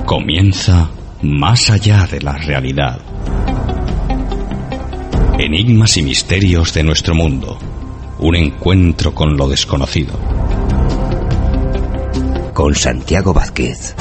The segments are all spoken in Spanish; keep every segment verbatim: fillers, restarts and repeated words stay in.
Comienza Más allá de la realidad. Enigmas y misterios de nuestro mundo. Un encuentro con lo desconocido. Con Santiago Vázquez.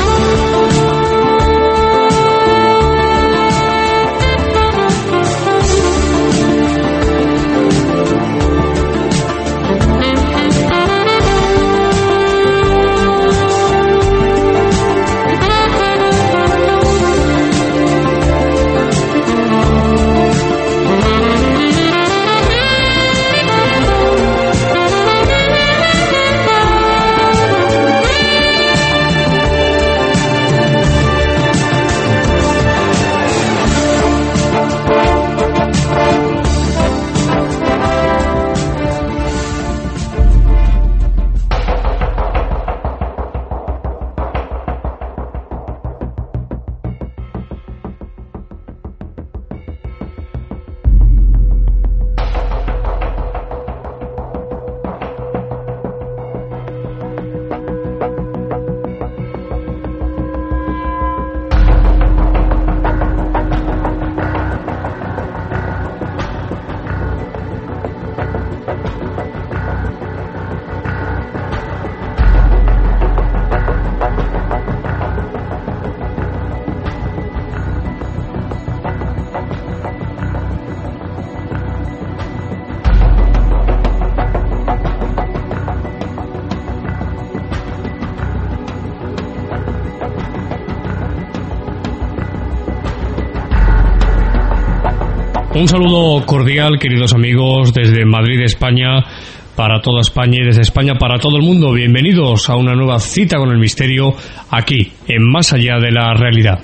Un saludo cordial, queridos amigos, desde Madrid, España, para toda España y desde España para todo el mundo. Bienvenidos a una nueva cita con el misterio aquí, en Más allá de la realidad.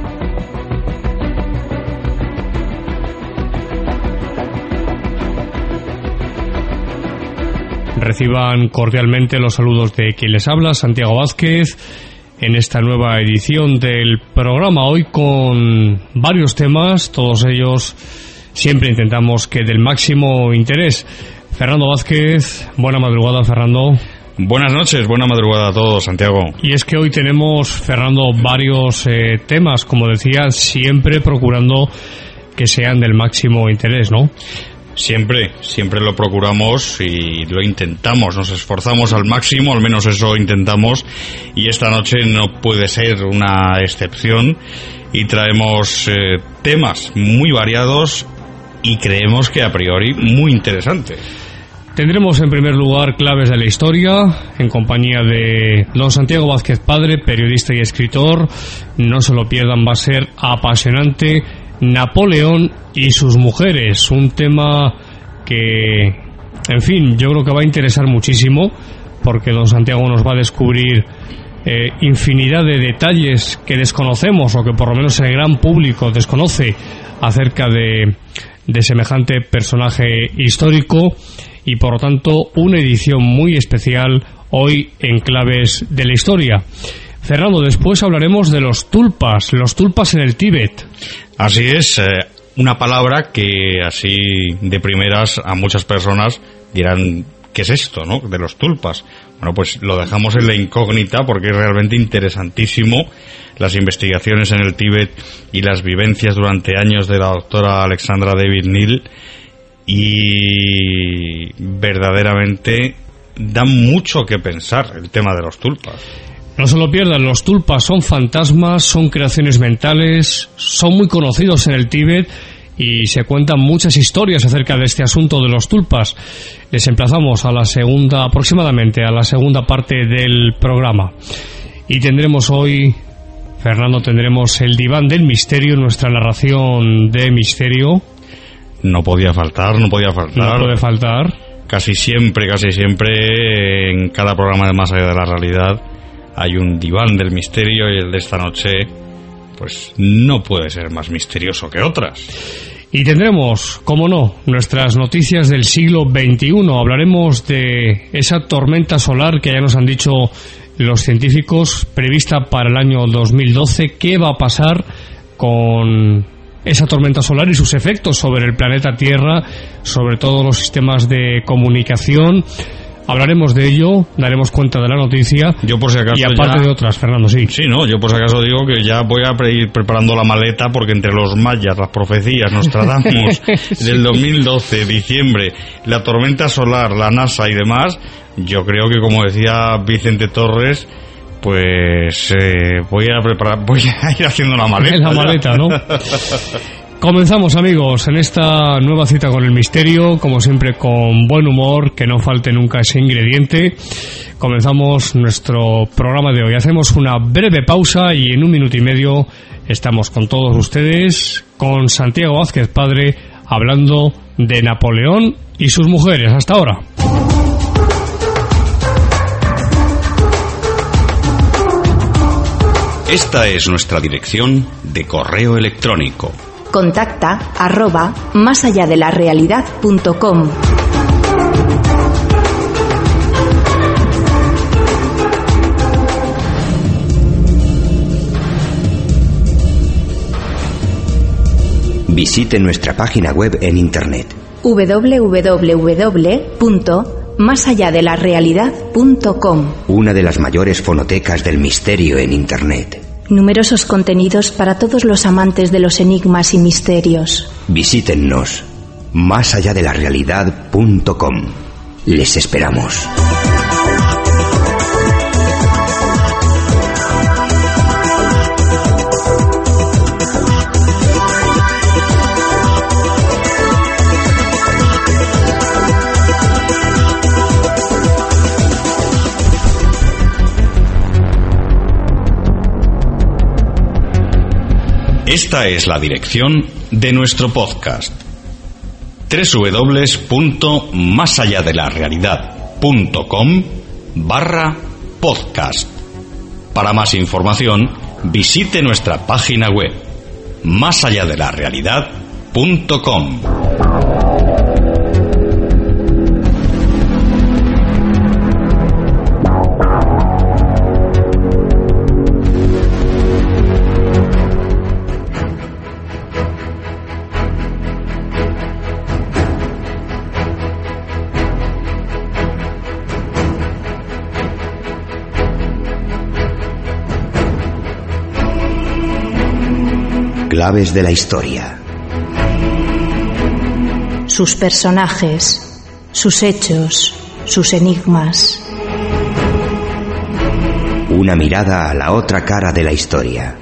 Reciban cordialmente los saludos de quien les habla, Santiago Vázquez, en esta nueva edición del programa, hoy con varios temas, todos ellos siempre intentamos que del máximo interés. Fernando Vázquez, buena madrugada, Fernando. Buenas noches, buena madrugada a todos, Santiago. Y es que hoy tenemos, Fernando, varios eh, temas, como decía, siempre procurando que sean del máximo interés, ¿no? Siempre, siempre lo procuramos y lo intentamos, nos esforzamos al máximo, al menos eso intentamos, y esta noche no puede ser una excepción y traemos eh, temas muy variados y creemos que a priori muy interesantes. Tendremos en primer lugar claves de la historia, en compañía de don Santiago Vázquez Padre, periodista y escritor. No se lo pierdan, va a ser apasionante. Napoleón y sus mujeres, un tema que, en fin, yo creo que va a interesar muchísimo, porque don Santiago nos va a descubrir eh, infinidad de detalles que desconocemos, o que por lo menos el gran público desconoce acerca de, de semejante personaje histórico, y por lo tanto una edición muy especial hoy en claves de la historia. Fernando, después hablaremos de los tulpas, los tulpas en el Tíbet. Así es, eh, una palabra que así de primeras a muchas personas dirán, ¿qué es esto, no? De los tulpas. Bueno, pues lo dejamos en la incógnita porque es realmente interesantísimo las investigaciones en el Tíbet y las vivencias durante años de la doctora Alexandra David Neal, y verdaderamente da mucho que pensar el tema de los tulpas. No se lo pierdan, los tulpas son fantasmas, son creaciones mentales, son muy conocidos en el Tíbet y se cuentan muchas historias acerca de este asunto de los tulpas. Les emplazamos a la segunda, aproximadamente a la segunda parte del programa. Y tendremos hoy, Fernando, tendremos el diván del misterio, nuestra narración de misterio. No podía faltar, no podía faltar. No puede faltar. Casi siempre, casi siempre, en cada programa de Más allá de la realidad, hay un diván del misterio, y el de esta noche, pues no puede ser más misterioso que otras. Y tendremos, como no, nuestras noticias del siglo veintiuno. Hablaremos de esa tormenta solar que ya nos han dicho los científicos, prevista para el año dos mil doce. ¿Qué va a pasar con esa tormenta solar y sus efectos sobre el planeta Tierra, sobre todos los sistemas de comunicación? Hablaremos de ello, daremos cuenta de la noticia. Yo por si acaso y aparte ya... de otras, Fernando, sí. Sí, no, yo por si acaso digo que ya voy a pre ir preparando la maleta, porque entre los mayas, las profecías, Nostradamus, sí. del dos mil doce, diciembre, la tormenta solar, la NASA y demás, yo creo que, como decía Vicente Torres, pues eh, voy a preparar, voy a ir haciendo la maleta. La maleta, ¿no? Comenzamos, amigos, en esta nueva cita con el misterio, como siempre con buen humor, que no falte nunca ese ingrediente. Comenzamos nuestro programa de hoy. Hacemos una breve pausa y en un minuto y medio estamos con todos ustedes, con Santiago Vázquez Padre, hablando de Napoleón y sus mujeres. Hasta ahora. Esta es nuestra dirección de correo electrónico. Contacta arroba más allá de la realidad punto com. Visite nuestra página web en internet doble u doble u doble u punto más allá de la realidad punto com. Una de las mayores fonotecas del misterio en internet. Numerosos contenidos para todos los amantes de los enigmas y misterios. Visítennos más allá de la realidad punto com. Les esperamos. Esta es la dirección de nuestro podcast: doble u doble u doble u punto más allá de la realidad punto com barra podcast. Para más información, visite nuestra página web más allá de la realidad punto com. Claves de la historia. Sus personajes, sus hechos, sus enigmas. Una mirada a la otra cara de la historia.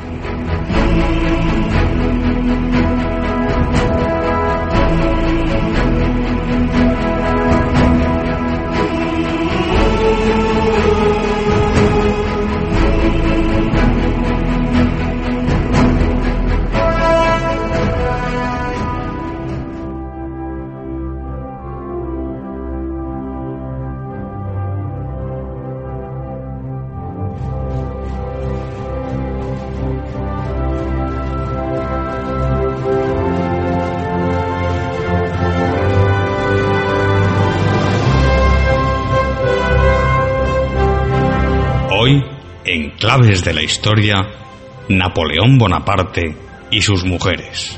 Hoy, en Claves de la Historia, Napoleón Bonaparte y sus mujeres.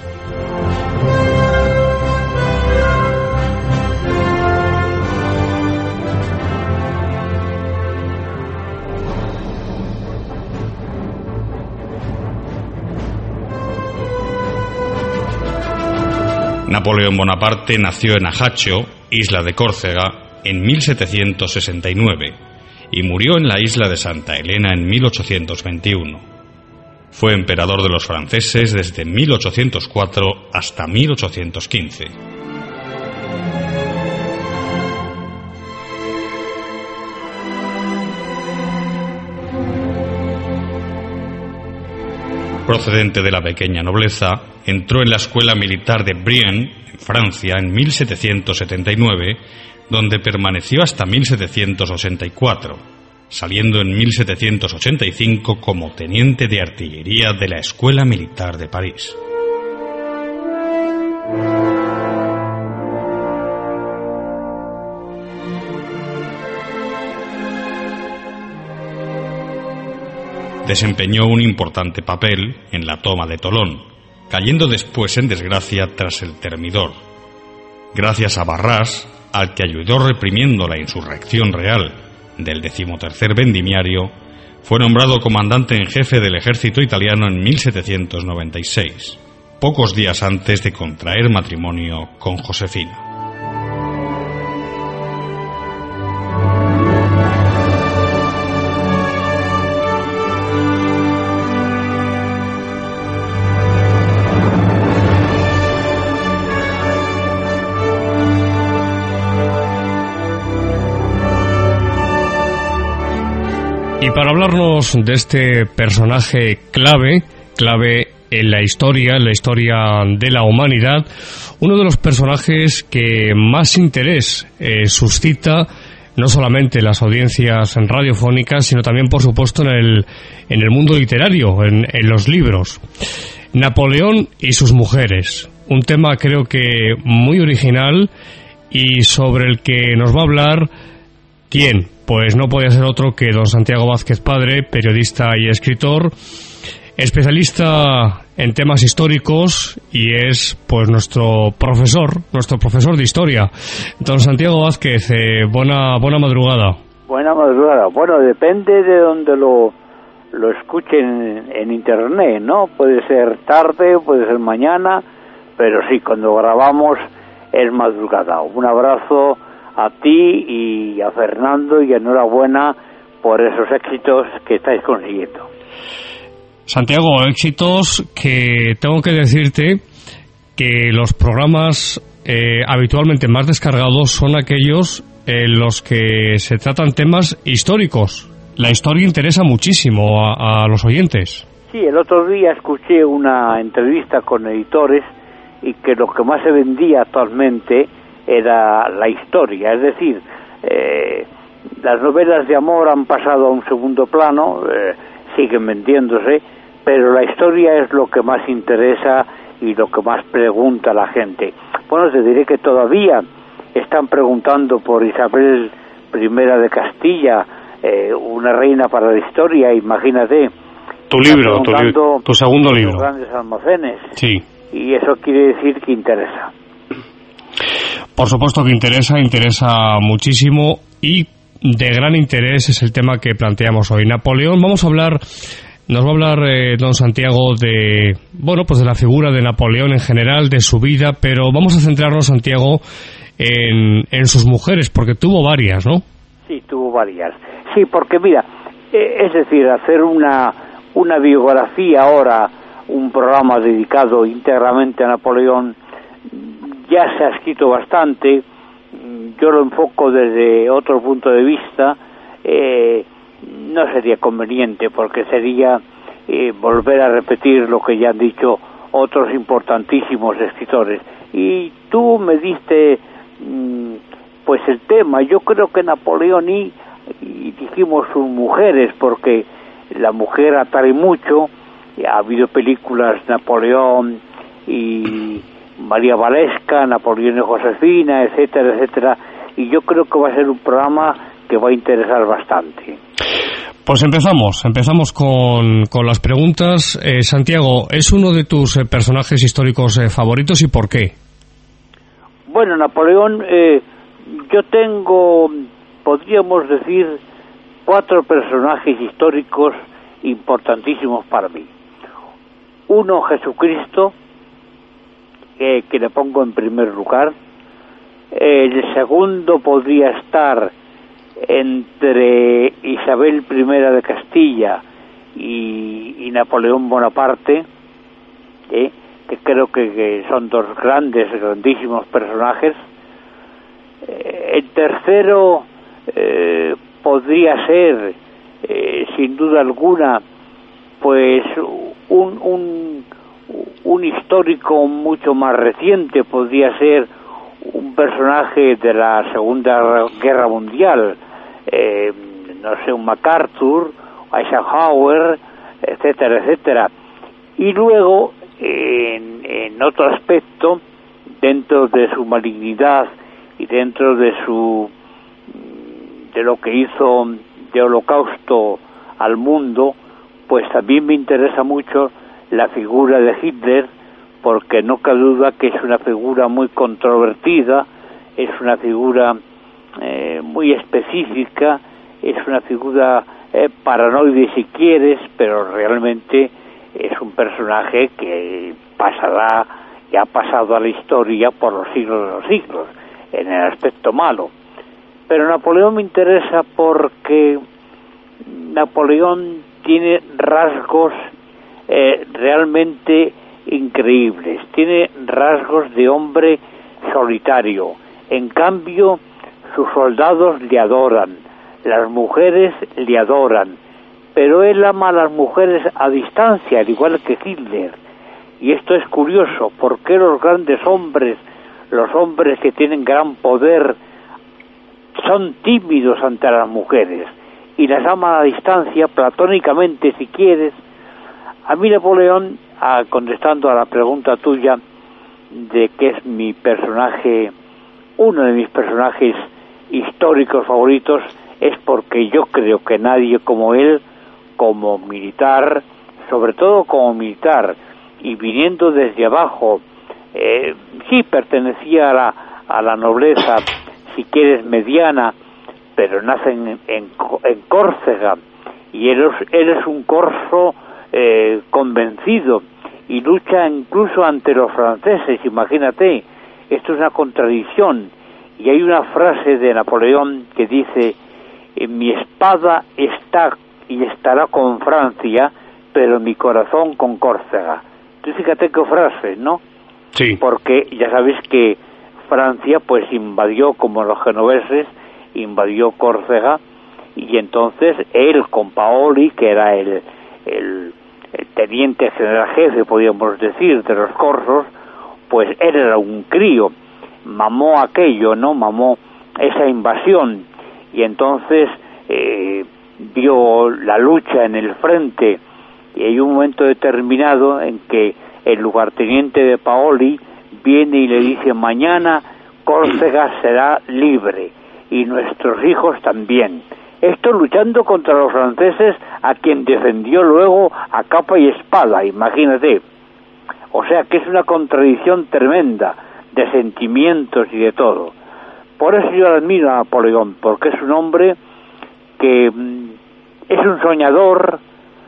Napoleón Bonaparte nació en Ajaccio, isla de Córcega, en mil setecientos sesenta y nueve y murió en la isla de Santa Elena en mil ochocientos veintiuno. Fue emperador de los franceses desde mil ochocientos cuatro hasta mil ochocientos quince. Procedente de la pequeña nobleza, entró en la escuela militar de Brienne, en Francia, en mil setecientos setenta y nueve, donde permaneció hasta mil setecientos ochenta y cuatro, saliendo en mil setecientos ochenta y cinco como teniente de artillería de la Escuela Militar de París. Desempeñó un importante papel en la toma de Tolón, cayendo después en desgracia tras el Termidor. Gracias a Barras, al que ayudó reprimiendo la insurrección real del decimotercer vendimiario, fue nombrado comandante en jefe del ejército italiano en mil setecientos noventa y seis, pocos días antes de contraer matrimonio con Josefina. Y para hablarnos de este personaje clave, clave en la historia, en la historia de la humanidad, uno de los personajes que más interés eh, suscita, no solamente en las audiencias radiofónicas, sino también, por supuesto, en el, en el mundo literario, en, en los libros. Napoleón y sus mujeres. Un tema, creo que muy original y sobre el que nos va a hablar, ¿quién? Pues no podía ser otro que don Santiago Vázquez Padre, periodista y escritor, especialista en temas históricos y es pues nuestro profesor, nuestro profesor de historia. Don Santiago Vázquez, eh, buena, buena madrugada. Buena madrugada. Bueno, depende de donde lo, lo escuchen en, en internet, ¿no? Puede ser tarde, puede ser mañana, pero sí, cuando grabamos es madrugada. Un abrazo a ti y a Fernando y enhorabuena por esos éxitos que estáis consiguiendo. Santiago, éxitos que tengo que decirte que los programas eh, habitualmente más descargados son aquellos en los que se tratan temas históricos. La historia interesa muchísimo a, a los oyentes. Sí, el otro día escuché una entrevista con editores y que lo que más se vendía actualmente era la historia, es decir, eh, las novelas de amor han pasado a un segundo plano, eh, siguen vendiéndose, pero la historia es lo que más interesa y lo que más pregunta la gente. Bueno, te diré que todavía están preguntando por Isabel primera de Castilla, eh, una reina para la historia, imagínate. Tu libro, tu, li- tu segundo libro. Los grandes almacenes. Sí. Y eso quiere decir que interesa. Por supuesto que interesa, interesa muchísimo y de gran interés es el tema que planteamos hoy. Napoleón, vamos a hablar, nos va a hablar eh, don Santiago de, bueno, pues de la figura de Napoleón en general, de su vida, pero vamos a centrarnos, Santiago, en, en sus mujeres, porque tuvo varias, ¿no? Sí, tuvo varias. Sí, porque mira, eh, es decir, hacer una, una biografía ahora, un programa dedicado íntegramente a Napoleón, ya se ha escrito bastante. Yo lo enfoco desde otro punto de vista. Eh, no sería conveniente porque sería eh, volver a repetir lo que ya han dicho otros importantísimos escritores. Y tú me diste mm, pues el tema. Yo creo que Napoleón y, y dijimos sus mujeres, porque la mujer atrae mucho. Ha habido películas Napoleón y María Valesca, Napoleón y Josefina, etcétera, etcétera, y yo creo que va a ser un programa que va a interesar bastante. Pues empezamos, empezamos con, con las preguntas. Eh, Santiago, ¿es uno de tus eh, personajes históricos eh, favoritos y por qué? Bueno, Napoleón, eh, yo tengo, podríamos decir, cuatro personajes históricos importantísimos para mí. Uno, Jesucristo, Eh, que le pongo en primer lugar. El segundo podría estar entre Isabel primera de Castilla y, y Napoleón Bonaparte, eh, que creo que, que son dos grandes, grandísimos personajes. Eh, el tercero eh, podría ser, eh, sin duda alguna, pues un, un un histórico mucho más reciente, podría ser un personaje de la Segunda Guerra Mundial, eh, no sé, un MacArthur, Eisenhower, etcétera, etcétera. Y luego, en, en otro aspecto, dentro de su malignidad y dentro de su de lo que hizo de holocausto al mundo, pues también me interesa mucho la figura de Hitler, porque no cabe duda que es una figura muy controvertida es una figura eh, muy específica, es una figura eh, paranoide si quieres, pero realmente es un personaje que pasará y ha pasado a la historia por los siglos de los siglos, en el aspecto malo. Pero Napoleón me interesa porque Napoleón tiene rasgos eh, realmente increíbles, tiene rasgos de hombre solitario. En cambio, sus soldados le adoran, las mujeres le adoran, pero él ama a las mujeres a distancia, al igual que Hitler. Y esto es curioso, porque los grandes hombres, los hombres que tienen gran poder, son tímidos ante las mujeres y las ama a distancia, platónicamente si quieres. A mí Napoleón, a, contestando a la pregunta tuya de qué es mi personaje, uno de mis personajes históricos favoritos, es porque yo creo que nadie como él, como militar, sobre todo como militar, y viniendo desde abajo, eh, sí pertenecía a la, a la nobleza, si quieres mediana, pero nace en, en, en Córcega, y él es, él es un corso eh, convencido, y lucha incluso ante los franceses, imagínate, esto es una contradicción. Y hay una frase de Napoleón que dice: mi espada está y estará con Francia, pero mi corazón con Córcega. Tú fíjate qué frase, ¿no? Sí. Porque ya sabéis que Francia pues invadió, como los genoveses, invadió Córcega, y entonces él con Paoli, que era el, el, el teniente general jefe, podríamos decir, de los corsos, pues él era un crío, mamó aquello, ¿no? Mamó esa invasión, y entonces eh, vio la lucha en el frente, y hay un momento determinado en que el lugarteniente de Paoli viene y le dice: mañana Córcega será libre, y nuestros hijos también. Esto luchando contra los franceses, a quien defendió luego a capa y espada, imagínate. O sea que es una contradicción tremenda de sentimientos y de todo. Por eso yo admiro a Napoleón, porque es un hombre que mm, es un soñador,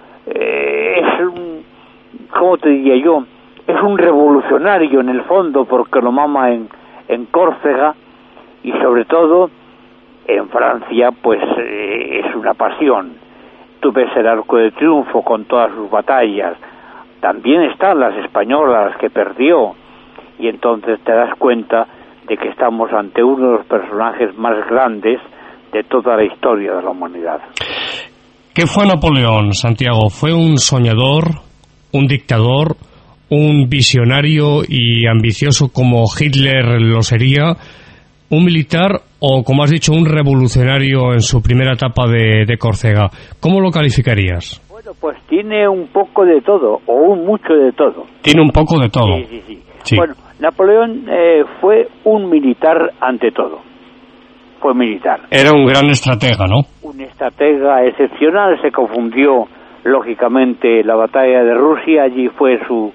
eh, es un, ¿cómo te diría yo? Es un revolucionario en el fondo, porque lo mama en, en Córcega, y sobre todo en Francia, pues eh, es una pasión. Tú ves el Arco de Triunfo con todas sus batallas, también están las españolas que perdió, y entonces te das cuenta de que estamos ante uno de los personajes más grandes de toda la historia de la humanidad. ¿Qué fue Napoleón, Santiago? ¿Fue un soñador, un dictador, un visionario y ambicioso como Hitler lo sería, un militar o, como has dicho, un revolucionario en su primera etapa de, de Córcega? ¿Cómo lo calificarías? Bueno, pues tiene un poco de todo, o un mucho de todo. Tiene un poco de todo. Sí, sí, sí. Sí. Bueno, Napoleón eh, fue un militar ante todo. Fue militar. Era un gran estratega, ¿no? Un estratega excepcional. Se confundió, lógicamente, la batalla de Rusia. Allí fue su,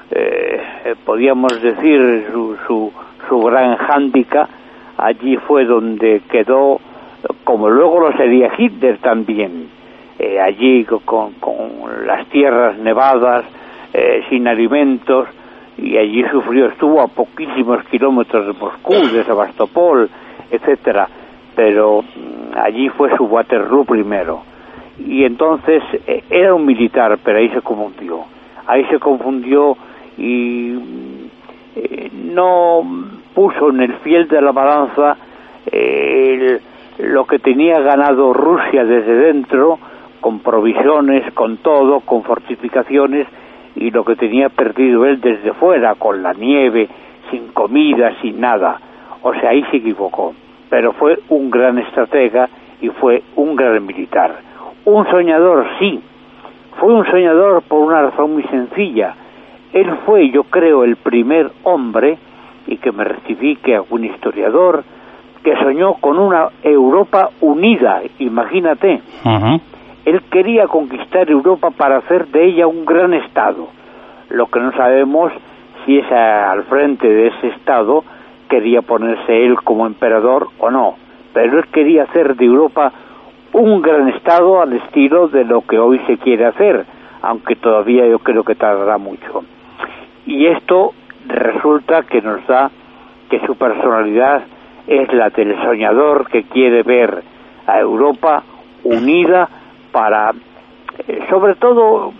eh, podríamos decir, su, su, su gran hándicap. Allí fue donde quedó, como luego lo sería Hitler también. Eh, allí con, con las tierras nevadas, eh, sin alimentos, y allí sufrió, estuvo a poquísimos kilómetros de Moscú, de Sebastopol, etcétera, pero allí fue su Waterloo primero, y entonces eh, era un militar, pero ahí se confundió, ahí se confundió y eh, no puso en el fiel de la balanza eh, el, lo que tenía ganado Rusia desde dentro, con provisiones, con todo, con fortificaciones, y lo que tenía perdido él desde fuera, con la nieve, sin comida, sin nada. O sea, ahí se equivocó. Pero fue un gran estratega y fue un gran militar. Un soñador, sí. Fue un soñador por una razón muy sencilla. Él fue, yo creo, el primer hombre, y que me rectifique algún historiador, que soñó con una Europa unida, imagínate. Uh-huh. Él quería conquistar Europa para hacer de ella un gran Estado. Lo que no sabemos si es a, al frente de ese Estado quería ponerse él como emperador o no, pero él quería hacer de Europa un gran estado al estilo de lo que hoy se quiere hacer, aunque todavía yo creo que tardará mucho. Y esto resulta que nos da que su personalidad es la del soñador que quiere ver a Europa unida para, eh, sobre todo,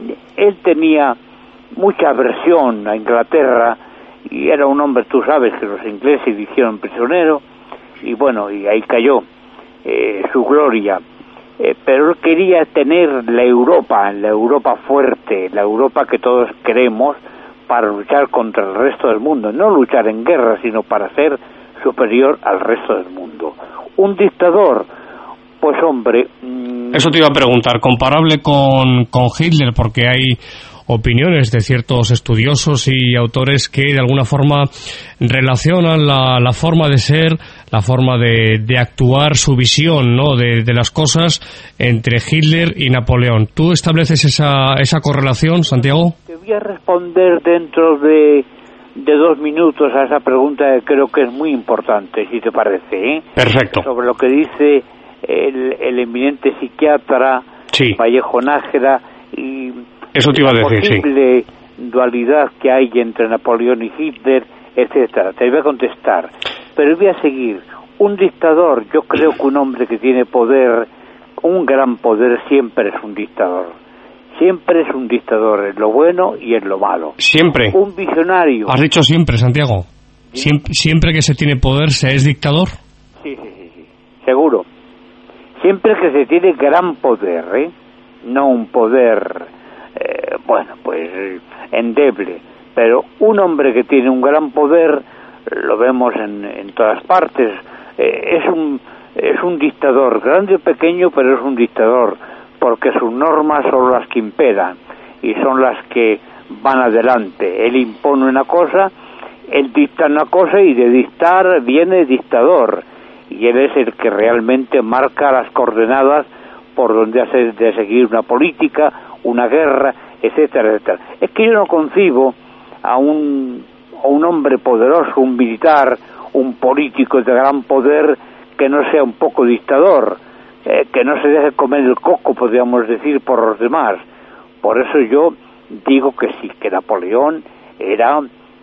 él tenía mucha aversión a Inglaterra y era un hombre, tú sabes, que los ingleses le hicieron prisionero y bueno, y ahí cayó eh, su gloria. Eh, pero él quería tener la Europa, la Europa fuerte, la Europa que todos queremos para luchar contra el resto del mundo, no luchar en guerra, sino para ser superior al resto del mundo. Un dictador, pues hombre... Mmm... Eso te iba a preguntar, comparable con, con Hitler, porque hay opiniones de ciertos estudiosos y autores que de alguna forma relacionan la, la forma de ser, la forma de, de actuar, su visión, ¿no?, de, de las cosas entre Hitler y Napoleón. ¿Tú estableces esa, esa correlación, Santiago? Te voy a responder dentro de, de dos minutos a esa pregunta que creo que es muy importante, si te parece, ¿eh? Perfecto. Sobre lo que dice el, el eminente psiquiatra sí. Vallejo Nájera y eso te iba a decir, la posible sí. dualidad que hay entre Napoleón y Hitler, etcétera. Te voy a contestar, pero voy a seguir. Un dictador, yo creo que un hombre que tiene poder, un gran poder, siempre es un dictador. Siempre es un dictador en lo bueno y en lo malo. Siempre. Un visionario. Has dicho siempre, Santiago. ¿Sí? Siempre, siempre que se tiene poder, ¿se es dictador? Sí, sí, sí, sí. Seguro. Siempre que se tiene gran poder, ¿eh? No un poder, eh, bueno, pues endeble. Pero un hombre que tiene un gran poder, lo vemos en, en todas partes, eh, es un es un dictador, grande o pequeño, pero es un dictador, porque sus normas son las que imperan y son las que van adelante. Él impone una cosa, él dicta una cosa y de dictar viene dictador, y él es el que realmente marca las coordenadas por donde hace de seguir una política, una guerra, etcétera, etcétera. Es que yo no concibo a un, a un hombre poderoso, un militar, un político de gran poder que no sea un poco dictador, eh, que no se deje comer el coco, podríamos decir, por los demás. Por eso yo digo que sí, que Napoleón era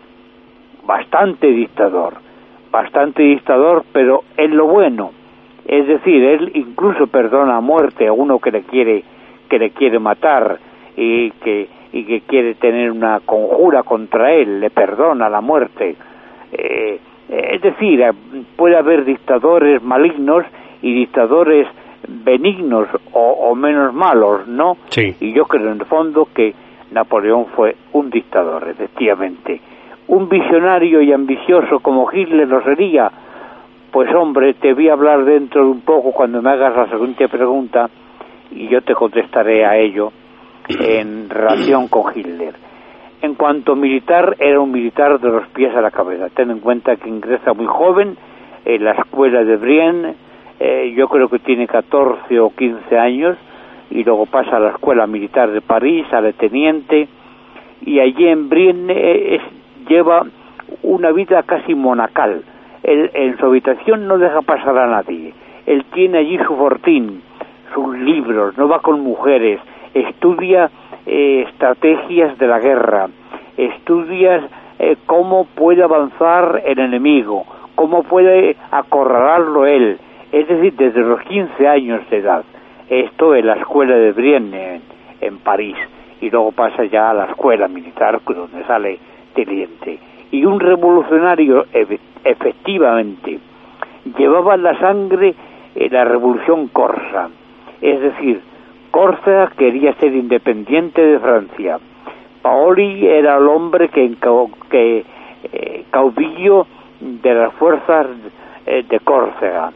bastante dictador, bastante dictador, pero en lo bueno. Es decir, él incluso perdona a muerte a uno que le quiere que le quiere matar y que y que quiere tener una conjura contra él, le perdona la muerte. Eh, es decir, puede haber dictadores malignos y dictadores benignos o, o menos malos, ¿no? Sí. Y yo creo en el fondo que Napoleón fue un dictador, efectivamente. Un visionario y ambicioso como Hitler lo sería. Pues hombre, te voy a hablar dentro de un poco cuando me hagas la segunda pregunta y yo te contestaré a ello en relación con Hitler. En cuanto militar, era un militar de los pies a la cabeza. Ten en cuenta que ingresa muy joven en la escuela de Brienne, eh, yo creo que tiene catorce o quince años, y luego pasa a la escuela militar de París, sale teniente, y allí en Brienne eh, es, lleva una vida casi monacal. Él, en su habitación no deja pasar a nadie. Él tiene allí su fortín, sus libros, no va con mujeres, estudia eh, estrategias de la guerra, estudia eh, cómo puede avanzar el enemigo, cómo puede acorralarlo él, es decir, desde los quince años de edad. Esto en la escuela de Brienne, en, en París, y luego pasa ya a la escuela militar, donde sale teniente. Y un revolucionario, efectivamente, llevaba en la sangre eh, la revolución corsa, es decir, Córcega quería ser independiente de Francia. Paoli era el hombre que, que eh, caudillo de las fuerzas eh, de Córcega.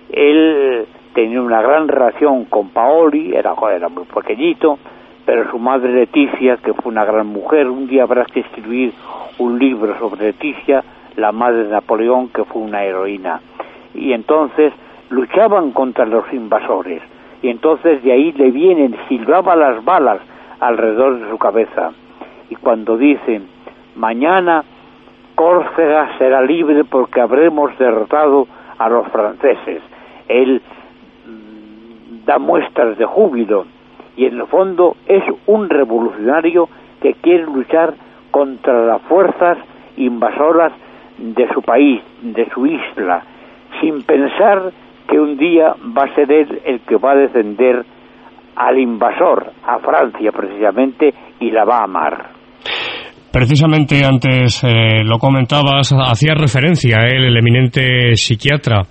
Él tenía una gran relación con Paoli, era, era muy pequeñito, pero su madre Leticia, que fue una gran mujer, un día habrás que escribir un libro sobre Leticia, la madre de Napoleón, que fue una heroína. Y entonces luchaban contra los invasores. Y entonces de ahí le vienen, silbaba las balas alrededor de su cabeza. Y cuando dicen, mañana Córcega será libre porque habremos derrotado a los franceses. Él mmm, da muestras de júbilo y en el fondo es un revolucionario que quiere luchar contra las fuerzas invasoras de su país, de su isla, sin pensar que un día va a ser él el que va a defender al invasor, a Francia precisamente, y la va a amar. Precisamente antes eh, lo comentabas, hacía referencia a él, el eminente psiquiatra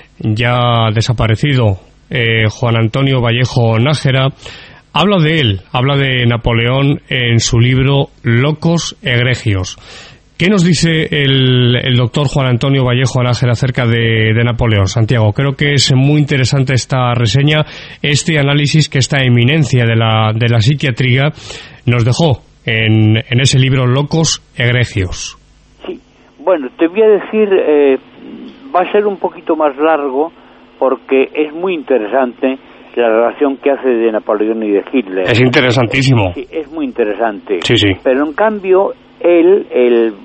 ya desaparecido, eh, Juan Antonio Vallejo Nájera. Habla de él, habla de Napoleón en su libro Locos Egregios. ¿Qué nos dice el, el doctor Juan Antonio Vallejo Nájera acerca de, de Napoleón, Santiago? Creo que es muy interesante esta reseña, este análisis que esta eminencia de la, de la psiquiatría nos dejó en, en ese libro Locos Egregios. Sí, bueno, te voy a decir, eh, va a ser un poquito más largo porque es muy interesante la relación que hace de Napoleón y de Hitler. Es interesantísimo. Sí, es muy interesante. Sí, sí. Pero en cambio, él, el,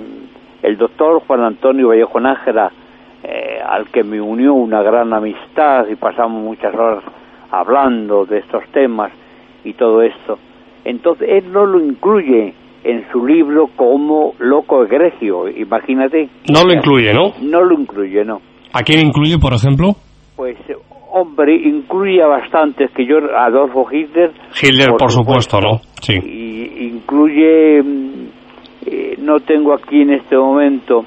el doctor Juan Antonio Vallejo Nájera, eh, al que me unió una gran amistad y pasamos muchas horas hablando de estos temas y todo esto, entonces él no lo incluye en su libro como loco egregio, imagínate. No lo incluye, ¿no? No lo incluye, no. ¿A quién incluye, por ejemplo? Pues, hombre, incluye a bastantes, que yo, Adolfo Hitler... Hitler, por, por supuesto, supuesto, ¿no? Sí. Y incluye, eh, no tengo aquí en este momento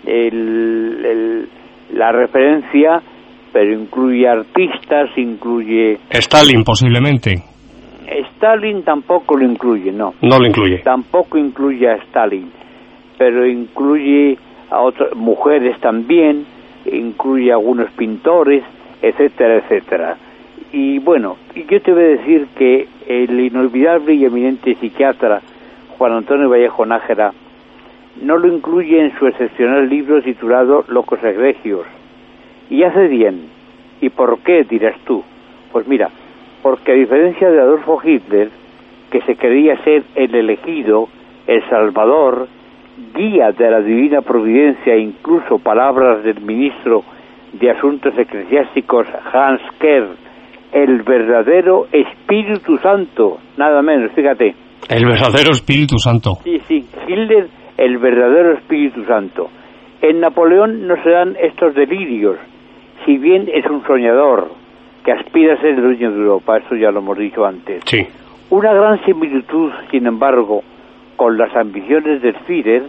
el, el, la referencia, pero incluye artistas, incluye... Stalin, posiblemente. Stalin tampoco lo incluye, no. No lo incluye. Tampoco incluye a Stalin, pero incluye a otras mujeres también, incluye a algunos pintores, etcétera, etcétera. Y bueno, yo te voy a decir que el inolvidable y eminente psiquiatra Juan Antonio Vallejo Nájera no lo incluye en su excepcional libro titulado Locos Egregios. Y hace bien. ¿Y por qué, dirás tú? Pues mira, porque a diferencia de Adolfo Hitler, que se creía ser el elegido, el salvador, guía de la divina providencia, incluso palabras del ministro de Asuntos Eclesiásticos Hans Kerr, el verdadero Espíritu Santo, nada menos, fíjate. El verdadero Espíritu Santo. Sí, sí, Hitler, el verdadero Espíritu Santo. En Napoleón no se dan estos delirios, si bien es un soñador que aspira a ser el dueño de Europa, eso ya lo hemos dicho antes. Sí. Una gran similitud, sin embargo, con las ambiciones del Führer,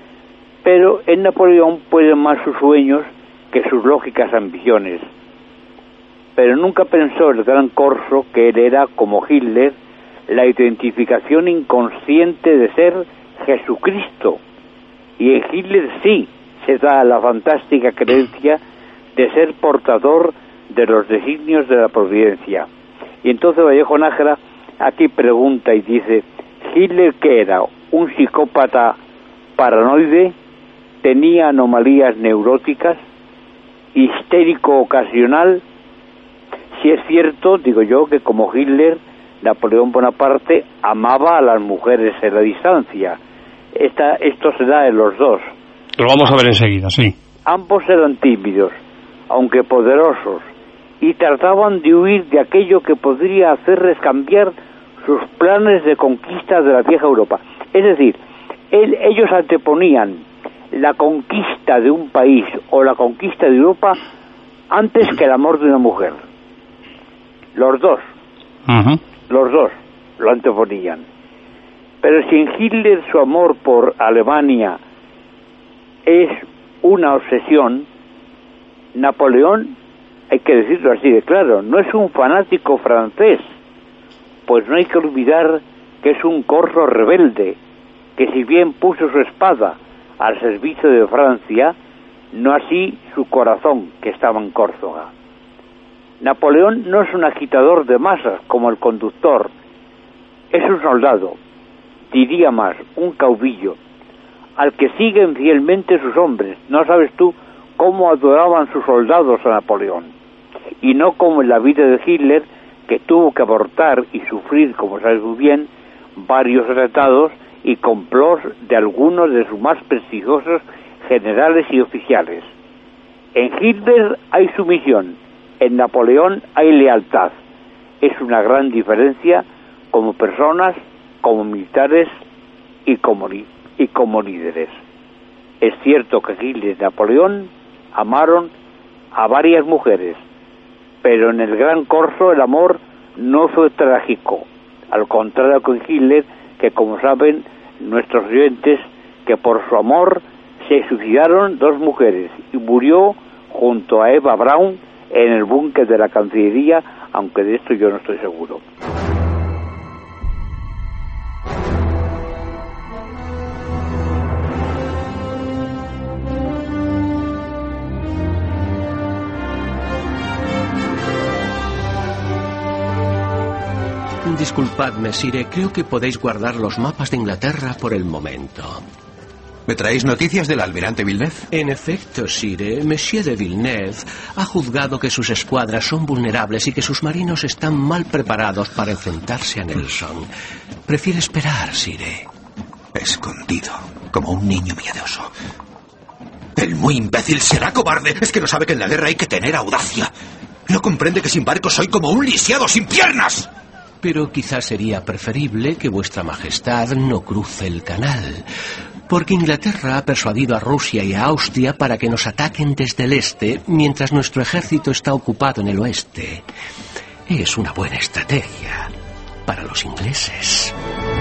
pero en Napoleón pueden más sus sueños que sus lógicas ambiciones. Pero nunca pensó el gran Corso que él era, como Hitler, la identificación inconsciente de ser Jesucristo. Y en Hitler sí se da la fantástica creencia de ser portador de los designios de la providencia. Y entonces Vallejo Nájera aquí pregunta y dice, ¿Hitler qué era? ¿Un psicópata paranoide? ¿Tenía anomalías neuróticas? ¿Histérico ocasional? Si es cierto, digo yo, que como Hitler, Napoleón Bonaparte amaba a las mujeres en la distancia. Esta, esto se da en los dos. Lo vamos a ver enseguida, sí. Ambos eran tímidos, aunque poderosos, y trataban de huir de aquello que podría hacerles cambiar sus planes de conquista de la vieja Europa. Es decir, él, ellos anteponían la conquista de un país o la conquista de Europa antes que el amor de una mujer. Los dos. Uh-huh. Los dos lo anteponían. Pero si en Hitler su amor por Alemania es una obsesión, Napoleón, hay que decirlo así de claro, no es un fanático francés, pues no hay que olvidar que es un corso rebelde, que si bien puso su espada al servicio de Francia, no así su corazón, que estaba en Córcega. Napoleón no es un agitador de masas como el conductor, es un soldado, diría más, un caudillo, al que siguen fielmente sus hombres. No sabes tú cómo adoraban sus soldados a Napoleón, y no como en la vida de Hitler, que tuvo que abortar y sufrir, como sabes muy bien, varios atentados y complots de algunos de sus más prestigiosos generales y oficiales. En Hitler hay sumisión, en Napoleón hay lealtad. Es una gran diferencia como personas, como militares y como, y como líderes. Es cierto que Hitler y Napoleón amaron a varias mujeres, pero en el gran corso el amor no fue trágico, al contrario que Hitler, que como saben nuestros oyentes, que por su amor se suicidaron dos mujeres y murió junto a Eva Braun en el búnker de la Cancillería, aunque de esto yo no estoy seguro. Disculpadme, Sire, creo que podéis guardar los mapas de Inglaterra por el momento. ¿Me traéis noticias del almirante Villeneuve? En efecto, Sire, Monsieur de Villeneuve ha juzgado que sus escuadras son vulnerables y que sus marinos están mal preparados para enfrentarse a Nelson. Prefiere esperar, Sire. Escondido, como un niño miedoso. El muy imbécil será cobarde. Es que no sabe que en la guerra hay que tener audacia. No comprende que sin barco soy como un lisiado sin piernas. Pero quizás sería preferible que vuestra majestad no cruce el canal, porque Inglaterra ha persuadido a Rusia y a Austria para que nos ataquen desde el este, mientras nuestro ejército está ocupado en el oeste. Es una buena estrategia para los ingleses.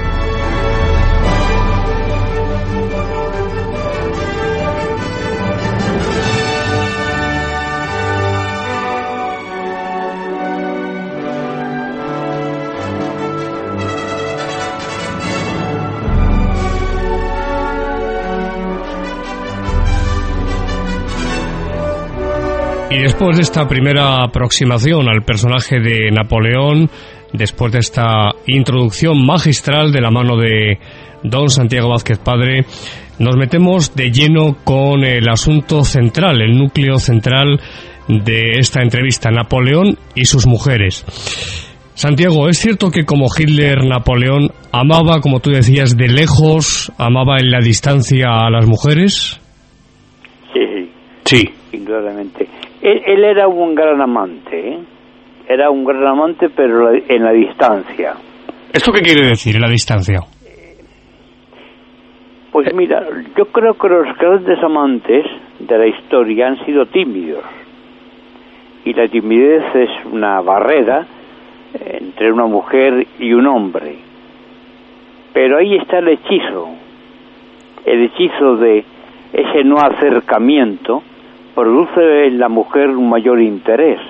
Y después de esta primera aproximación al personaje de Napoleón, después de esta introducción magistral de la mano de don Santiago Vázquez Padre, nos metemos de lleno con el asunto central, el núcleo central de esta entrevista, Napoleón y sus mujeres. Santiago, ¿es cierto que como Hitler, Napoleón amaba, como tú decías, de lejos, amaba en la distancia a las mujeres? Sí, sí, indudablemente. Él, él era un gran amante, ¿eh? Era un gran amante, pero en la distancia. ¿Esto qué quiere decir, en la distancia? Pues mira, yo creo que los grandes amantes de la historia han sido tímidos. Y la timidez es una barrera entre una mujer y un hombre. Pero ahí está el hechizo. El hechizo de ese no acercamiento produce en la mujer un mayor interés.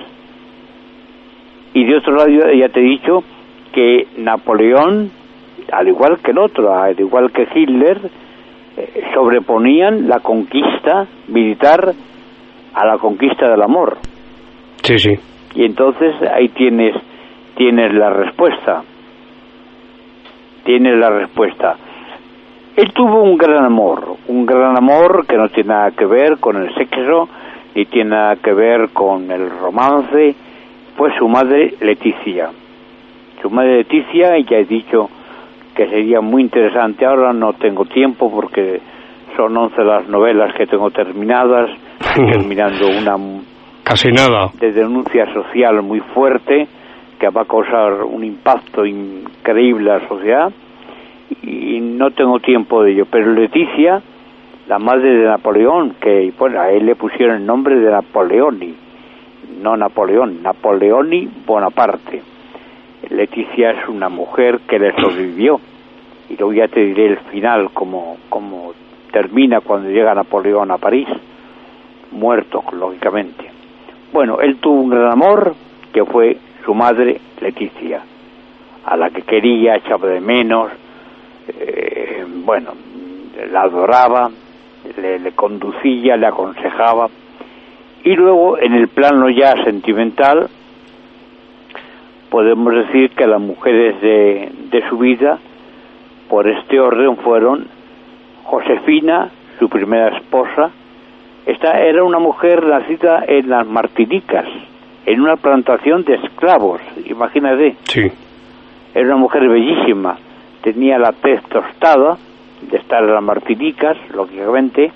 Y de otro lado, ya te he dicho que Napoleón, al igual que el otro, al igual que Hitler, eh, sobreponían la conquista militar a la conquista del amor. Sí, sí. Y entonces ahí tienes, tienes la respuesta. Tienes la respuesta. Él tuvo un gran amor, un gran amor que no tiene nada que ver con el sexo, ni tiene nada que ver con el romance. Fue su madre Leticia. Su madre Leticia, y ya he dicho que sería muy interesante. Ahora no tengo tiempo porque son once las novelas que tengo terminadas, terminando una casi nada de denuncia social muy fuerte que va a causar un impacto increíble a la sociedad. Y no tengo tiempo de ello, pero Leticia, la madre de Napoleón, que bueno, a él le pusieron el nombre de Napoleoni, no Napoleón, Napoleoni Bonaparte. Leticia es una mujer que le sobrevivió, y luego ya te diré el final, como, como termina cuando llega Napoleón a París, muerto, lógicamente. Bueno, él tuvo un gran amor, que fue su madre Leticia, a la que quería, echaba de menos. Eh, bueno, la adoraba, le, le conducía, le aconsejaba. Y luego, en el plano ya sentimental, podemos decir que las mujeres de, de su vida, por este orden, fueron Josefina, su primera esposa. Esta era una mujer nacida en las Martinicas, en una plantación de esclavos, imagínate. Sí. Era una mujer bellísima, tenía la tez tostada, de estar en las Martinicas, lógicamente,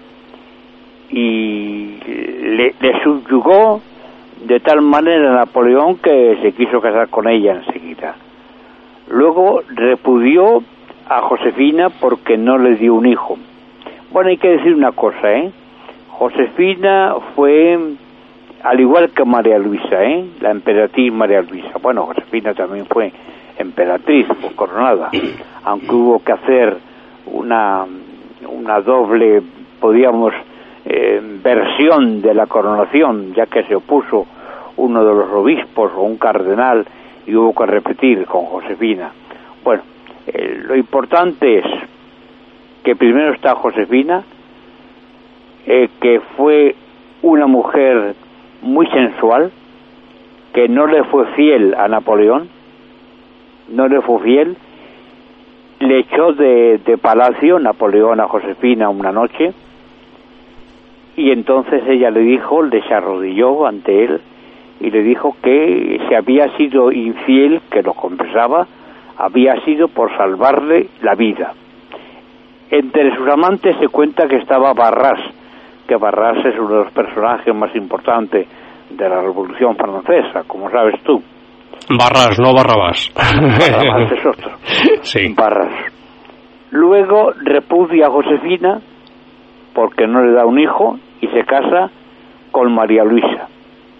y le, le subyugó de tal manera a Napoleón que se quiso casar con ella enseguida. Luego repudió a Josefina porque no le dio un hijo. Bueno, hay que decir una cosa, ¿eh? Josefina fue, al igual que María Luisa, ¿eh? La emperatriz María Luisa. Bueno, Josefina también fue emperatriz, fue coronada, aunque hubo que hacer una, una doble, podíamos, eh, versión de la coronación, ya que se opuso uno de los obispos o un cardenal y hubo que repetir con Josefina. Bueno, eh, lo importante es que primero está Josefina, eh, que fue una mujer muy sensual, que no le fue fiel a Napoleón, no le fue fiel, le echó de, de palacio Napoleón a Josefina una noche, y entonces ella le dijo, le se arrodilló ante él, y le dijo que si había sido infiel, que lo confesaba, había sido por salvarle la vida. Entre sus amantes se cuenta que estaba Barras, que Barras es uno de los personajes más importantes de la Revolución Francesa, como sabes tú. Barras, no Barrabás. Barrabás es otro. Sí. Barras. Luego repudia a Josefina porque no le da un hijo y se casa con María Luisa.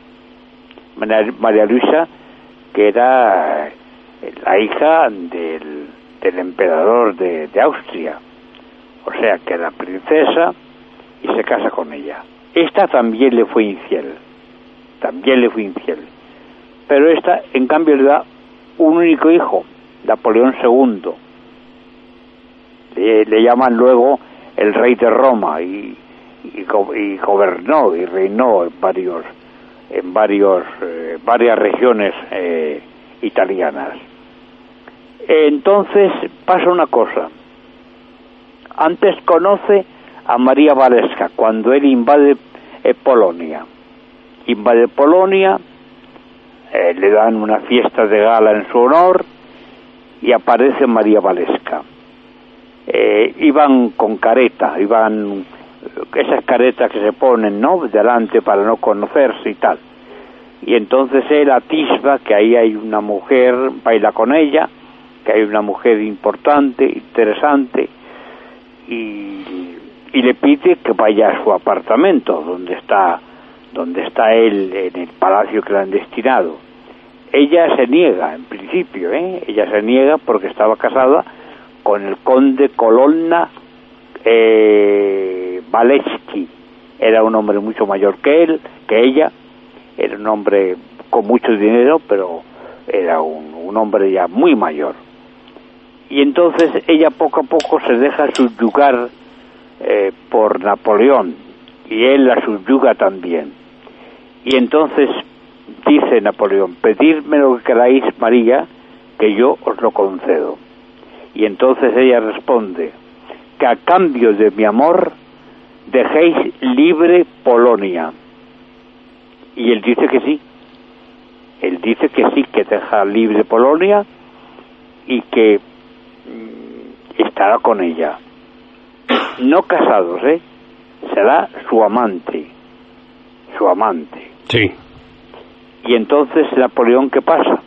María Luisa, que era la hija del, del emperador de, de Austria, o sea que era princesa, y se casa con ella. Esta también le fue infiel, también le fue infiel, pero esta en cambio le da un único hijo, Napoleón segundo, le, le llaman luego el rey de Roma, y, y, y gobernó y reinó en varios en varios eh, varias regiones eh, italianas. Entonces pasa una cosa. Antes conoce a María Walewska cuando él invade eh, Polonia. Invade Polonia, eh, le dan una fiesta de gala en su honor y aparece María Walewska. Eh, iban con careta, iban esas caretas que se ponen, ¿no?, delante para no conocerse y tal. Y entonces él atisba que ahí hay una mujer, baila con ella, que hay una mujer importante, interesante, y, y le pide que vaya a su apartamento, donde está, donde está él, en el palacio clandestinado. Ella se niega, en principio, ¿eh? Ella se niega porque estaba casada con el conde Colonna eh, Walewski. Era un hombre mucho mayor que él, que ella, era un hombre con mucho dinero, pero era un, un hombre ya muy mayor. Y entonces ella poco a poco se deja subyugar eh, por Napoleón, y él la subyuga también. Y entonces dice Napoleón: pedidme lo que queráis, María, que yo os lo concedo. Y entonces ella responde que a cambio de mi amor dejéis libre Polonia. Y él dice que sí. Él dice que sí, que deja libre Polonia y que mmm, estará con ella. No casados, ¿eh? Será su amante. Su amante. Sí. Y entonces Napoleón, ¿qué pasa?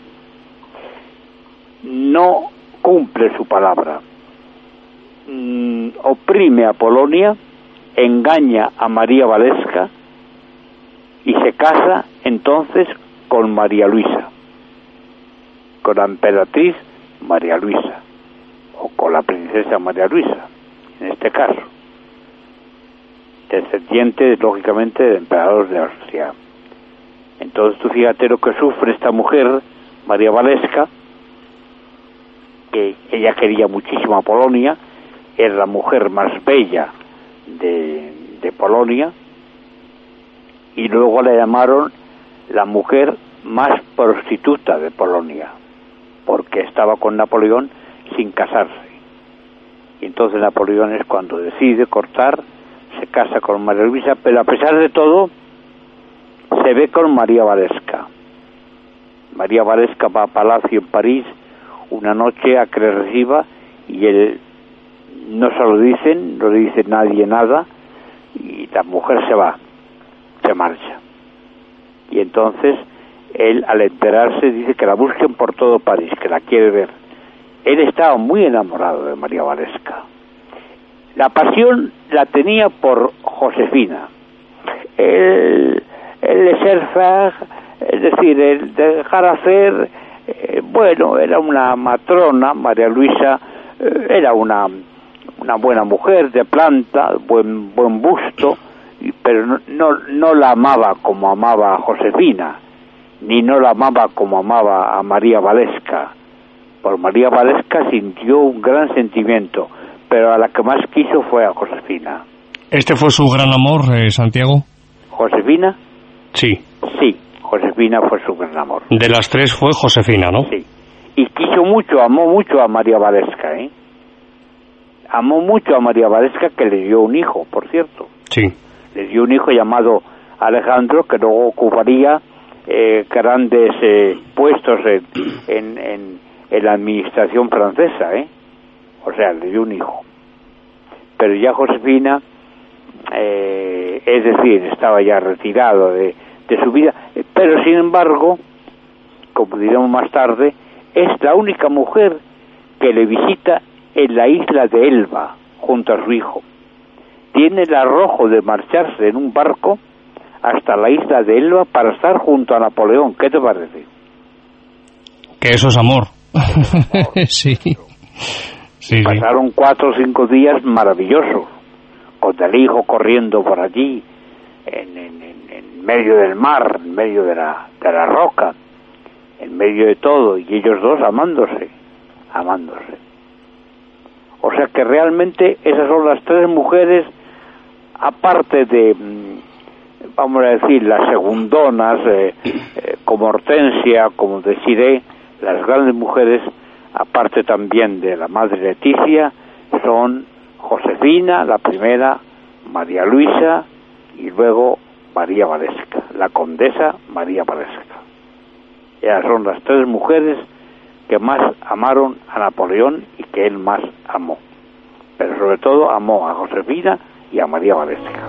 No cumple su palabra. Mm, oprime a Polonia, engaña a María Walewska y se casa entonces con María Luisa, con la emperatriz María Luisa, o con la princesa María Luisa, en este caso, descendiente, lógicamente, del emperador de Austria. Entonces tú fíjate lo que sufre esta mujer, María Walewska, que ella quería muchísimo a Polonia, era la mujer más bella de, de Polonia, y luego la llamaron la mujer más prostituta de Polonia, porque estaba con Napoleón sin casarse. Y entonces Napoleón es cuando decide cortar, se casa con María Luisa, pero a pesar de todo se ve con María Walewska. María Walewska va a palacio en París una noche a que le reciba, y él no se lo dicen, no le dice nadie nada, y la mujer se va, se marcha. Y entonces él, al enterarse, dice que la busquen por todo París, que la quiere ver. Él estaba muy enamorado de María Walewska. La pasión la tenía por Josefina. El, el laisser-faire, es decir, el dejar hacer, eh, bueno, era una matrona, María Luisa, eh, era una, una buena mujer de planta, buen, buen busto, pero no, no, no la amaba como amaba a Josefina, ni no la amaba como amaba a María Walewska. Por María Walewska sintió un gran sentimiento, pero a la que más quiso fue a Josefina. ¿Este fue su gran amor, eh, Santiago? ¿Josefina? Sí. Sí, Josefina fue su gran amor. De las tres fue Josefina, ¿no? Sí. Y quiso mucho, amó mucho a María Walewska, ¿eh? Amó mucho a María Walewska, que le dio un hijo, por cierto. Sí. Le dio un hijo llamado Alejandro, que luego ocuparía eh, grandes eh, puestos en, en, en, en la administración francesa, ¿eh? O sea, le dio un hijo. Pero ya Josefina, eh, es decir, estaba ya retirado de, de su vida, pero sin embargo, como diremos más tarde, es la única mujer que le visita en la isla de Elba, junto a su hijo. Tiene el arrojo de marcharse en un barco hasta la isla de Elba para estar junto a Napoleón. ¿Qué te parece? Que eso es amor. Sí. Sí, pasaron sí. cuatro o cinco días maravillosos, con el hijo corriendo por allí, en, en, en, en medio del mar, en medio de la, de la roca, en medio de todo, y ellos dos amándose, amándose. O sea que realmente esas son las tres mujeres, aparte de, vamos a decir, las segundonas, eh, eh, como Hortensia, como Desirée, las grandes mujeres, aparte también de la madre Leticia, son Josefina, la primera, María Luisa, y luego María Walewska, la condesa María Walewska. Ellas son las tres mujeres que más amaron a Napoleón y que él más amó. Pero sobre todo amó a Josefina y a María Walewska.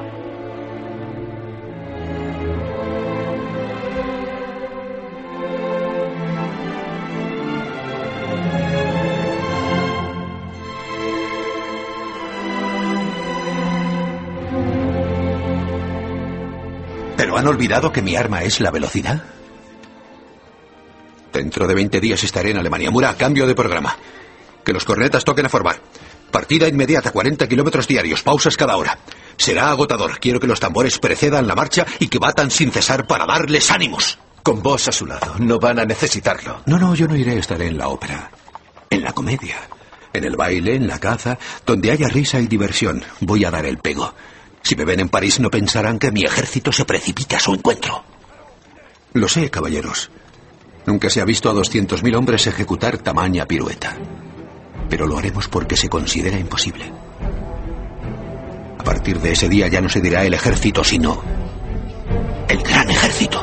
¿Pero han olvidado que mi arma es la velocidad? Dentro de veinte días estaré en Alemania. Murat, cambio de programa. Que los cornetas toquen a formar. Partida inmediata, cuarenta kilómetros diarios, pausas cada hora. Será agotador. Quiero que los tambores precedan la marcha y que batan sin cesar para darles ánimos. Con vos a su lado. No van a necesitarlo. No, no, yo no iré. Estaré en la ópera. En la comedia. En el baile, en la caza. Donde haya risa y diversión. Voy a dar el pego. Si me ven en París no pensarán que mi ejército se precipita a su encuentro. Lo sé, caballeros. Nunca se ha visto a doscientos mil hombres ejecutar tamaña pirueta. Pero lo haremos porque se considera imposible. A partir de ese día ya no se dirá el ejército, sino el gran ejército.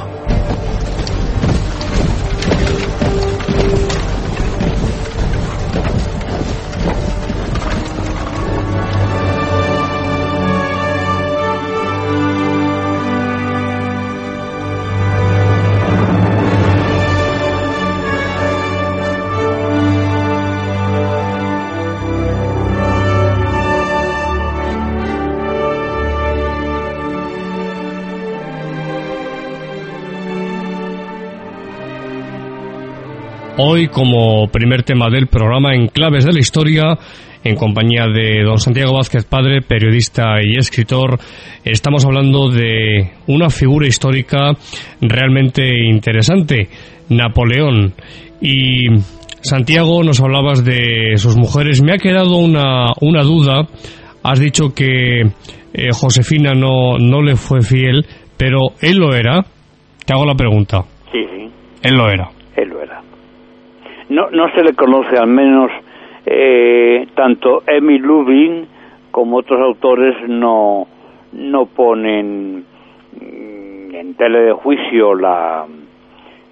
Hoy, como primer tema del programa, en Claves de la Historia, en compañía de don Santiago Vázquez Padre, periodista y escritor, estamos hablando de una figura histórica realmente interesante, Napoleón. Y Santiago, nos hablabas de sus mujeres. Me ha quedado una, una duda. Has dicho que eh, Josefina no, no le fue fiel, pero él lo era. Te hago la pregunta. Sí, sí. Él lo era. Él lo era. No, no se le conoce, al menos eh, tanto Emil Lublin como otros autores no, no ponen en tela de juicio la,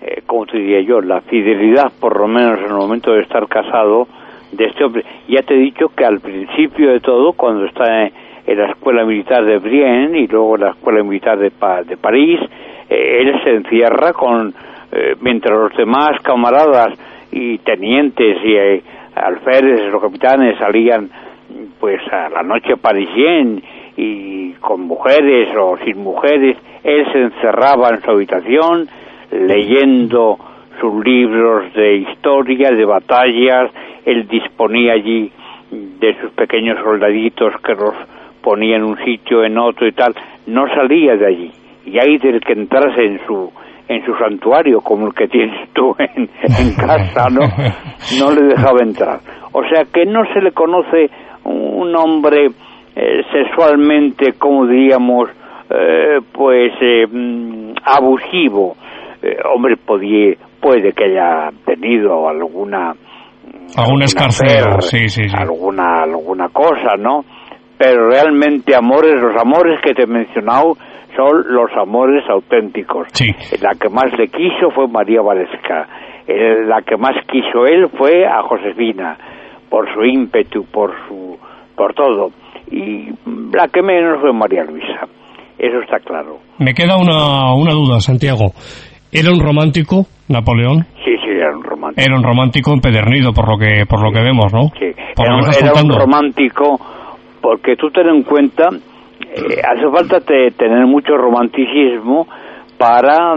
eh, ¿cómo te diría yo?, la fidelidad, por lo menos en el momento de estar casado, de este hombre. Ya te he dicho que al principio de todo, cuando está en, en la escuela militar de Brienne y luego en la escuela militar de, pa, de París, eh, él se encierra con, eh, mientras los demás camaradas y tenientes y eh, alférezes o capitanes salían pues a la noche parisienne y con mujeres o sin mujeres, él se encerraba en su habitación leyendo sus libros de historia, de batallas. Él disponía allí de sus pequeños soldaditos que los ponía en un sitio, en otro y tal. No salía de allí, y ahí del que entrase en su en su santuario, como el que tienes tú en, en casa, ¿no? No le dejaba entrar. O sea que no se le conoce un hombre eh, sexualmente, como diríamos, eh, pues eh, abusivo. Eh, hombre, podía, puede que haya tenido alguna algún escarceo, sí, sí, sí, alguna alguna cosa, ¿no? Pero realmente amores, los amores que te he mencionado son los amores auténticos. Sí. La que más le quiso fue María Valesca. La que más quiso él fue a Josefina, por su ímpetu, por su por todo. Y la que menos fue María Luisa. Eso está claro. Me queda una, una duda, Santiago. ¿Era un romántico, Napoleón? Sí, sí, era un romántico. Era un romántico empedernido, por lo que por lo que vemos, ¿no? Sí, por era, lo que era estás un contando. romántico, porque tú ten en cuenta, eh, hace falta te, tener mucho romanticismo para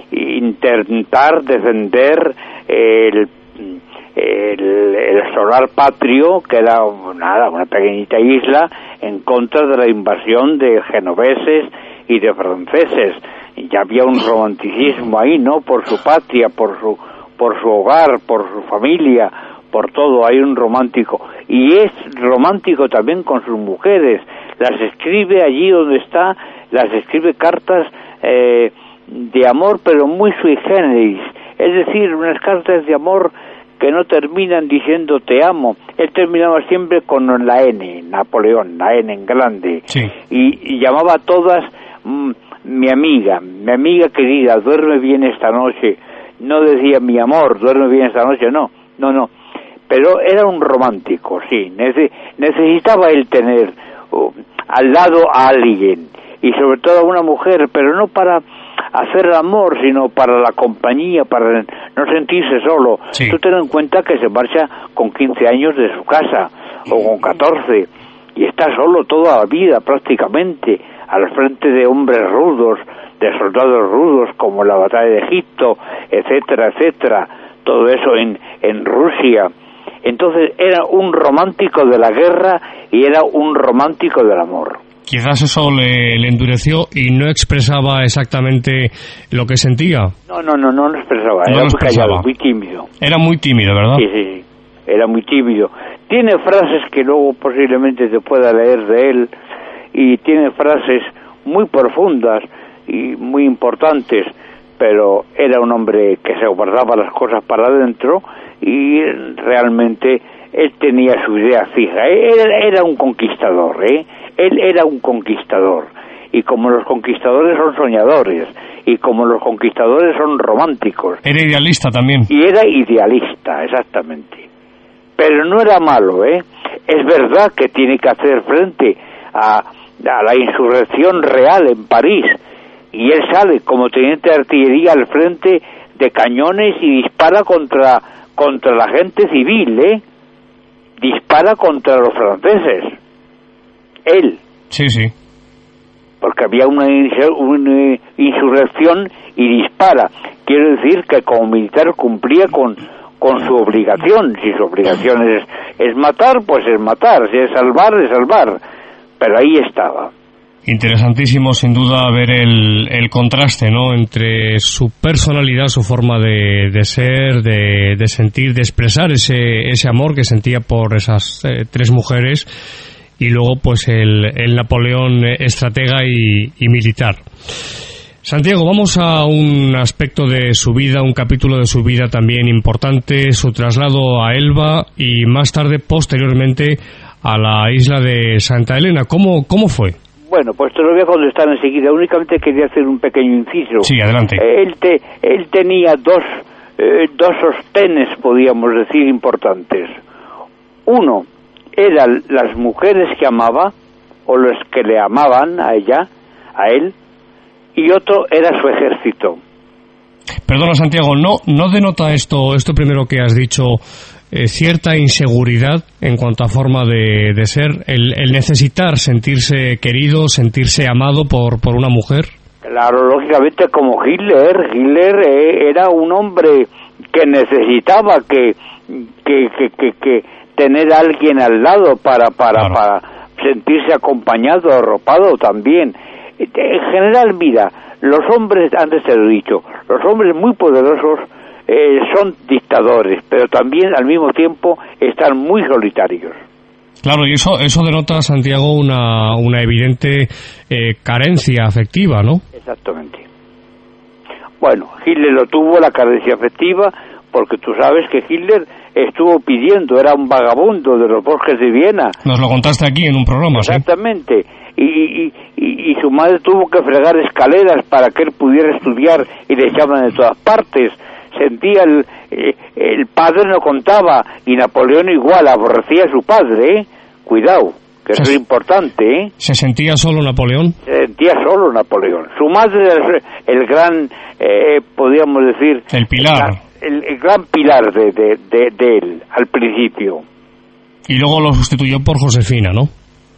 intentar defender el, el, el solar patrio, que era nada, una pequeñita isla, en contra de la invasión de genoveses y de franceses. Ya había un romanticismo ahí, ¿no? Por su patria, por su por su hogar, por su familia, por todo, hay un romántico. Y es romántico también con sus mujeres. Las escribe allí donde está, las escribe cartas eh, de amor, pero muy sui generis. Es decir, unas cartas de amor que no terminan diciendo te amo. Él terminaba siempre con la N, Napoleón, la N en grande. Sí. Y, y llamaba a todas mmm, mi amiga, mi amiga querida, duerme bien esta noche. No decía mi amor, duerme bien esta noche, no, no, no. Pero era un romántico, sí. Nece- necesitaba él tener uh, al lado a alguien, y sobre todo a una mujer, pero no para hacer el amor, sino para la compañía, para no sentirse solo. Sí. Tú ten en cuenta que se marcha con quince años de su casa, o con catorce, y está solo toda la vida prácticamente, al frente de hombres rudos, de soldados rudos, como la batalla de Egipto, etcétera, etcétera, todo eso en, en Rusia. Entonces era un romántico de la guerra y era un romántico del amor. Quizás eso le, le endureció y no expresaba exactamente lo que sentía. No, no, no, no lo expresaba, No era lo muy expresaba. callado, muy tímido. Era muy tímido, ¿verdad? Sí, sí, sí, era muy tímido. Tiene frases que luego posiblemente se pueda leer de él, y tiene frases muy profundas y muy importantes, pero era un hombre que se guardaba las cosas para adentro y realmente él tenía su idea fija. Él era un conquistador, ¿eh? Él era un conquistador, y como los conquistadores son soñadores, y como los conquistadores son románticos. Era idealista también. Y era idealista, exactamente. Pero no era malo, ¿eh? Es verdad que tiene que hacer frente a, a la insurrección real en París, y él sale como teniente de artillería al frente de cañones y dispara contra contra la gente civil, ¿eh? Dispara contra los franceses. Él. Sí, sí. Porque había una, una insurrección y dispara. Quiero decir que como militar cumplía con, con su obligación. Si su obligación es, es matar, pues es matar. Si es salvar, es salvar. Pero ahí estaba. Interesantísimo, sin duda, ver el, el contraste, ¿no?, entre su personalidad, su forma de, de ser, de, de sentir, de expresar ese, ese amor que sentía por esas eh, tres mujeres, y luego pues el, el Napoleón estratega y, y militar. Santiago, vamos a un aspecto de su vida, un capítulo de su vida también importante, su traslado a Elba y más tarde, posteriormente, a la isla de Santa Elena. ¿Cómo, cómo fue? Bueno, pues te lo voy a contestar enseguida. Únicamente quería hacer un pequeño inciso. Sí, adelante. Él, te, él tenía dos, eh, dos sostenes, podríamos decir, importantes. Uno, eran las mujeres que amaba, o los que le amaban a ella, a él, y otro era su ejército. Perdona, Santiago, ¿no, no denota esto, esto primero que has dicho, eh, cierta inseguridad en cuanto a forma de, de ser, el, el necesitar sentirse querido, sentirse amado por, por una mujer? Claro, lógicamente como Hitler, Hitler eh, era un hombre que necesitaba que, que, que, que, que tener a alguien al lado para, para, claro. para sentirse acompañado, arropado también. En general, mira, los hombres, antes te lo he dicho, los hombres muy poderosos eh, son dictadores, pero también al mismo tiempo están muy solitarios. Claro, y eso eso denota, Santiago, una, una evidente eh, carencia afectiva, ¿no? Exactamente. Bueno, Hitler lo tuvo, la carencia afectiva, porque tú sabes que Hitler estuvo pidiendo, era un vagabundo de los bosques de Viena. Nos lo contaste aquí en un programa, ¿sí? Exactamente. Y, y, y, y su madre tuvo que fregar escaleras para que él pudiera estudiar y le echaban de todas partes. Sentía el, eh, el padre no contaba, y Napoleón igual aborrecía a su padre, ¿eh? Cuidado, que eso es importante, ¿eh? ¿Se sentía solo Napoleón? Se sentía solo Napoleón. Su madre era el gran, eh, podríamos decir... El pilar. El, el gran pilar de, de, de, de él, al principio. Y luego lo sustituyó por Josefina, ¿no?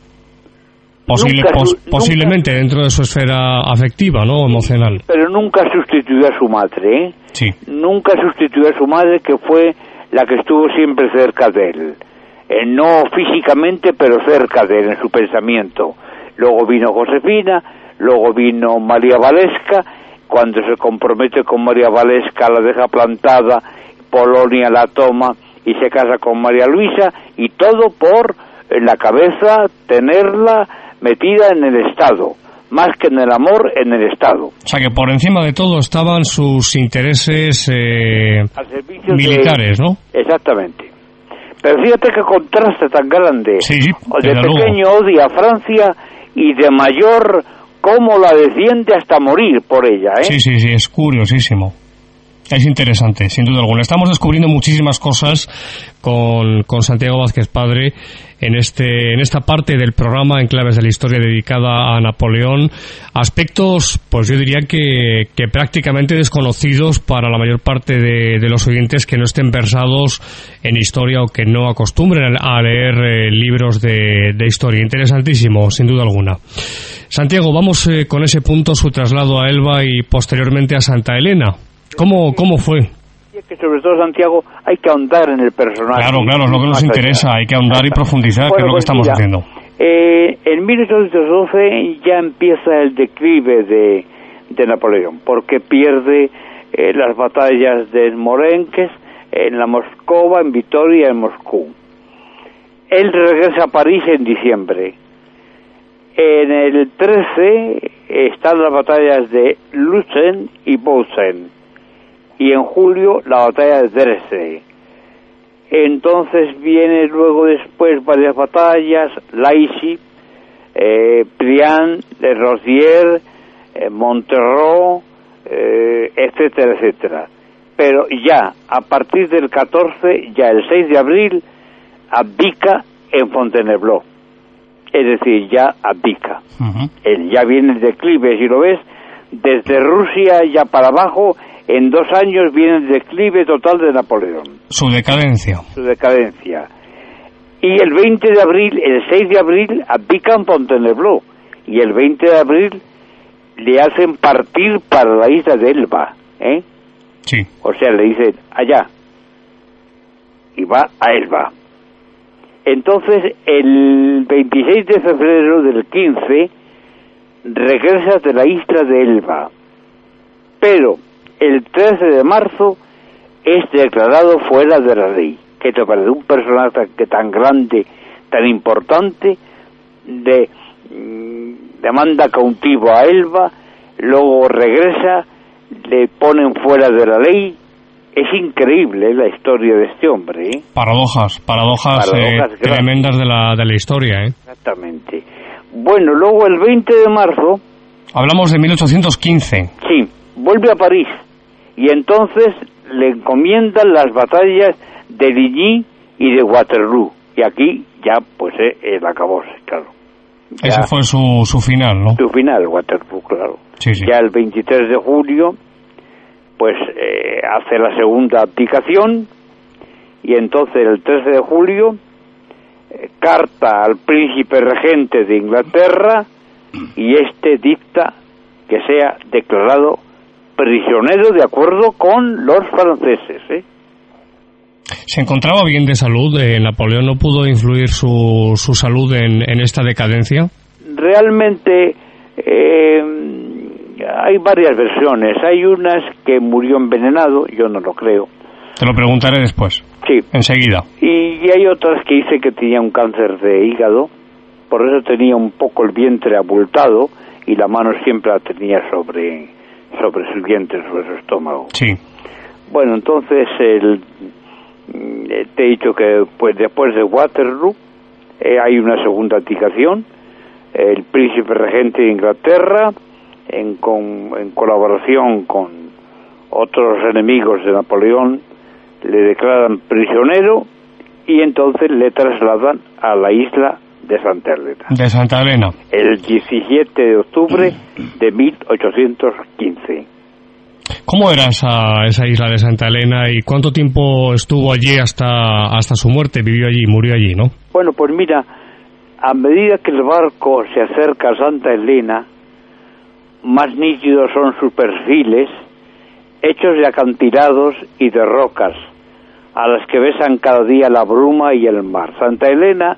Posible, nunca, pos, nunca, posiblemente dentro de su esfera afectiva, ¿no? Emocional. Pero nunca sustituyó a su madre, ¿eh? Sí. Nunca sustituyó a su madre, que fue la que estuvo siempre cerca de él. Eh, no físicamente, pero cerca de él, en su pensamiento. Luego vino Josefina, luego vino María Walewska. Cuando se compromete con María Walewska, la deja plantada, Polonia la toma y se casa con María Luisa, y todo por en la cabeza tenerla metida en el Estado, más que en el amor, en el Estado. O sea que por encima de todo estaban sus intereses eh, militares, de... ¿no? Exactamente. Pero fíjate qué contraste tan grande. Sí, de pequeño luego. Odia a Francia y de mayor cómo la defiende hasta morir por ella, ¿eh? Sí, sí, sí, es curiosísimo. Es interesante, sin duda alguna. Estamos descubriendo muchísimas cosas con, con Santiago Vázquez Padre en este en esta parte del programa En Claves de la Historia dedicada a Napoleón. Aspectos, pues yo diría que, que prácticamente desconocidos para la mayor parte de, de los oyentes que no estén versados en historia o que no acostumbren a leer eh, libros de, de historia. Interesantísimo, sin duda alguna. Santiago, vamos eh, con ese punto, su traslado a Elba y posteriormente a Santa Elena. ¿Cómo, cómo fue? Que sobre todo, Santiago, hay que ahondar en el personaje. Claro, claro, es lo que nos interesa, hay que ahondar y profundizar, bueno, que es lo pues que estamos mira, haciendo. Eh, en mil ochocientos doce ya empieza el declive de, de Napoleón, porque pierde eh, las batallas de Smolensk, en la Moscova, en Vitoria, en Moscú. Él regresa a París en diciembre. En el trece están las batallas de Lutzen y Bautzen, y en julio la batalla de Dresde. Entonces viene luego después varias batallas, Leipzig, eh, Priant, de Rosier, eh, Montereau, eh, etcétera, etcétera. Pero ya, a partir del catorce, ya el seis de abril, abdica en Fontainebleau. Es decir, ya abdica. Uh-huh. Él ya viene el declive, si lo ves, desde Rusia ya para abajo, en dos años viene el declive total de Napoleón. Su decadencia. Su decadencia. Y el veinte de abril, el seis de abril, abdica en Fontainebleau. Y el veinte de abril le hacen partir para la isla de Elba, ¿eh? Sí. O sea, le dicen, allá. Y va a Elba. Entonces, el veintiséis de febrero del quince, regresa de la isla de Elba. Pero el trece de marzo es declarado fuera de la ley. ¿Qué te parece? Un personaje que tan grande, tan importante, de, de manda cautivo a Elba, luego regresa, le ponen fuera de la ley. Es increíble la historia de este hombre, ¿eh? Paradojas, paradojas, paradojas eh, tremendas de la, de la historia, ¿eh? Exactamente. Bueno, luego el veinte de marzo... Hablamos de mil ochocientos quince. Sí, vuelve a París y entonces le encomiendan las batallas de Ligny y de Waterloo. Y aquí ya, pues, eh, el acabose, claro. Ya, ese fue su, su final, ¿no? Su final, Waterloo, claro. Sí, sí. Ya el veintitrés de julio, pues, eh, hace la segunda abdicación y entonces el trece de julio eh, carta al príncipe regente de Inglaterra y este dicta que sea declarado prisionero de acuerdo con los franceses, ¿eh? ¿Se encontraba bien de salud? Eh, ¿Napoleón no pudo influir su, su salud en, en esta decadencia? Realmente eh, hay varias versiones. Hay unas que murió envenenado, yo no lo creo. Te lo preguntaré después. Sí. Enseguida. Y, y hay otras que dicen que tenía un cáncer de hígado, por eso tenía un poco el vientre abultado y la mano siempre la tenía sobre, sobre su vientre, sobre su estómago. Sí. Bueno, entonces el, te he dicho que pues después de Waterloo eh, hay una segunda abdicación. El príncipe regente de Inglaterra, en, con, en colaboración con otros enemigos de Napoleón, le declaran prisionero y entonces le trasladan a la isla de Santa Elena. De Santa Elena. El diecisiete de octubre de mil ochocientos quince. ¿Cómo era esa, esa isla de Santa Elena y cuánto tiempo estuvo allí hasta, hasta su muerte? Vivió allí, murió allí, ¿no? Bueno, pues mira, a medida que el barco se acerca a Santa Elena, más nítidos son sus perfiles, hechos de acantilados y de rocas, a las que besan cada día la bruma y el mar. Santa Elena,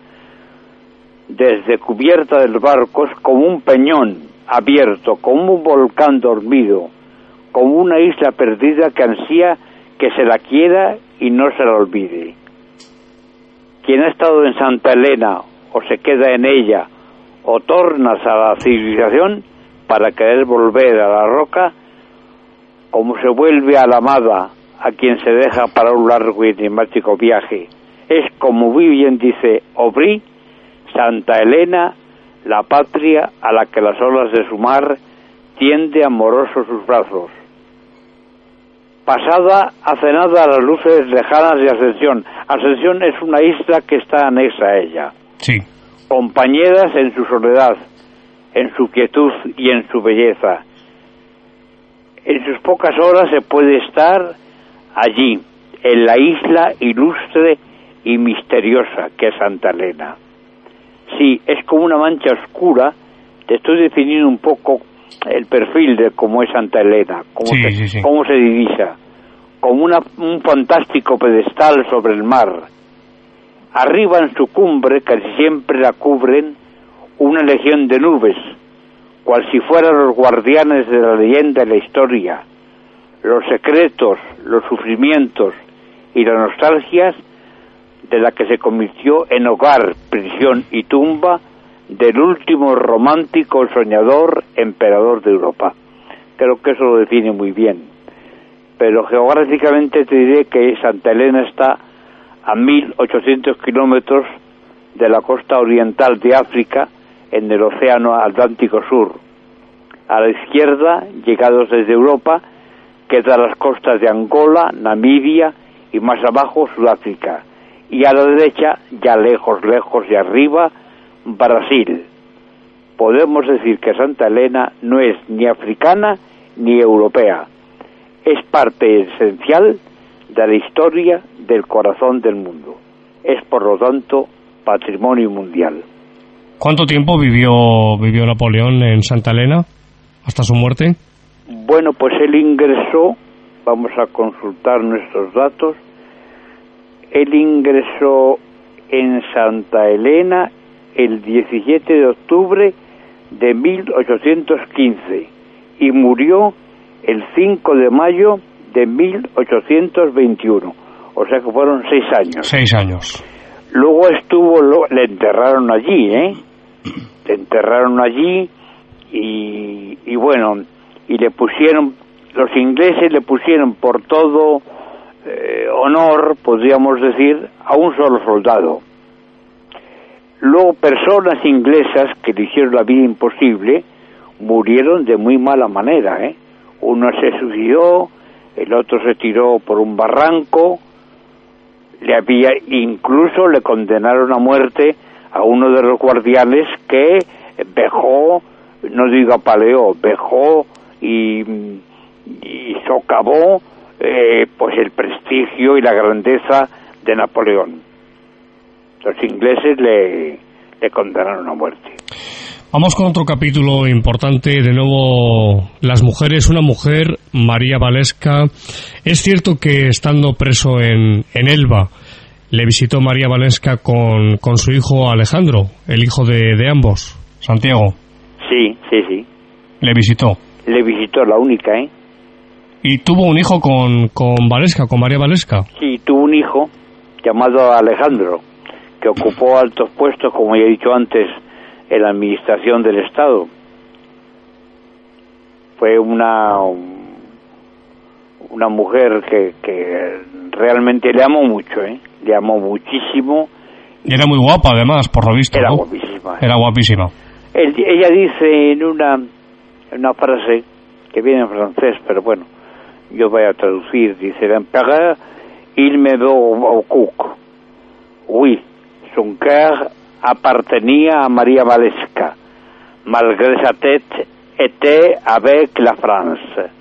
desde cubierta del barco, es como un peñón abierto, como un volcán dormido, como una isla perdida que ansía que se la quiera y no se la olvide. Quien ha estado en Santa Elena o se queda en ella o tornas a la civilización para querer volver a la roca, como se vuelve a la amada a quien se deja para un largo y enigmático viaje. Es como muy bien dice Aubry, Santa Elena, la patria a la que las olas de su mar tiende amorosos sus brazos. Pasada hace nada a las luces lejanas de Ascensión. Ascensión es una isla que está anexa a ella. Sí. Compañeras en su soledad, en su quietud y en su belleza. En sus pocas horas se puede estar allí, en la isla ilustre y misteriosa que es Santa Elena. Sí, es como una mancha oscura. Te estoy definiendo un poco el perfil de cómo es Santa Elena, cómo, sí, se, sí, sí. cómo se divisa, como una, un fantástico pedestal sobre el mar. Arriba en su cumbre casi siempre la cubren una legión de nubes, cual si fueran los guardianes de la leyenda y la historia, los secretos, los sufrimientos y las nostalgias de la que se convirtió en hogar, prisión y tumba del último romántico soñador emperador de Europa. Creo que eso lo define muy bien. Pero geográficamente te diré que Santa Elena está a mil ochocientos kilómetros de la costa oriental de África, en el Océano Atlántico Sur. A la izquierda, llegados desde Europa, quedan las costas de Angola, Namibia y más abajo Sudáfrica. Y a la derecha, ya lejos, lejos y arriba, Brasil. Podemos decir que Santa Elena no es ni africana ni europea. Es parte esencial de la historia del corazón del mundo. Es, por lo tanto, patrimonio mundial. ¿Cuánto tiempo vivió, vivió Napoleón en Santa Elena hasta su muerte? Bueno, pues él ingresó, vamos a consultar nuestros datos, él ingresó en Santa Elena el diecisiete de octubre de mil ochocientos quince y murió el cinco de mayo de mil ochocientos veintiuno, o sea que fueron seis años. Seis años. Luego estuvo, lo, le enterraron allí, ¿eh? Le enterraron allí y, y bueno, y le pusieron, los ingleses le pusieron por todo eh, honor, podríamos decir, a un solo soldado. Luego personas inglesas que le hicieron la vida imposible murieron de muy mala manera, ¿eh? Uno se suicidó, el otro se tiró por un barranco, le había incluso le condenaron a muerte a uno de los guardianes que vejó, no digo apaleó, vejó y, y socavó eh, pues el prestigio y la grandeza de Napoleón. Los ingleses le, le condenaron a muerte. Vamos con otro capítulo importante, de nuevo las mujeres. Una mujer, María Valesca. Es cierto que estando preso en, en Elba, le visitó María Valesca con, con su hijo Alejandro, el hijo de, de ambos, Santiago. Sí, sí, sí. Le visitó. Le visitó, la única, ¿eh? Y tuvo un hijo con, con Valesca, con María Valesca. Sí, tuvo un hijo llamado Alejandro, que ocupó altos puestos, como ya he dicho antes, en la administración del Estado. Fue una una mujer que, que realmente le amó mucho, ¿eh? Le amó muchísimo. Y era muy guapa, además, por lo visto, Era ¿no? guapísima. Era guapísima. Él, ella dice en una, en una frase que viene en francés, pero bueno, yo voy a traducir, dice: l'empereur, il me veut au coq. Oui, son cœur appartenía a María Valesca, malgré sa tête était avec la France.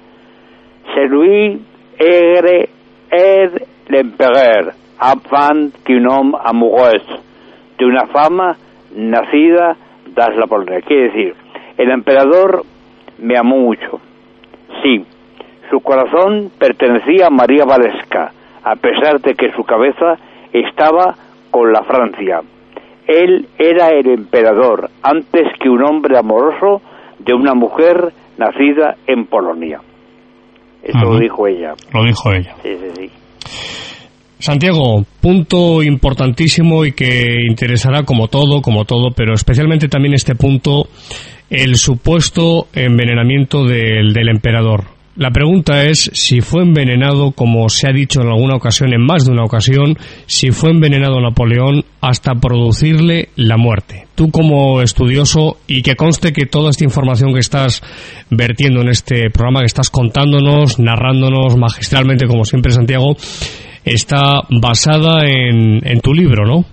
Celui era er l'empereur, avant qu'un homme amoureux de una fama nacida das la Polonia. Quiere decir, el emperador me amó mucho. Sí, su corazón pertenecía a María Valesca, a pesar de que su cabeza estaba con la Francia. Él era el emperador antes que un hombre amoroso de una mujer nacida en Polonia. Eso uh-huh. lo dijo ella. Lo dijo ella. Sí, sí, sí. Santiago, punto importantísimo y que interesará como todo, como todo, pero especialmente también este punto, el supuesto envenenamiento del, del emperador. La pregunta es si fue envenenado, como se ha dicho en alguna ocasión, en más de una ocasión, si fue envenenado Napoleón hasta producirle la muerte. Tú como estudioso, y que conste que toda esta información que estás vertiendo en este programa, que estás contándonos, narrándonos magistralmente, como siempre, Santiago, está basada en, en tu libro, ¿no?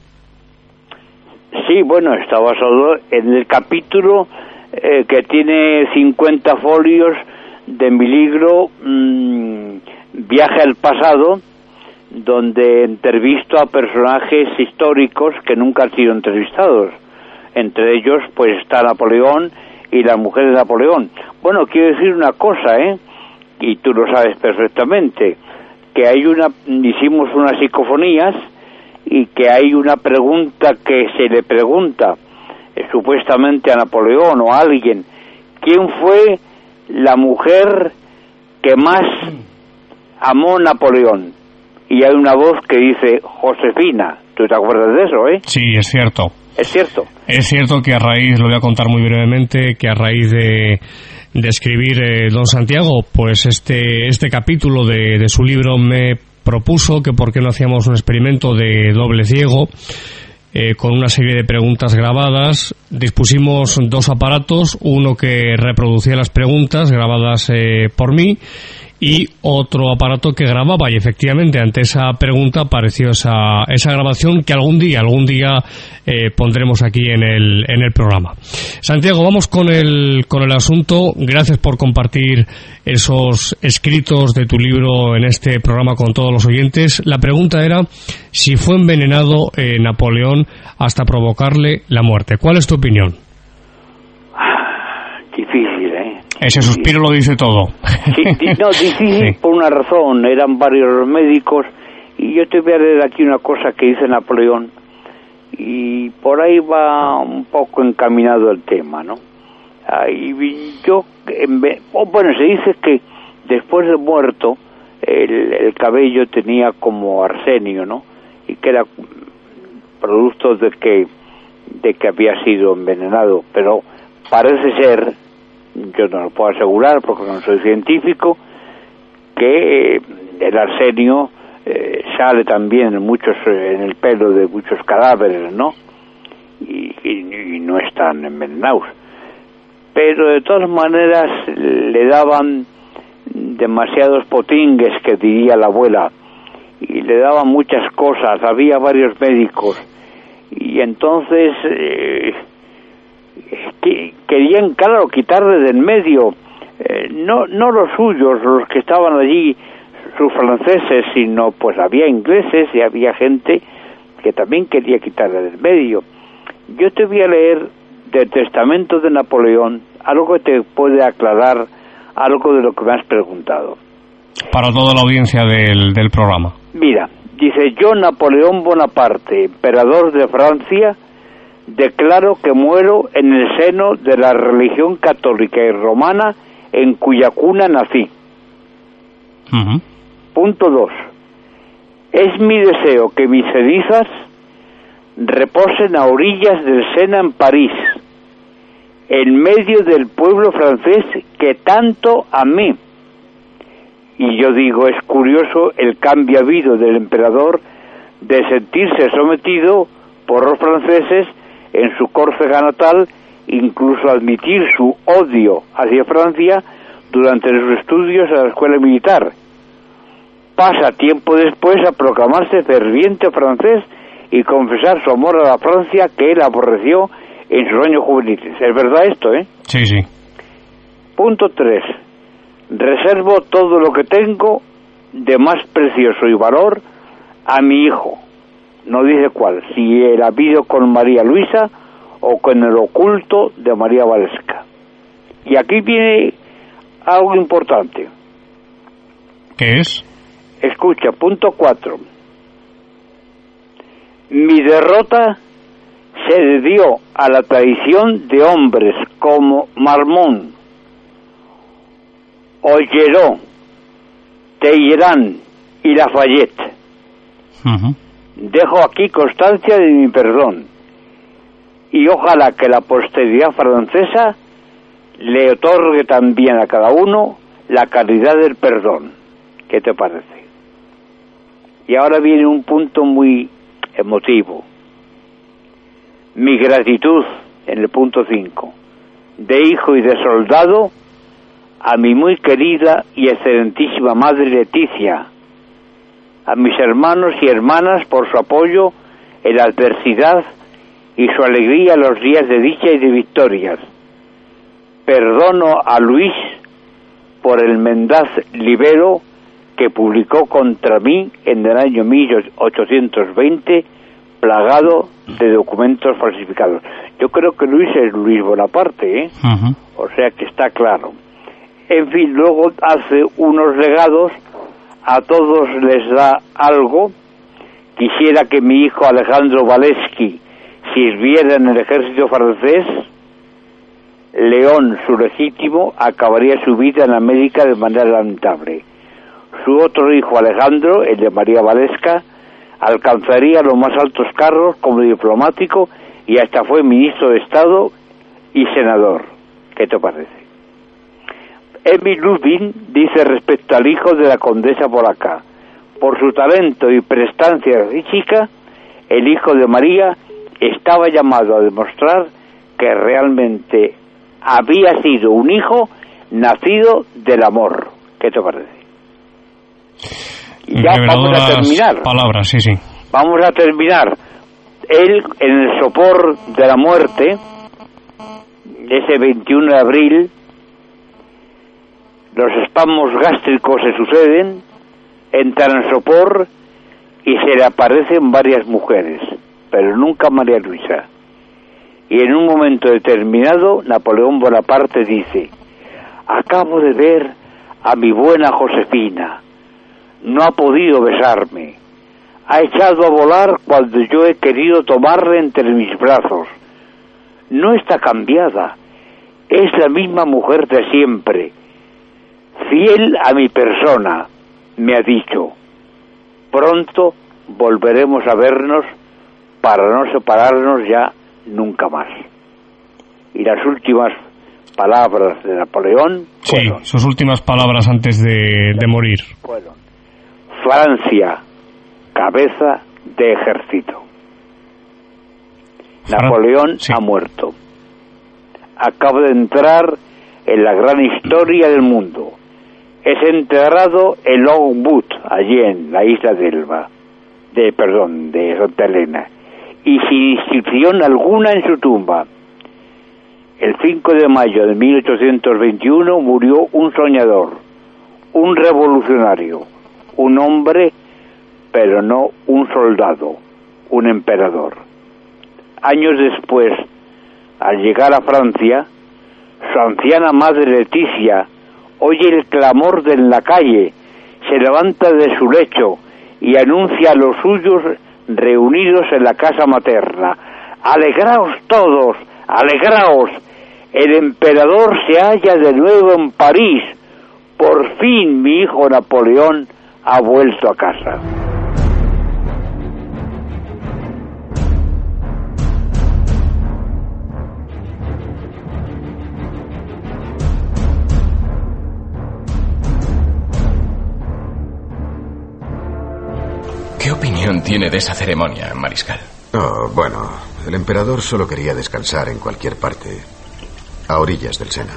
Sí, bueno, está basado en el capítulo eh, que tiene cincuenta folios de mi libro mmm, Viaje al pasado, donde entrevisto a personajes históricos que nunca han sido entrevistados. Entre ellos, pues, está Napoleón y la mujer de Napoleón. Bueno, quiero decir una cosa, ¿eh? Y tú lo sabes perfectamente, que hay una, hicimos unas psicofonías y que hay una pregunta que se le pregunta eh, supuestamente a Napoleón o a alguien: ¿quién fue la mujer que más amó Napoleón? Y hay una voz que dice Josefina. ¿Tú te acuerdas de eso, eh? Sí, es cierto. Es cierto. Es cierto que a raíz, lo voy a contar muy brevemente, que a raíz de, de escribir eh, don Santiago, pues este este capítulo de, de su libro me propuso que por qué no hacíamos un experimento de doble ciego, Eh, con una serie de preguntas grabadas. Dispusimos dos aparatos, uno que reproducía las preguntas grabadas eh, por mí y otro aparato que grababa, y efectivamente ante esa pregunta apareció esa, esa grabación que algún día, algún día eh, pondremos aquí en el, en el programa. Santiago, vamos con el, con el asunto. Gracias por compartir esos escritos de tu libro en este programa con todos los oyentes. La pregunta era si fue envenenado eh, Napoleón hasta provocarle la muerte. ¿Cuál es tu opinión? Difícil, ¿eh? Ese suspiro lo dice todo. Sí, no, difícil sí. Por una razón. Eran varios los médicos, y yo te voy a leer aquí una cosa que dice Napoleón, y por ahí va un poco encaminado el tema, ¿no? Y yo, oh, bueno, se dice que después de muerto el, el cabello tenía como arsenio, ¿no? Y que era producto de que de que había sido envenenado, pero parece ser, yo no lo puedo asegurar porque no soy científico, que eh, el arsenio eh, sale también en muchos en el pelo de muchos cadáveres, ¿no? Y y no están envenenados. Pero de todas maneras le daban demasiados potingues, que diría la abuela, y le daban muchas cosas, había varios médicos, y entonces eh, que, querían, claro, quitarle del medio, eh, no, no los suyos, los que estaban allí, sus franceses, sino pues había ingleses y había gente que también quería quitarle del medio. Yo te voy a leer del testamento de Napoleón algo que te puede aclarar algo de lo que me has preguntado. Para toda la audiencia del, del programa. Mira, dice: yo, Napoleón Bonaparte, emperador de Francia, declaro que muero en el seno de la religión católica y romana en cuya cuna nací. Uh-huh. Punto dos. Es mi deseo que mis cenizas reposen a orillas del Sena en París, en medio del pueblo francés que tanto amé. Y yo digo, es curioso el cambio habido del emperador de sentirse sometido por los franceses en su Córcega natal, incluso admitir su odio hacia Francia durante sus estudios a la escuela militar. Pasa tiempo después a proclamarse ferviente francés y confesar su amor a la Francia que él aborreció en sus años juveniles. ¿Es verdad esto, eh? Sí, sí. Punto tres. Reservo todo lo que tengo de más precioso y valor a mi hijo. No dice cuál, si el habido con María Luisa o con el oculto de María Valesca. Y aquí viene algo importante. ¿Qué es? Escucha, punto cuatro. Mi derrota se debió a la traición de hombres como Marmont, Olleró, Talleyrand y Lafayette. Uh-huh. Dejo aquí constancia de mi perdón y ojalá que la posteridad francesa le otorgue también a cada uno la calidad del perdón. ¿Qué te parece? Y ahora viene un punto muy emotivo. Mi gratitud, en el punto cinco, de hijo y de soldado, a mi muy querida y excelentísima madre Leticia, a mis hermanos y hermanas por su apoyo en la adversidad y su alegría en los días de dicha y de victorias. Perdono a Luis por el mendaz libero que publicó contra mí en el año mil ochocientos veinte, plagado de documentos falsificados. Yo creo que Luis es Luis Bonaparte, ¿eh? Uh-huh. O sea que está claro. En fin, luego hace unos legados, a todos les da algo. Quisiera que mi hijo Alejandro Walewski sirviera en el ejército francés. León, su legítimo, acabaría su vida en América de manera lamentable. Su otro hijo Alejandro, el de María Valesca, alcanzaría los más altos cargos como diplomático y hasta fue ministro de Estado y senador. ¿Qué te parece? Emil Lubin dice respecto al hijo de la condesa polaca: por su talento y prestancia física, el hijo de María estaba llamado a demostrar que realmente había sido un hijo nacido del amor. ¿Qué te parece? Ya vamos a terminar. Palabras, sí, sí. Vamos a terminar. Él, en el sopor de la muerte, ese veintiuno de abril, los espasmos gástricos se suceden, entra en sopor y se le aparecen varias mujeres, pero nunca María Luisa. Y en un momento determinado, Napoleón Bonaparte dice: acabo de ver a mi buena Josefina. No ha podido besarme. Ha echado a volar cuando yo he querido tomarle entre mis brazos. No está cambiada. Es la misma mujer de siempre. Fiel a mi persona, me ha dicho. Pronto volveremos a vernos para no separarnos ya nunca más. Y las últimas palabras de Napoleón sí, fueron, sus últimas palabras antes de, de morir fueron: Francia, cabeza de ejército. Napoleón sí. ha muerto. Acaba de entrar en la gran historia del mundo. Es enterrado en Longwood, allí en la isla de Elba, de, perdón, de Santa Elena, y sin inscripción alguna en su tumba. El cinco de mayo de mil ochocientos veintiuno murió un soñador, un revolucionario, un hombre, pero no un soldado, un emperador. Años después, al llegar a Francia, su anciana madre Leticia oye el clamor de en la calle, se levanta de su lecho y anuncia a los suyos reunidos en la casa materna: alegraos todos, alegraos, el emperador se halla de nuevo en París, por fin mi hijo Napoleón ha vuelto a casa. ¿Qué opinión tiene de esa ceremonia, mariscal? Oh, bueno, el emperador solo quería descansar en cualquier parte, a orillas del Sena.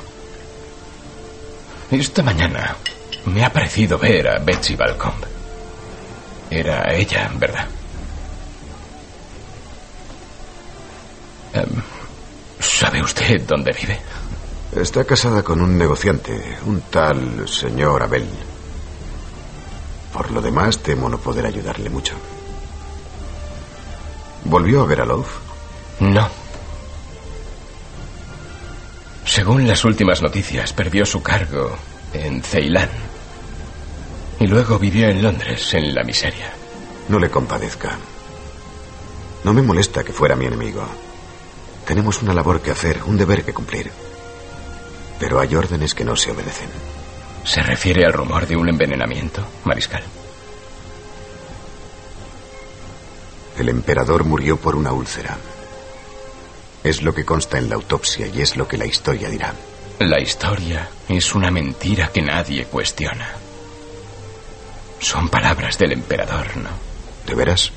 Esta mañana me ha parecido ver a Betsy Balcombe. Era ella, ¿verdad? Um, ¿Sabe usted dónde vive? Está casada con un negociante, un tal señor Abel. Por lo demás, temo no poder ayudarle mucho. ¿Volvió a ver a Love? No. Según las últimas noticias, perdió su cargo en Ceilán. Y luego vivió en Londres, en la miseria. No le compadezca. No me molesta que fuera mi enemigo. Tenemos una labor que hacer, un deber que cumplir. Pero hay órdenes que no se obedecen. ¿Se refiere al rumor de un envenenamiento, mariscal? El emperador murió por una úlcera. Es lo que consta en la autopsia y es lo que la historia dirá. La historia es una mentira que nadie cuestiona. Son palabras del emperador, ¿no? ¿De veras?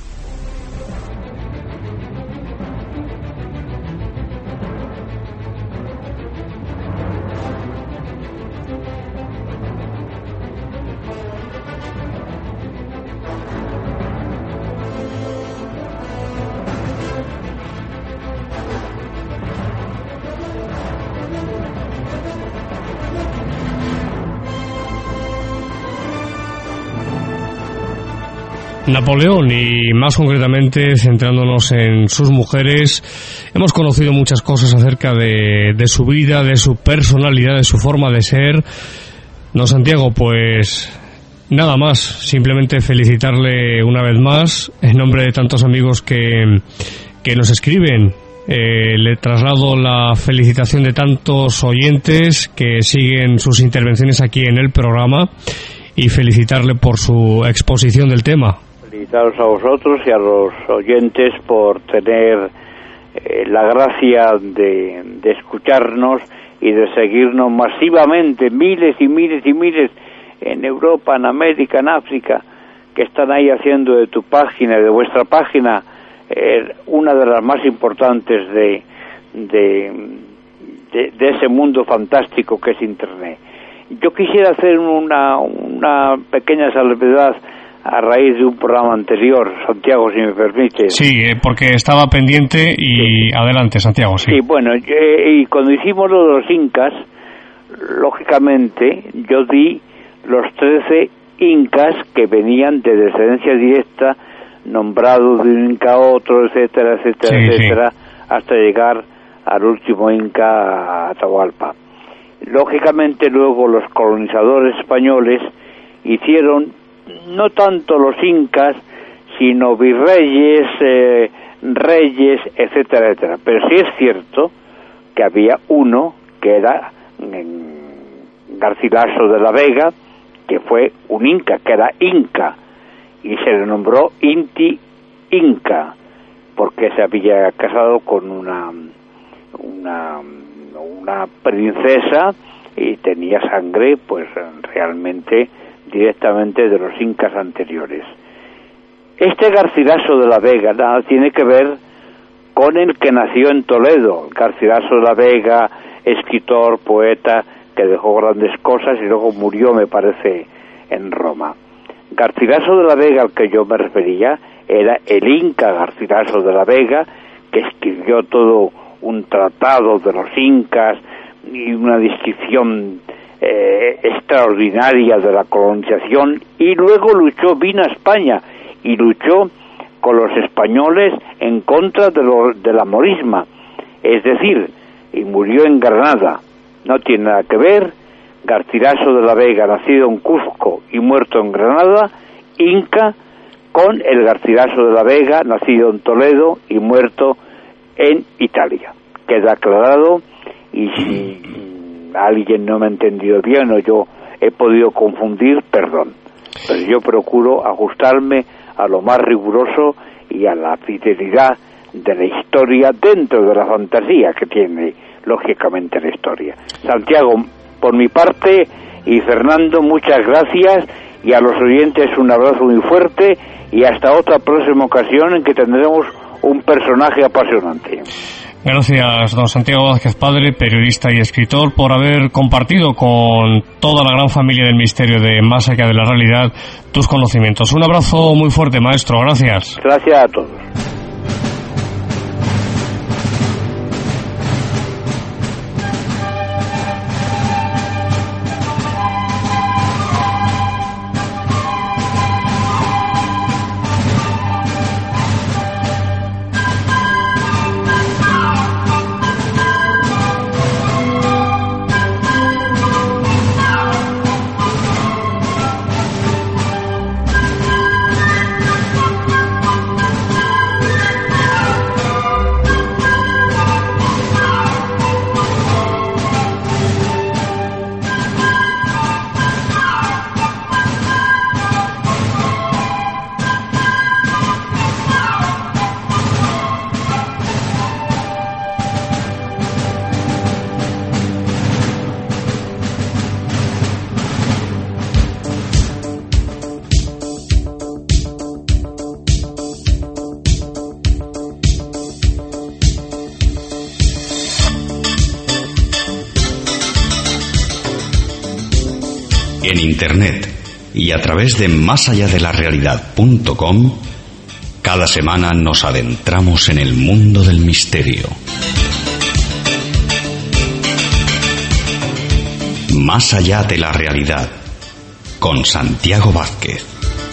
Napoleón, y más concretamente centrándonos en sus mujeres, hemos conocido muchas cosas acerca de, de su vida, de su personalidad, de su forma de ser. Don Santiago, pues nada más, simplemente felicitarle una vez más en nombre de tantos amigos que, que nos escriben. Eh, le traslado la felicitación de tantos oyentes que siguen sus intervenciones aquí en el programa y felicitarle por su exposición del tema. Felicitaros a vosotros y a los oyentes por tener eh, la gracia de, de escucharnos y de seguirnos masivamente, miles y miles y miles en Europa, en América, en África, que están ahí haciendo de tu página, de vuestra página, eh, una de las más importantes de, de, de, de ese mundo fantástico que es Internet. Yo quisiera hacer una, una pequeña salvedad a raíz de un programa anterior, Santiago, si me permite. Sí, porque estaba pendiente y sí. Adelante, Santiago, sí. Sí, bueno, y cuando hicimos lo de los incas, lógicamente yo di los trece incas que venían de descendencia directa, nombrados de un inca a otro, etcétera, etcétera, sí, etcétera, sí. hasta llegar al último inca, Atahualpa. Lógicamente luego los colonizadores españoles hicieron no tanto los incas, sino virreyes, eh, reyes, etcétera, etcétera. Pero sí es cierto que había uno que era mm, Garcilaso de la Vega, que fue un inca, que era inca, y se le nombró Inti Inca, porque se había casado con una una una princesa y tenía sangre, pues realmente directamente de los incas anteriores. Este Garcilaso de la Vega nada tiene que ver con el que nació en Toledo, Garcilaso de la Vega, escritor, poeta, que dejó grandes cosas y luego murió, me parece, en Roma. Garcilaso de la Vega, al que yo me refería, era el Inca Garcilaso de la Vega, que escribió todo un tratado de los incas y una descripción eh, extraordinaria de la colonización, y luego luchó, vino a España y luchó con los españoles en contra de, lo, de la morisma, es decir, y murió en Granada. No tiene nada que ver Garcilaso de la Vega, nacido en Cuzco y muerto en Granada, Inca, con el Garcilaso de la Vega, nacido en Toledo y muerto en Italia. Queda aclarado, y si alguien no me ha entendido bien o yo he podido confundir, perdón. Pero yo procuro ajustarme a lo más riguroso y a la fidelidad de la historia dentro de la fantasía que tiene, lógicamente, la historia. Santiago, por mi parte, y Fernando, muchas gracias, y a los oyentes un abrazo muy fuerte, y hasta otra próxima ocasión en que tendremos un personaje apasionante. Gracias, don Santiago Vázquez Padre, periodista y escritor, por haber compartido con toda la gran familia del misterio de Más allá de la realidad tus conocimientos. Un abrazo muy fuerte, maestro. Gracias. Gracias a todos. En Internet y a través de más allá de la realidad punto com, cada semana nos adentramos en el mundo del misterio. Más allá de la realidad, con Santiago Vázquez.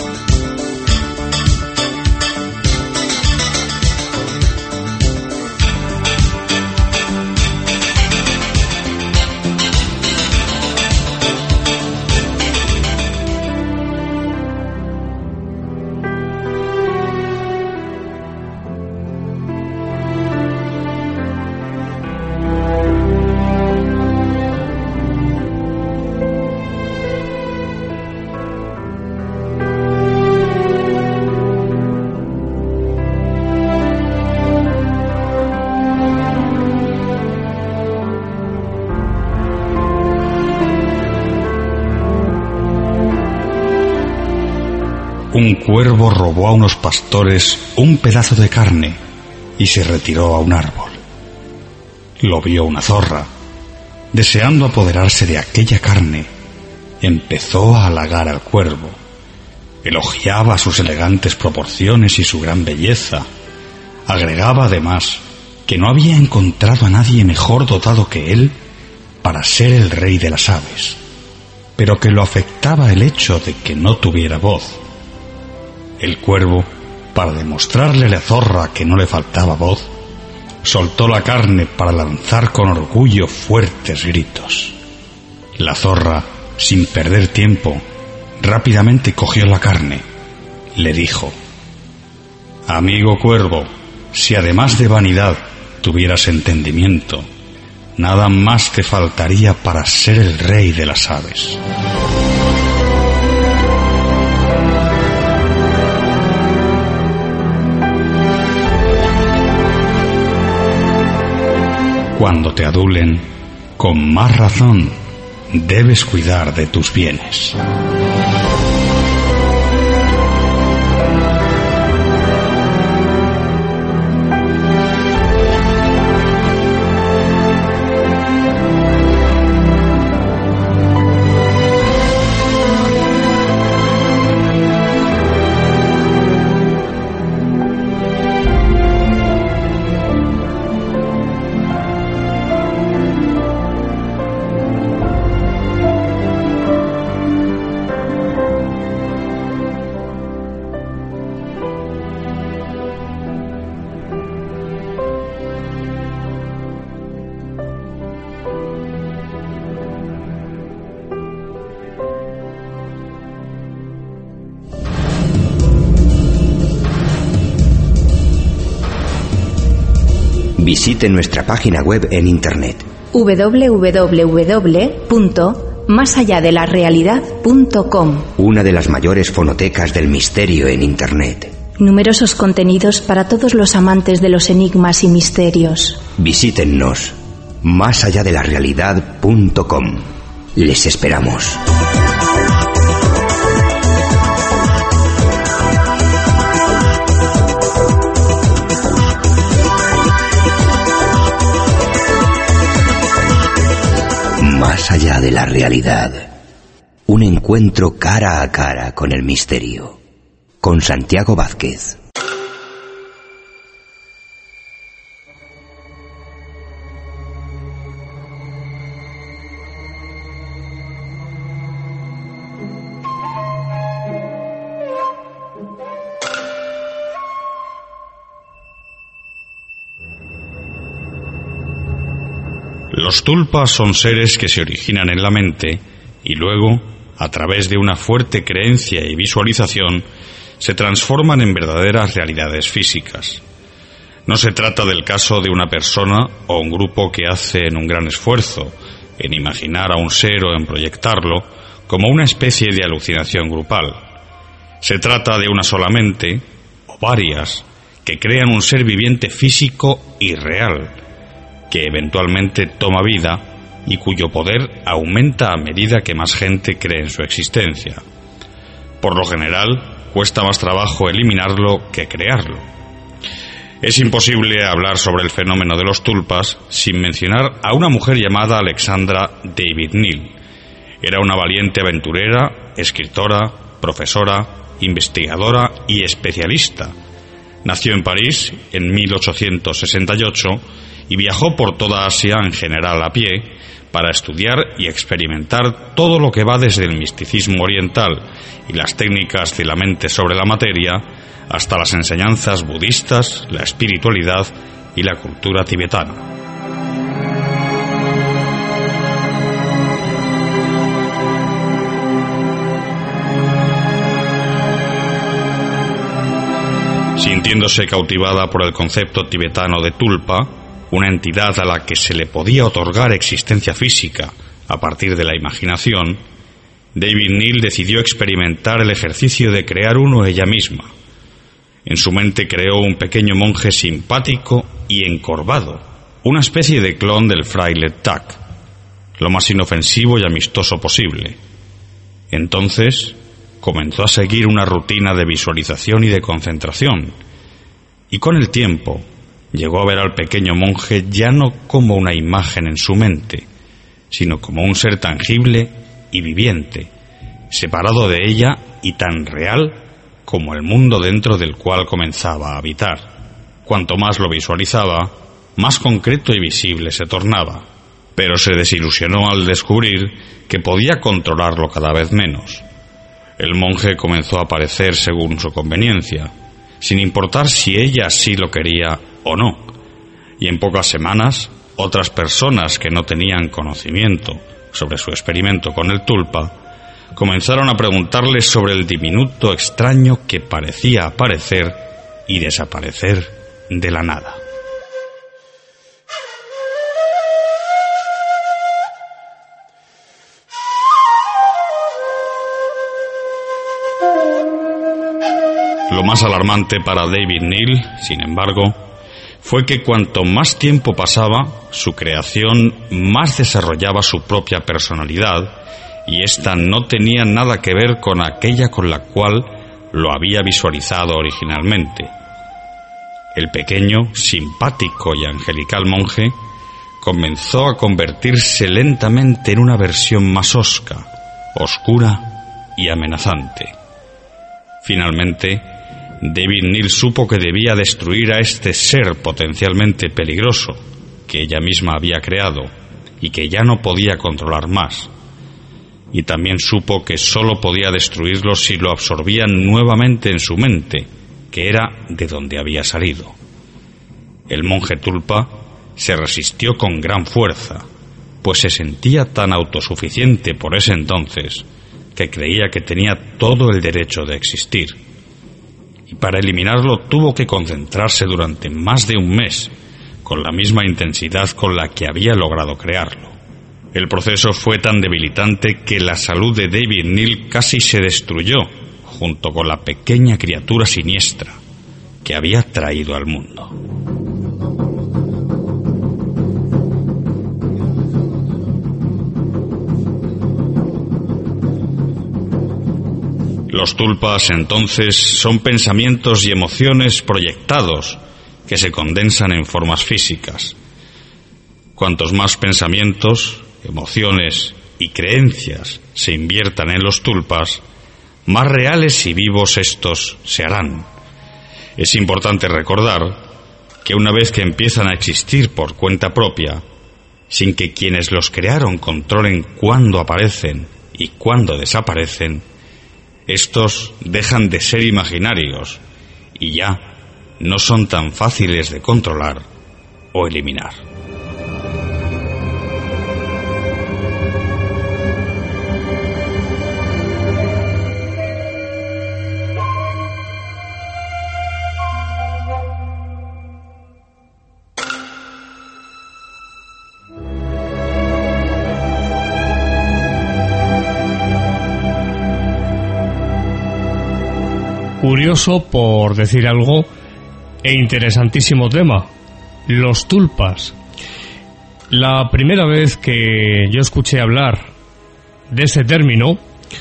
Un cuervo robó a unos pastores un pedazo de carne y se retiró a un árbol. Lo vio una zorra. Deseando apoderarse de aquella carne, empezó a halagar al cuervo. Elogiaba sus elegantes proporciones y su gran belleza. Agregaba además que no había encontrado a nadie mejor dotado que él para ser el rey de las aves, pero que lo afectaba el hecho de que no tuviera voz. El cuervo, para demostrarle a la zorra que no le faltaba voz, soltó la carne para lanzar con orgullo fuertes gritos. La zorra, sin perder tiempo, rápidamente cogió la carne. Le dijo: «Amigo cuervo, si además de vanidad tuvieras entendimiento, nada más te faltaría para ser el rey de las aves». Cuando te adulen, con más razón debes cuidar de tus bienes. Visite nuestra página web en internet doble u doble u doble u punto más allá de la realidad punto com. Una de las mayores fonotecas del misterio en internet. Numerosos contenidos para todos los amantes de los enigmas y misterios. Visítennos más allá de la realidad punto com. Les esperamos. Más allá de la realidad. Un encuentro cara a cara con el misterio. Con Santiago Vázquez. Los tulpas son seres que se originan en la mente y luego, a través de una fuerte creencia y visualización, se transforman en verdaderas realidades físicas. No se trata del caso de una persona o un grupo que hacen un gran esfuerzo en imaginar a un ser o en proyectarlo como una especie de alucinación grupal. Se trata de una sola mente, o varias, que crean un ser viviente físico y real, que eventualmente toma vida y cuyo poder aumenta a medida que más gente cree en su existencia. Por lo general, cuesta más trabajo eliminarlo que crearlo. Es imposible hablar sobre el fenómeno de los tulpas sin mencionar a una mujer llamada Alexandra David Neal. Era una valiente aventurera, escritora, profesora, investigadora y especialista. Nació en París en mil ochocientos sesenta y ocho y viajó por toda Asia en general a pie para estudiar y experimentar todo lo que va desde el misticismo oriental y las técnicas de la mente sobre la materia hasta las enseñanzas budistas, la espiritualidad y la cultura tibetana. Sintiéndose cautivada por el concepto tibetano de tulpa, una entidad a la que se le podía otorgar existencia física a partir de la imaginación, David Neal decidió experimentar el ejercicio de crear uno ella misma. En su mente creó un pequeño monje simpático y encorvado, una especie de clon del fraile Tak, lo más inofensivo y amistoso posible. Entonces comenzó a seguir una rutina de visualización y de concentración, y con el tiempo llegó a ver al pequeño monje ya no como una imagen en su mente, sino como un ser tangible y viviente, separado de ella y tan real como el mundo dentro del cual comenzaba a habitar. Cuanto más lo visualizaba, más concreto y visible se tornaba, pero se desilusionó al descubrir que podía controlarlo cada vez menos. El monje comenzó a aparecer según su conveniencia, sin importar si ella sí lo quería o no, y en pocas semanas otras personas que no tenían conocimiento sobre su experimento con el tulpa comenzaron a preguntarle sobre el diminuto extraño que parecía aparecer y desaparecer de la nada. Lo más alarmante para David Neal, sin embargo, fue que cuanto más tiempo pasaba, su creación más desarrollaba su propia personalidad, y ésta no tenía nada que ver con aquella con la cual lo había visualizado originalmente. El pequeño, simpático y angelical monje comenzó a convertirse lentamente en una versión más hosca, oscura y amenazante. Finalmente, David Neal supo que debía destruir a este ser potencialmente peligroso que ella misma había creado y que ya no podía controlar más. Y también supo que solo podía destruirlo si lo absorbía nuevamente en su mente, que era de donde había salido. El monje tulpa se resistió con gran fuerza, pues se sentía tan autosuficiente por ese entonces que creía que tenía todo el derecho de existir. Y para eliminarlo tuvo que concentrarse durante más de un mes, con la misma intensidad con la que había logrado crearlo. El proceso fue tan debilitante que la salud de David Neal casi se destruyó, junto con la pequeña criatura siniestra que había traído al mundo. Los tulpas, entonces, son pensamientos y emociones proyectados que se condensan en formas físicas. Cuantos más pensamientos, emociones y creencias se inviertan en los tulpas, más reales y vivos estos se harán. Es importante recordar que una vez que empiezan a existir por cuenta propia, sin que quienes los crearon controlen cuándo aparecen y cuándo desaparecen, estos dejan de ser imaginarios y ya no son tan fáciles de controlar o eliminar. Curioso, por decir algo, e interesantísimo tema, los tulpas. La primera vez que yo escuché hablar de este término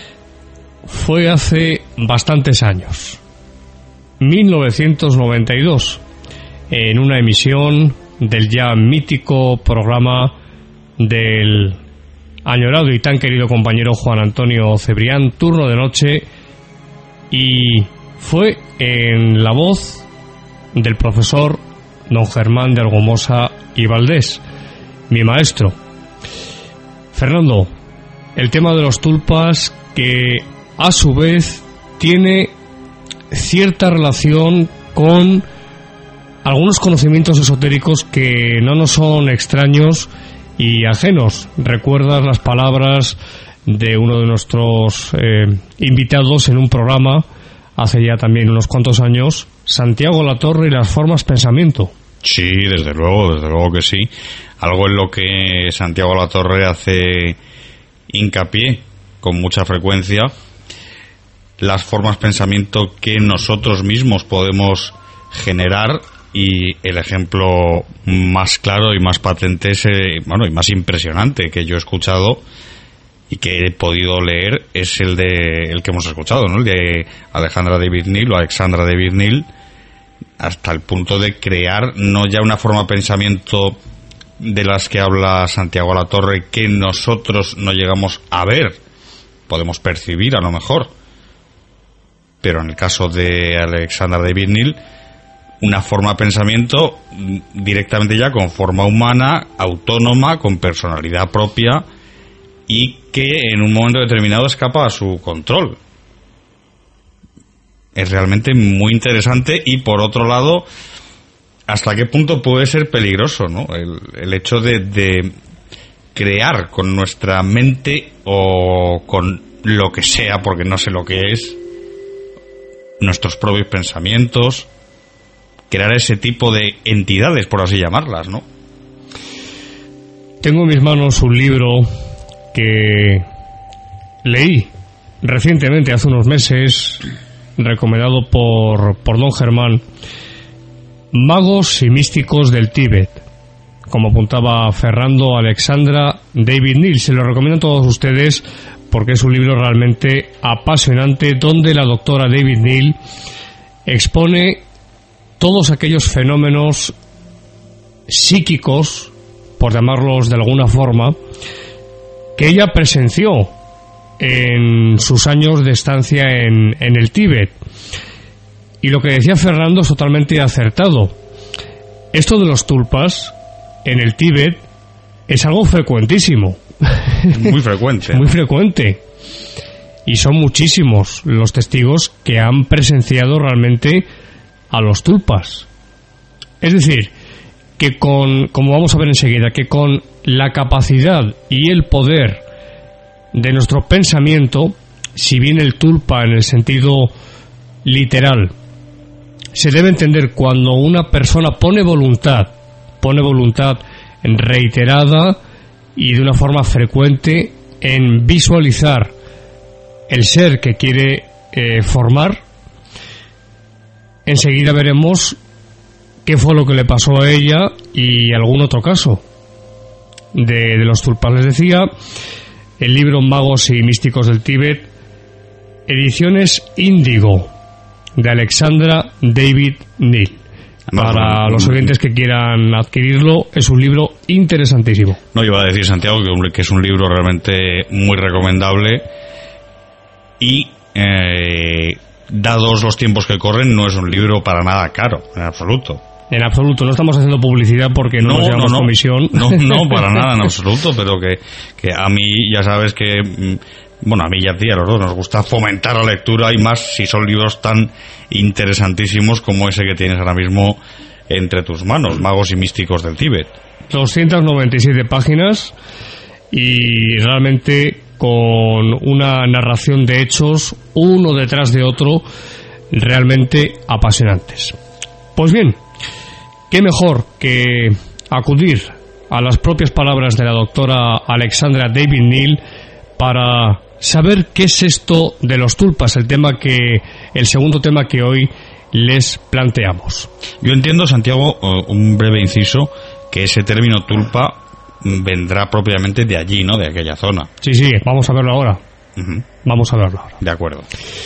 fue hace bastantes años, mil novecientos noventa y dos, en una emisión del ya mítico programa del añorado y tan querido compañero Juan Antonio Cebrián, Turno de Noche, y fue en la voz del profesor don Germán de Argumosa y Valdés, mi maestro. Fernando, el tema de los tulpas, que a su vez tiene cierta relación con algunos conocimientos esotéricos que no nos son extraños y ajenos. ¿Recuerdas las palabras de uno de nuestros eh, invitados en un programa hace ya también unos cuantos años, Santiago Latorre y las formas pensamiento? Sí, desde luego, desde luego que sí. Algo en lo que Santiago Latorre hace hincapié con mucha frecuencia, las formas pensamiento que nosotros mismos podemos generar, y el ejemplo más claro y más patente es, eh, bueno, y más impresionante que yo he escuchado y que he podido leer es el de el que hemos escuchado, ¿no? El de Alejandra David Neal o Alexandra David Neal, hasta el punto de crear no ya una forma de pensamiento de las que habla Santiago Latorre que nosotros no llegamos a ver, podemos percibir a lo mejor, pero en el caso de Alexandra David Neal, una forma de pensamiento directamente ya con forma humana, autónoma, con personalidad propia, y que en un momento determinado escapa a su control. Es realmente muy interesante, y por otro lado, hasta qué punto puede ser peligroso, ¿no? El, el hecho de, de crear con nuestra mente o con lo que sea, porque no sé lo que es, nuestros propios pensamientos, crear ese tipo de entidades, por así llamarlas, ¿no? Tengo en mis manos un libro que leí recientemente, hace unos meses, recomendado por, por don Germán, Magos y místicos del Tíbet, como apuntaba Fernando, Alexandra David Neal. Se lo recomiendo a todos ustedes porque es un libro realmente apasionante, donde la doctora David Neal expone todos aquellos fenómenos psíquicos, por llamarlos de alguna forma, que ella presenció en sus años de estancia en, en el Tíbet. Y lo que decía Fernando es totalmente acertado. Esto de los tulpas en el Tíbet es algo frecuentísimo. Muy frecuente. Muy frecuente. Y son muchísimos los testigos que han presenciado realmente a los tulpas. Es decir, que con, como vamos a ver enseguida, que con la capacidad y el poder de nuestro pensamiento, si bien el tulpa en el sentido literal se debe entender cuando una persona pone voluntad pone voluntad reiterada y de una forma frecuente en visualizar el ser que quiere eh, formar. Enseguida veremos qué fue lo que le pasó a ella y algún otro caso de, de los tulpas. Les decía, el libro Magos y Místicos del Tíbet, ediciones Índigo, de Alexandra David Neal. Para los oyentes que quieran adquirirlo, es un libro interesantísimo. No, iba a decir, Santiago, que es un libro realmente muy recomendable y, eh, dados los tiempos que corren, no es un libro para nada caro, en absoluto. En absoluto, no estamos haciendo publicidad porque no, no nos llevamos no, no. comisión. No, no, para nada, en absoluto, pero que, que a mí, ya sabes que... Bueno, a mí y a ti, a los dos, nos gusta fomentar la lectura y más si son libros tan interesantísimos como ese que tienes ahora mismo entre tus manos, Magos y Místicos del Tíbet. doscientas noventa y siete páginas y realmente con una narración de hechos, uno detrás de otro, realmente apasionantes. Pues bien, qué mejor que acudir a las propias palabras de la doctora Alexandra David Neal para saber qué es esto de los tulpas, el tema que, el segundo tema que hoy les planteamos. Yo entiendo, Santiago, un breve inciso, que ese término tulpa vendrá propiamente de allí, ¿no? De aquella zona. Sí, sí, vamos a verlo ahora. Uh-huh. Vamos a verlo ahora. De acuerdo.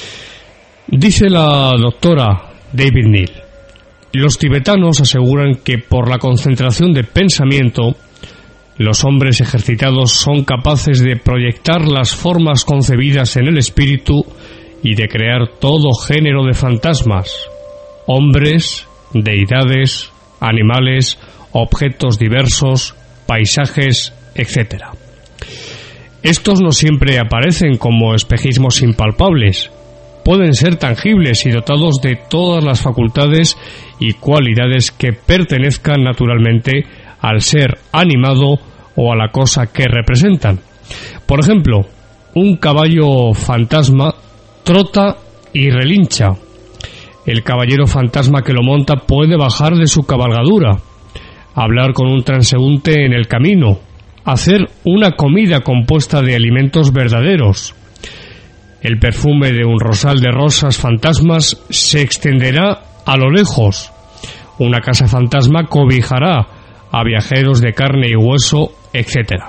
Dice la doctora David Neal, los tibetanos aseguran que por la concentración de pensamiento, los hombres ejercitados son capaces de proyectar las formas concebidas en el espíritu y de crear todo género de fantasmas, hombres, deidades, animales, objetos diversos, paisajes, etcétera. Estos no siempre aparecen como espejismos impalpables, pueden ser tangibles y dotados de todas las facultades y cualidades que pertenezcan naturalmente al ser animado o a la cosa que representan. Por ejemplo, un caballo fantasma trota y relincha. El caballero fantasma que lo monta puede bajar de su cabalgadura, hablar con un transeúnte en el camino, hacer una comida compuesta de alimentos verdaderos. El perfume de un rosal de rosas fantasmas se extenderá a lo lejos. Una casa fantasma cobijará a viajeros de carne y hueso, etcétera.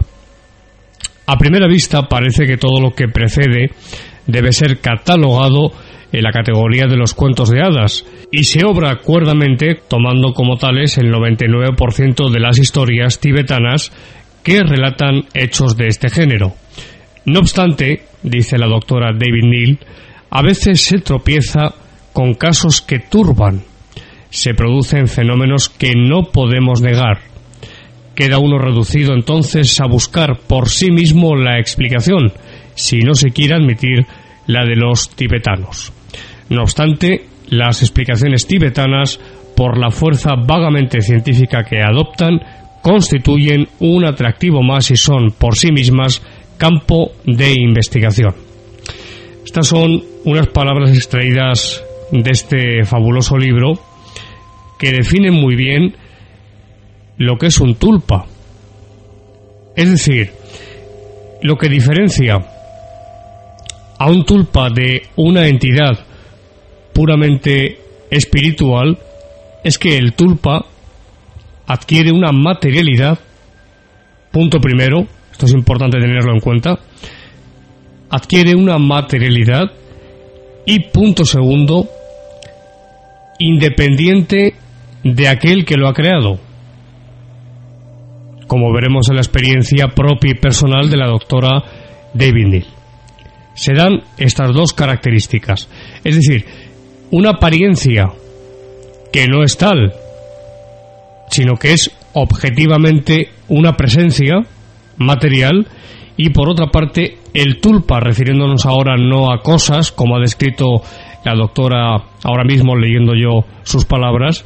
A primera vista parece que todo lo que precede debe ser catalogado en la categoría de los cuentos de hadas y se obra cuerdamente tomando como tales el noventa y nueve por ciento de las historias tibetanas que relatan hechos de este género. No obstante, dice la doctora David Neal, a veces se tropieza con casos que turban. Se producen fenómenos que no podemos negar. Queda uno reducido entonces a buscar por sí mismo la explicación, si no se quiere admitir la de los tibetanos. No obstante, las explicaciones tibetanas, por la fuerza vagamente científica que adoptan, constituyen un atractivo más y son, por sí mismas, campo de investigación. Estas son unas palabras extraídas de este fabuloso libro que definen muy bien lo que es un tulpa. Es decir, lo que diferencia a un tulpa de una entidad puramente espiritual es que el tulpa adquiere una materialidad, punto primero, esto es importante tenerlo en cuenta, adquiere una materialidad y punto segundo, independiente de aquel que lo ha creado, como veremos en la experiencia propia y personal de la doctora David Neal. Se dan estas dos características, es decir, una apariencia que no es tal, sino que es objetivamente una presencia material, y por otra parte el tulpa, refiriéndonos ahora no a cosas, como ha descrito la doctora ahora mismo leyendo yo sus palabras,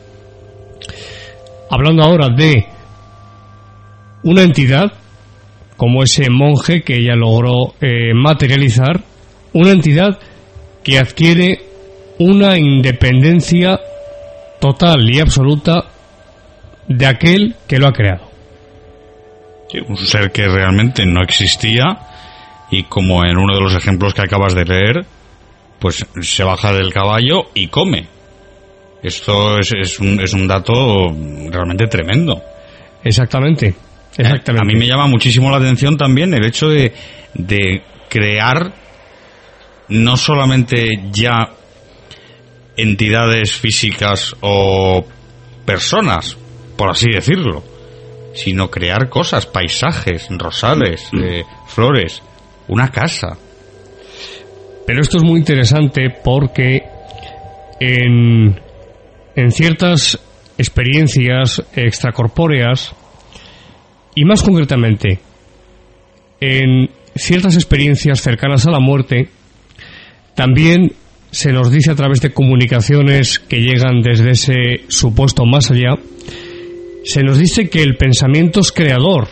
hablando ahora de una entidad como ese monje que ella logró eh, materializar, una entidad que adquiere una independencia total y absoluta de aquel que lo ha creado. Sí, un ser que realmente no existía y, como en uno de los ejemplos que acabas de leer, pues se baja del caballo y come. Esto es, es, un, es un dato realmente tremendo. Exactamente, exactamente. A mí me llama muchísimo la atención también el hecho de, de crear no solamente ya entidades físicas o personas, por así decirlo, sino crear cosas, paisajes, rosales, eh, flores, una casa. Pero esto es muy interesante porque en, en ciertas experiencias extracorpóreas, y más concretamente en ciertas experiencias cercanas a la muerte, también se nos dice a través de comunicaciones que llegan desde ese supuesto más allá, se nos dice que el pensamiento es creador.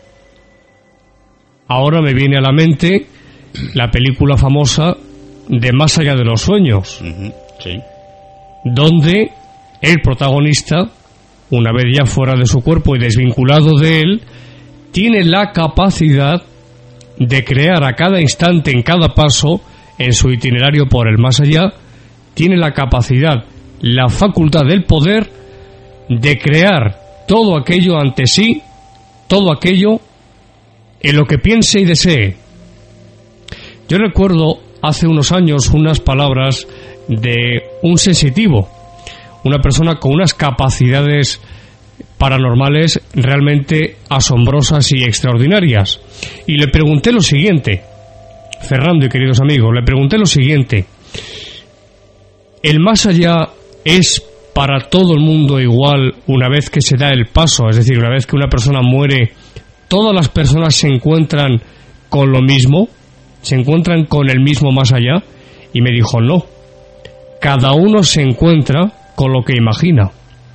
Ahora me viene a la mente la película famosa de Más allá de los sueños, uh-huh, sí. donde el protagonista, una vez ya fuera de su cuerpo y desvinculado de él, tiene la capacidad de crear a cada instante, en cada paso, en su itinerario por el más allá, tiene la capacidad, la facultad del poder de crear todo aquello ante sí, todo aquello en lo que piense y desee. Yo recuerdo hace unos años unas palabras de un sensitivo, una persona con unas capacidades paranormales realmente asombrosas y extraordinarias. Y le pregunté lo siguiente, Fernando y queridos amigos, le pregunté lo siguiente: ¿el más allá es para todo el mundo igual una vez que se da el paso? Es decir, una vez que una persona muere, ¿todas las personas se encuentran con lo mismo? ¿Se encuentran con el mismo más allá? Y me dijo, no, cada uno se encuentra con lo que imagina.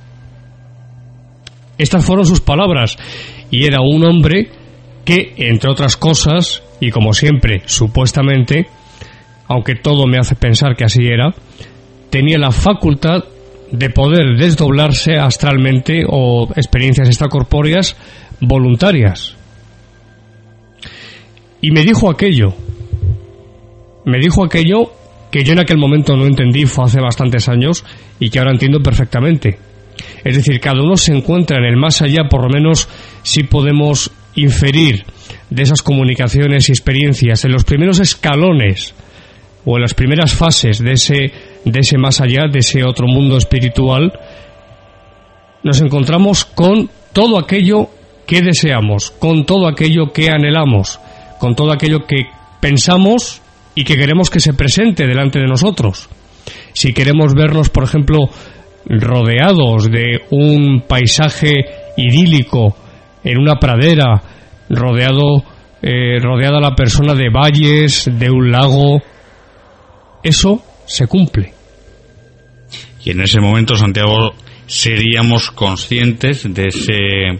Estas fueron sus palabras, y era un hombre que, entre otras cosas, y como siempre, supuestamente, aunque todo me hace pensar que así era, tenía la facultad de poder desdoblarse astralmente o experiencias extracorpóreas voluntarias. Y me dijo aquello, me dijo aquello que yo en aquel momento no entendí, fue hace bastantes años, y que ahora entiendo perfectamente. Es decir, cada uno se encuentra en el más allá, por lo menos si podemos inferir de esas comunicaciones y experiencias en los primeros escalones o en las primeras fases de ese, de ese más allá, de ese otro mundo espiritual. Nos encontramos con todo aquello que deseamos, con todo aquello que anhelamos, con todo aquello que pensamos y que queremos que se presente delante de nosotros. Si queremos vernos, por ejemplo, rodeados de un paisaje idílico, en una pradera, rodeado, eh, rodeada la persona de valles, de un lago, eso se cumple. Y en ese momento, Santiago, seríamos conscientes de ese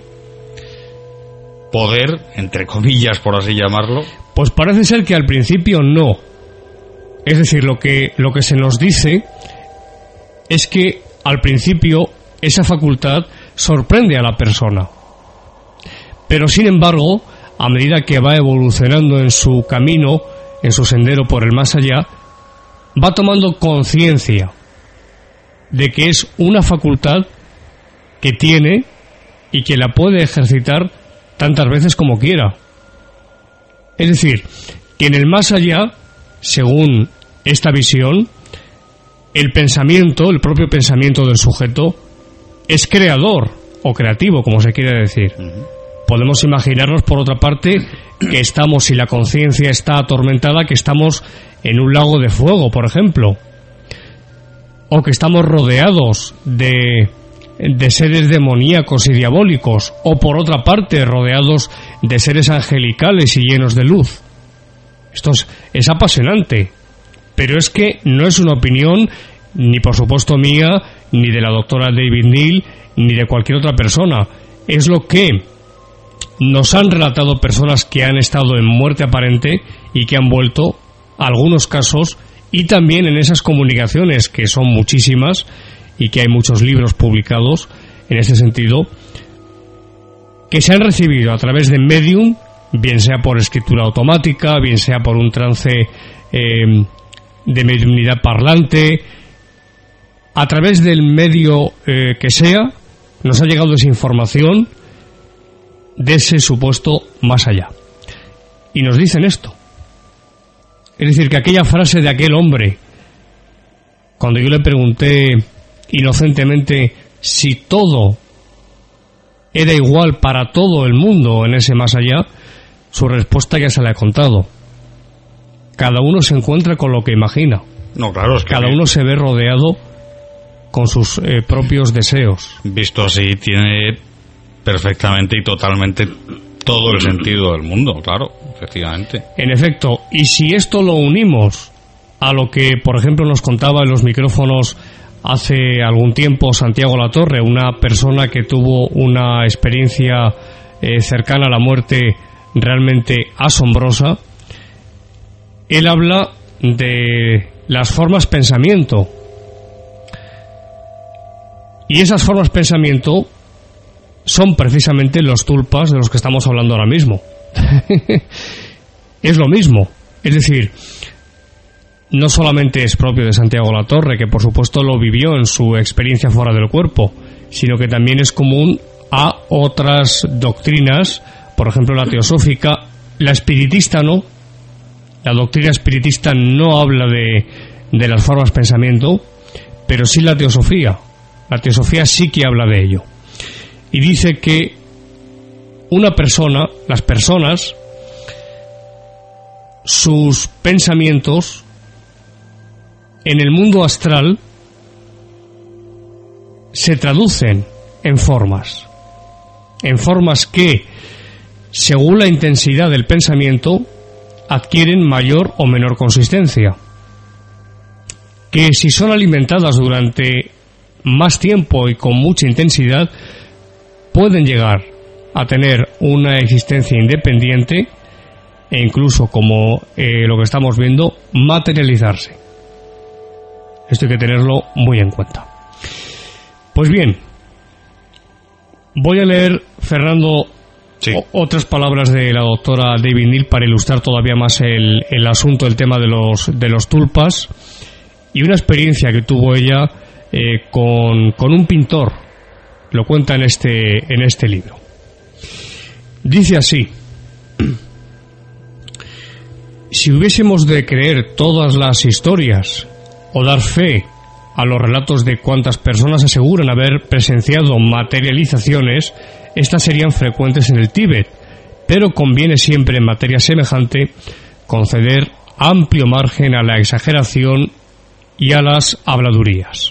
poder, entre comillas, por así llamarlo. Pues parece ser que al principio no. Es decir, lo que, lo que se nos dice es que al principio esa facultad sorprende a la persona. Pero sin embargo, a medida que va evolucionando en su camino, en su sendero por el más allá, va tomando conciencia de que es una facultad que tiene y que la puede ejercitar tantas veces como quiera. Es decir, que en el más allá, según esta visión, el pensamiento, el propio pensamiento del sujeto, es creador o creativo, como se quiere decir. Uh-huh. Podemos imaginarnos, por otra parte, que estamos, si la conciencia está atormentada, que estamos en un lago de fuego, por ejemplo, o que estamos rodeados de, de seres demoníacos y diabólicos, o por otra parte, rodeados de seres angelicales y llenos de luz. Esto es, es apasionante, pero es que no es una opinión, ni por supuesto mía, ni de la doctora David Neal, ni de cualquier otra persona. Es lo que nos han relatado personas que han estado en muerte aparente y que han vuelto, algunos casos, y también en esas comunicaciones, que son muchísimas y que hay muchos libros publicados, en este sentido, que se han recibido a través de medium, bien sea por escritura automática, bien sea por un trance eh, de mediunidad parlante, a través del medio eh, que sea, nos ha llegado esa información de ese supuesto más allá. Y nos dicen esto. Es decir, que aquella frase de aquel hombre, cuando yo le pregunté inocentemente si todo era igual para todo el mundo en ese más allá, su respuesta ya se la he contado. Cada uno se encuentra con lo que imagina. No, claro, es que cada uno se ve rodeado con sus eh, propios deseos. Visto así, tiene perfectamente y totalmente todo el sentido del mundo, claro, efectivamente. En efecto, y si esto lo unimos a lo que, por ejemplo, nos contaba en los micrófonos hace algún tiempo Santiago Latorre, una persona que tuvo una experiencia eh, cercana a la muerte realmente asombrosa, él habla de las formas pensamiento. Y esas formas pensamiento son precisamente los tulpas de los que estamos hablando ahora mismo. Es lo mismo. Es decir, no solamente es propio de Santiago Latorre, que por supuesto lo vivió en su experiencia fuera del cuerpo, sino que también es común a otras doctrinas, por ejemplo la teosófica, la espiritista no. La doctrina espiritista no habla de, de las formas pensamiento, pero sí la teosofía. La teosofía sí que habla de ello. Y dice que una persona, las personas, sus pensamientos en el mundo astral se traducen en formas. En formas que, según la intensidad del pensamiento, adquieren mayor o menor consistencia. Que si son alimentadas durante más tiempo y con mucha intensidad, pueden llegar a tener una existencia independiente e incluso, como eh, lo que estamos viendo, materializarse. Esto hay que tenerlo muy en cuenta. Pues bien, voy a leer, Fernando, sí. o, otras palabras de la doctora David Neal para ilustrar todavía más el, el asunto, el tema de los, de los tulpas, y una experiencia que tuvo ella eh, con, con un pintor. Lo cuenta en este, en este libro. Dice así: si hubiésemos de creer todas las historias o dar fe a los relatos de cuantas personas aseguran haber presenciado materializaciones, estas serían frecuentes en el Tíbet, pero conviene siempre en materia semejante conceder amplio margen a la exageración y a las habladurías.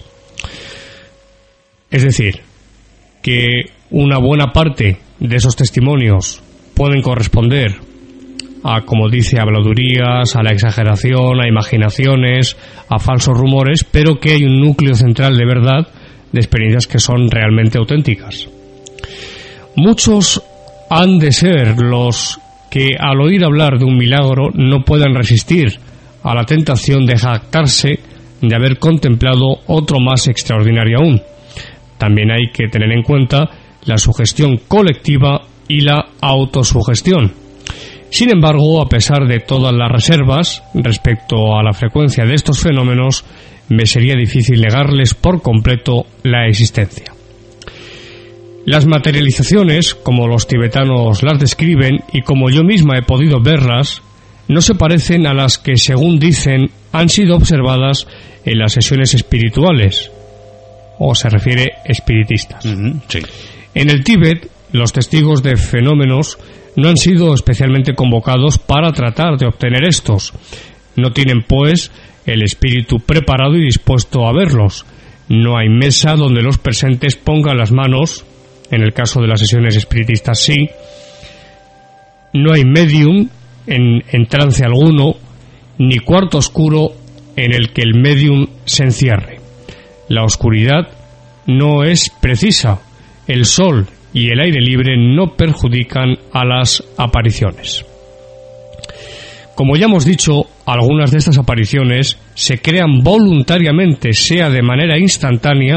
Es decir, que una buena parte de esos testimonios pueden corresponder a, como dice, habladurías, a la exageración, a imaginaciones, a falsos rumores, pero que hay un núcleo central de verdad, de experiencias que son realmente auténticas. Muchos han de ser los que, al oír hablar de un milagro, no puedan resistir a la tentación de jactarse de haber contemplado otro más extraordinario aún. También hay que tener en cuenta la sugestión colectiva y la autosugestión. Sin embargo, a pesar de todas las reservas respecto a la frecuencia de estos fenómenos, me sería difícil negarles por completo la existencia. Las materializaciones, como los tibetanos las describen y como yo misma he podido verlas, no se parecen a las que, según dicen, han sido observadas en las sesiones espirituales, o se refiere espiritistas. Uh-huh, sí. En el Tíbet, los testigos de fenómenos no han sido especialmente convocados para tratar de obtener estos. No tienen, pues, el espíritu preparado y dispuesto a verlos. No hay mesa donde los presentes pongan las manos, en el caso de las sesiones espiritistas sí. No hay medium en, en trance alguno, ni cuarto oscuro en el que el medium se encierre. La oscuridad no es precisa. El sol y el aire libre no perjudican a las apariciones. Como ya hemos dicho, algunas de estas apariciones se crean voluntariamente, sea de manera instantánea,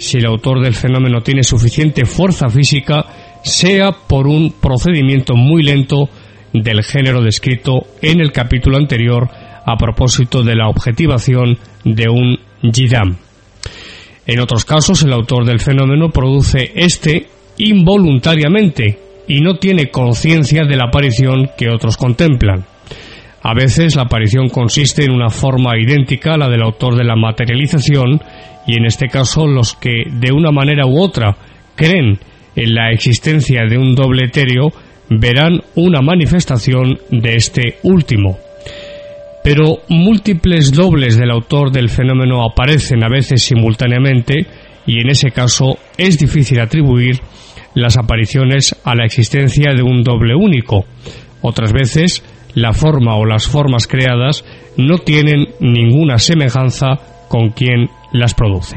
si el autor del fenómeno tiene suficiente fuerza física, sea por un procedimiento muy lento del género descrito en el capítulo anterior a propósito de la objetivación de un Yidam. En otros casos, el autor del fenómeno produce este involuntariamente y no tiene conciencia de la aparición que otros contemplan. A veces la aparición consiste en una forma idéntica a la del autor de la materialización, y en este caso los que de una manera u otra creen en la existencia de un doble etéreo verán una manifestación de este último. Pero múltiples dobles del autor del fenómeno aparecen a veces simultáneamente, y en ese caso es difícil atribuir las apariciones a la existencia de un doble único. Otras veces la forma o las formas creadas no tienen ninguna semejanza con quien las produce.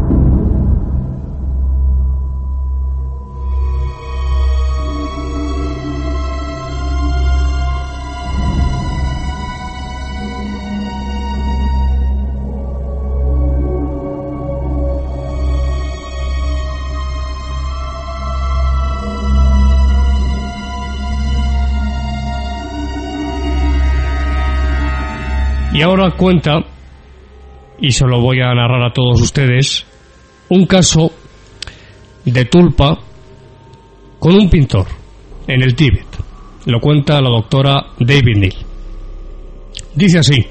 Y ahora cuenta, y se lo voy a narrar a todos ustedes, un caso de tulpa con un pintor en el Tíbet. Lo cuenta la doctora David Neal. Dice así: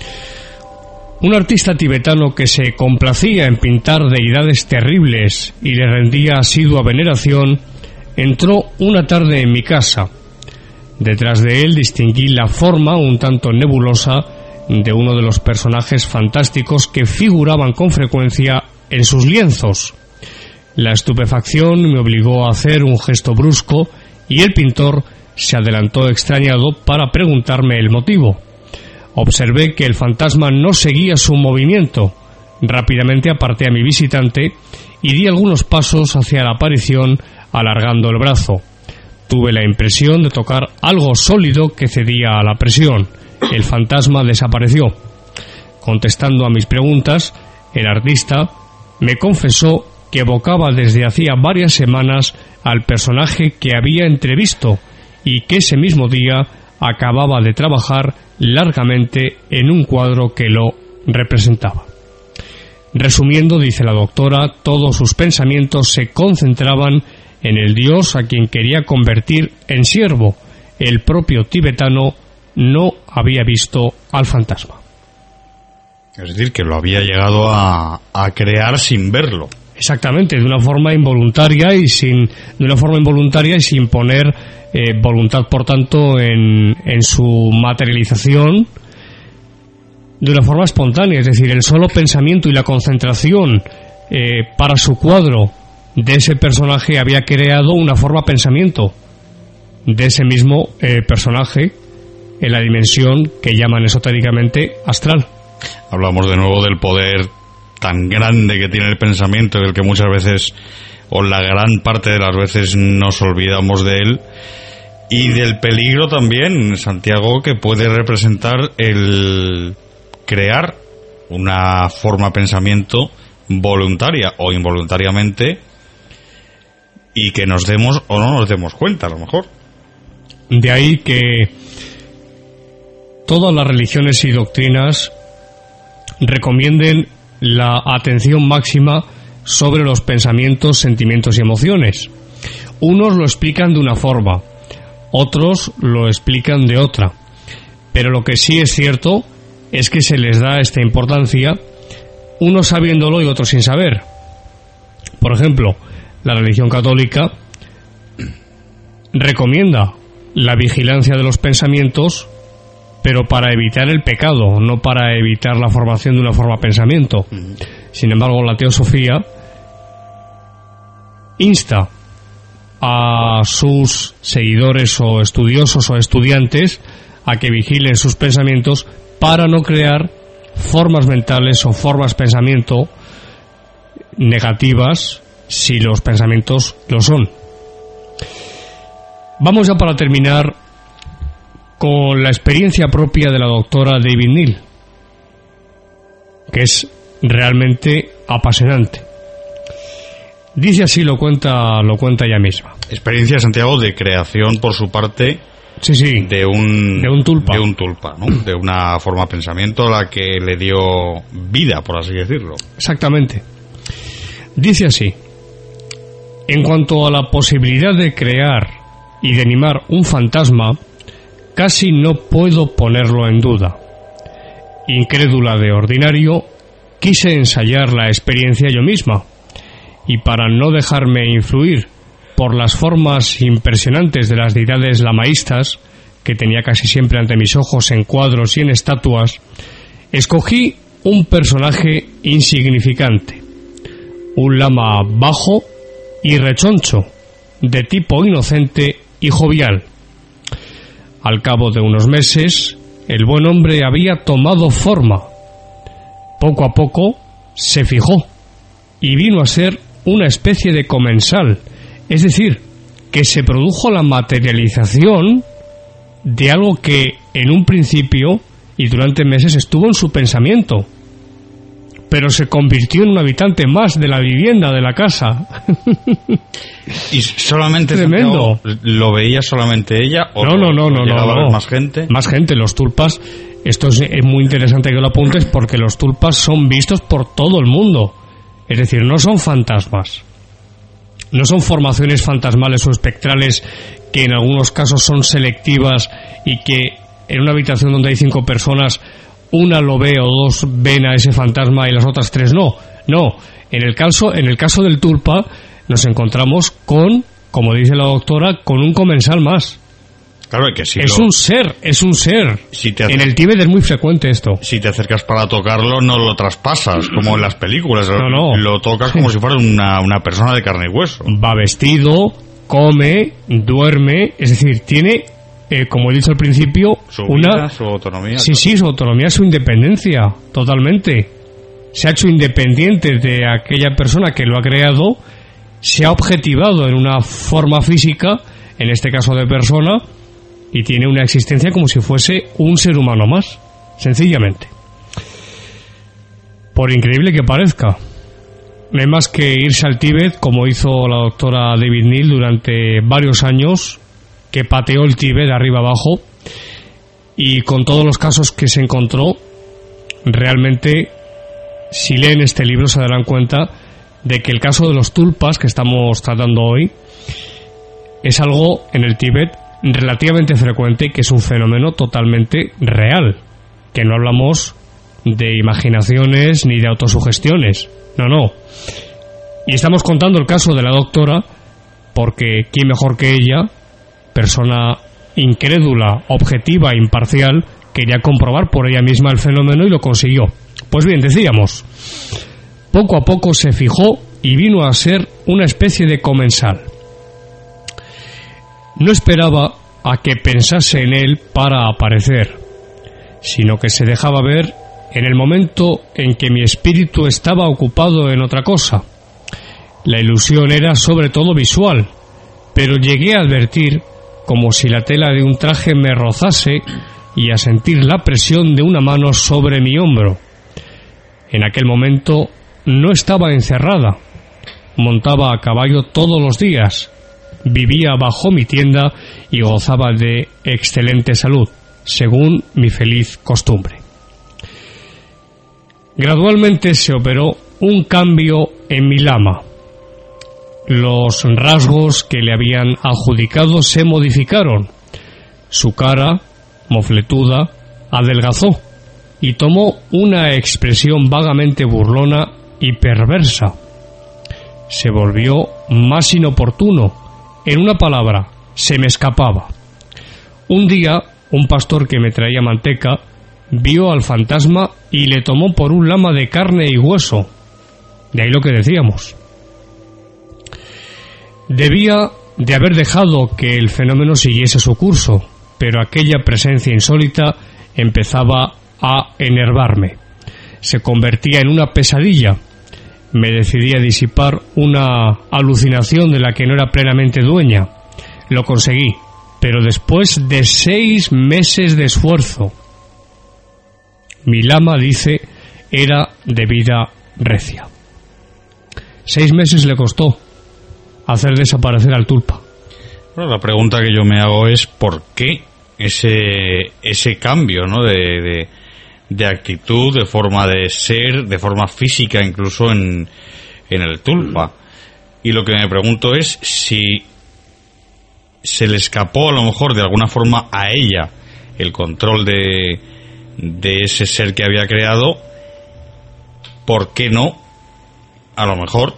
un artista tibetano que se complacía en pintar deidades terribles y le rendía asidua veneración, entró una tarde en mi casa. Detrás de él distinguí la forma un tanto nebulosa de uno de los personajes fantásticos que figuraban con frecuencia en sus lienzos. La estupefacción me obligó a hacer un gesto brusco y el pintor se adelantó extrañado para preguntarme el motivo. Observé que el fantasma no seguía su movimiento. Rápidamente aparté a mi visitante y di algunos pasos hacia la aparición alargando el brazo. Tuve la impresión de tocar algo sólido que cedía a la presión. El fantasma desapareció. Contestando a mis preguntas, el artista me confesó que evocaba desde hacía varias semanas al personaje que había entrevisto y que ese mismo día acababa de trabajar largamente en un cuadro que lo representaba. Resumiendo, dice la doctora, todos sus pensamientos se concentraban en el dios a quien quería convertir en siervo. El propio tibetano no había visto al fantasma. Es decir, que lo había llegado a, a crear sin verlo. Exactamente, de una forma involuntaria y sin de una forma involuntaria y sin poner eh, voluntad, por tanto, en, en su materialización, de una forma espontánea. Es decir, el solo pensamiento y la concentración eh, para su cuadro de ese personaje había creado una forma pensamiento de ese mismo eh, personaje en la dimensión que llaman esotéricamente astral. Hablamos de nuevo del poder tan grande que tiene el pensamiento, del que muchas veces, o la gran parte de las veces, nos olvidamos de él, y del peligro también, Santiago, que puede representar el crear una forma de pensamiento voluntaria o involuntariamente, y que nos demos o no nos demos cuenta, a lo mejor. De ahí que todas las religiones y doctrinas recomienden la atención máxima sobre los pensamientos, sentimientos y emociones. Unos lo explican de una forma, otros lo explican de otra, pero lo que sí es cierto es que se les da esta importancia, unos sabiéndolo y otros sin saber. Por ejemplo, la religión católica recomienda la vigilancia de los pensamientos, pero para evitar el pecado, no para evitar la formación de una forma de pensamiento. Sin embargo, la teosofía insta a sus seguidores o estudiosos o estudiantes a que vigilen sus pensamientos para no crear formas mentales o formas de pensamiento negativas si los pensamientos lo son. Vamos ya para terminar con la experiencia propia de la doctora David Neal, que es realmente apasionante. Dice así, lo cuenta, lo cuenta ella misma. Experiencia, Santiago, de creación por su parte. Sí, sí. De un, de un tulpa. De un tulpa, ¿no? De una forma de pensamiento a la que le dio vida, por así decirlo. Exactamente. Dice así: en cuanto a la posibilidad de crear y de animar un fantasma, casi no puedo ponerlo en duda. Incrédula de ordinario, quise ensayar la experiencia yo misma, y para no dejarme influir por las formas impresionantes de las deidades lamaístas, que tenía casi siempre ante mis ojos en cuadros y en estatuas, escogí un personaje insignificante, un lama bajo y rechoncho, de tipo inocente y jovial. Al cabo de unos meses, el buen hombre había tomado forma. Poco a poco se fijó y vino a ser una especie de comensal, es decir, que se produjo la materialización de algo que en un principio y durante meses estuvo en su pensamiento, pero se convirtió en un habitante más de la vivienda, de la casa. ¿Y solamente tremendo? ¿Lo veía solamente ella? ¿O no, no, no, no, no, no. ¿Más gente? Más gente, los tulpas. Esto es, es muy interesante que lo apuntes, porque los tulpas son vistos por todo el mundo. Es decir, no son fantasmas. No son formaciones fantasmales o espectrales que en algunos casos son selectivas y que en una habitación donde hay cinco personas, una lo ve o dos ven a ese fantasma y las otras tres no. No, en el caso, en el caso del tulpa nos encontramos con, como dice la doctora, con un comensal más. Claro que sí. Es lo... un ser, es un ser. Si te en el Tíbet es muy frecuente esto. Si te acercas para tocarlo, no lo traspasas, como en las películas. No, no. Lo tocas como si fuera una, una persona de carne y hueso. Va vestido, come, duerme, es decir, tiene, eh, como he dicho al principio, su una... vida, su autonomía. Sí, sí, su autonomía, su independencia, totalmente. Se ha hecho independiente de aquella persona que lo ha creado, se ha objetivado en una forma física, en este caso de persona, y tiene una existencia como si fuese un ser humano más, sencillamente. Por increíble que parezca, no hay más que irse al Tíbet, como hizo la doctora David Neal durante varios años, que pateó el Tíbet de arriba abajo, y con todos los casos que se encontró, realmente, si leen este libro se darán cuenta de que el caso de los tulpas que estamos tratando hoy es algo en el Tíbet relativamente frecuente, que es un fenómeno totalmente real, que no hablamos de imaginaciones ni de autosugestiones, no, no. Y estamos contando el caso de la doctora porque quién mejor que ella, persona incrédula, objetiva, imparcial, quería comprobar por ella misma el fenómeno y lo consiguió. Pues bien, decíamos, poco a poco se fijó y vino a ser una especie de comensal. No esperaba a que pensase en él para aparecer, sino que se dejaba ver en el momento en que mi espíritu estaba ocupado en otra cosa. La ilusión era sobre todo visual, pero llegué a advertir como si la tela de un traje me rozase y a sentir la presión de una mano sobre mi hombro. En aquel momento no estaba encerrada, montaba a caballo todos los días, vivía bajo mi tienda y gozaba de excelente salud, según mi feliz costumbre. Gradualmente se operó un cambio en mi lama. Los rasgos que le habían adjudicado se modificaron. Su cara, mofletuda, adelgazó y tomó una expresión vagamente burlona y perversa. Se volvió más inoportuno. En una palabra, se me escapaba. Un día, un pastor que me traía manteca vio al fantasma y le tomó por un lama de carne y hueso. De ahí lo que decíamos. Debía de haber dejado que el fenómeno siguiese su curso, pero aquella presencia insólita empezaba a enervarme. Se convertía en una pesadilla. Me decidí a disipar una alucinación de la que no era plenamente dueña. Lo conseguí, pero después de seis meses de esfuerzo. Mi lama, dice, era de vida recia. Seis meses le costó hacer desaparecer al tulpa. Bueno, la pregunta que yo me hago es ¿por qué ese ese cambio, ¿no? de, de, de actitud, de forma de ser, de forma física incluso en, en el tulpa? Y lo que me pregunto es si se le escapó a lo mejor de alguna forma a ella el control de, de ese ser que había creado. ¿Por qué no? A lo mejor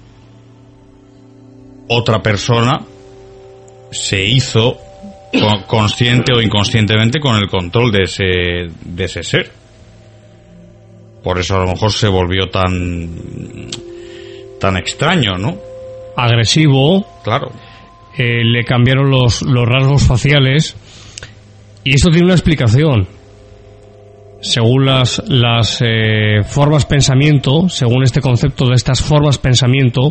otra persona se hizo consciente o inconscientemente con el control de ese, de ese ser. Por eso a lo mejor se volvió tan tan extraño, ¿no? Agresivo. Claro. Eh, le cambiaron los, los rasgos faciales. Y esto tiene una explicación. Según las, las eh, formas pensamiento, según este concepto de estas formas pensamiento,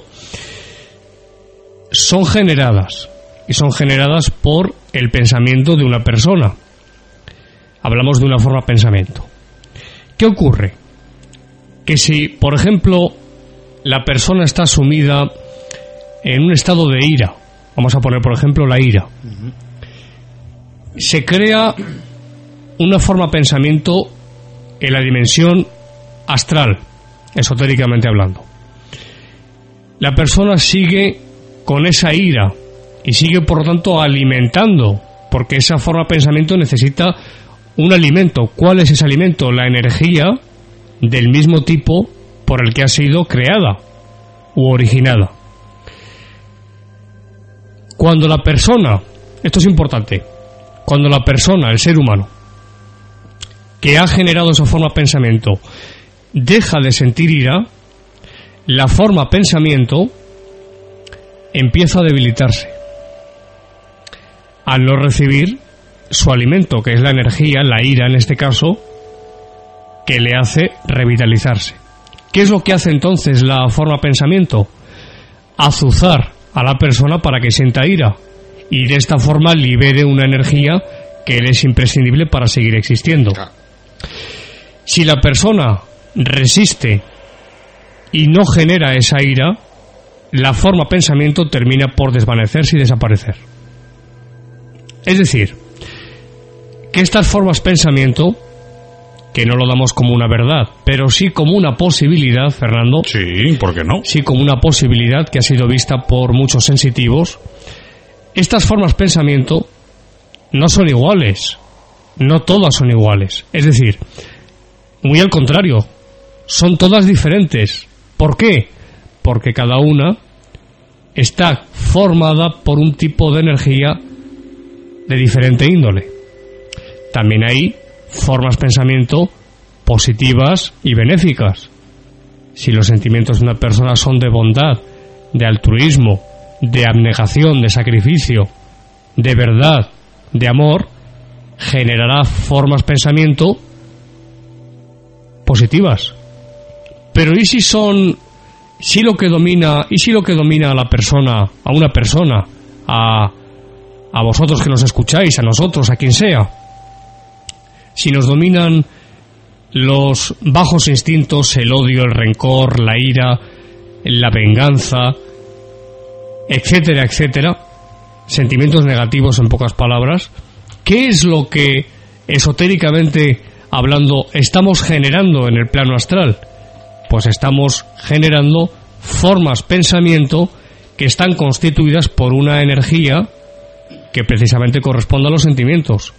son generadas. Y son generadas por el pensamiento de una persona. Hablamos de una forma pensamiento. ¿Qué ocurre? Que si, por ejemplo, la persona está sumida en un estado de ira, vamos a poner por ejemplo la ira, uh-huh. se crea una forma pensamiento en la dimensión astral, esotéricamente hablando. La persona sigue con esa ira y sigue por lo tanto alimentando, porque esa forma pensamiento necesita un alimento. ¿Cuál es ese alimento? La energía del mismo tipo por el que ha sido creada u originada. Cuando la persona, esto es importante, cuando la persona, el ser humano, que ha generado esa forma pensamiento, deja de sentir ira, la forma pensamiento empieza a debilitarse al no recibir su alimento, que es la energía, la ira en este caso, que le hace revitalizarse. ¿Qué es lo que hace entonces la forma pensamiento? Azuzar a la persona para que sienta ira y de esta forma libere una energía que le es imprescindible para seguir existiendo. Si la persona resiste y no genera esa ira, la forma pensamiento termina por desvanecerse y desaparecer. Es decir, que estas formas pensamiento, que no lo damos como una verdad, pero sí como una posibilidad, Fernando. Sí, ¿por qué no? Sí, como una posibilidad que ha sido vista por muchos sensitivos. Estas formas pensamiento no son iguales, no todas son iguales. Es decir, muy al contrario, son todas diferentes. ¿Por qué? Porque cada una está formada por un tipo de energía de diferente índole. También hay formas pensamiento positivas y benéficas. Si los sentimientos de una persona son de bondad, de altruismo, de abnegación, de sacrificio, de verdad, de amor, generará formas pensamiento positivas. Pero ¿y si son, si lo que domina, y si lo que domina a la persona, a una persona, a, a vosotros que nos escucháis, a nosotros, a quien sea, si nos dominan los bajos instintos, el odio, el rencor, la ira, la venganza, etcétera, etcétera, sentimientos negativos en pocas palabras, ¿qué es lo que esotéricamente hablando estamos generando en el plano astral? Pues estamos generando formas pensamiento que están constituidas por una energía que precisamente corresponde a los sentimientos.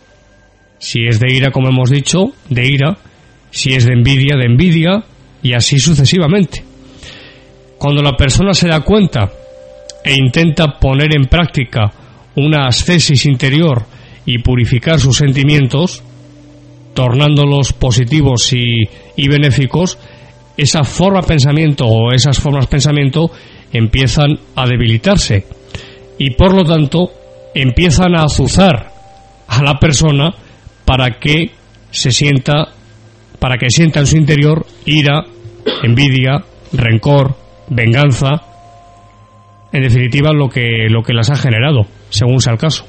Si es de ira, como hemos dicho, de ira. Si es de envidia, de envidia. Y así sucesivamente. Cuando la persona se da cuenta e intenta poner en práctica una ascesis interior y purificar sus sentimientos, tornándolos positivos y, y benéficos, esa forma de pensamiento o esas formas de pensamiento empiezan a debilitarse y por lo tanto empiezan a azuzar a la persona para que se sienta, para que sienta en su interior ira, envidia, rencor, venganza, en definitiva lo que, lo que las ha generado, según sea el caso.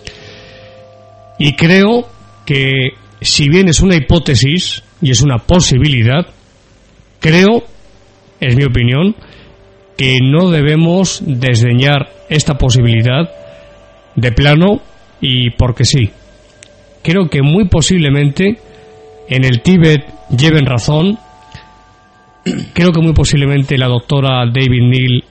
Y creo que si bien es una hipótesis y es una posibilidad, creo, es mi opinión, que no debemos desdeñar esta posibilidad de plano y porque sí. Creo que muy posiblemente en el Tíbet lleven razón. Creo que muy posiblemente la doctora David Neal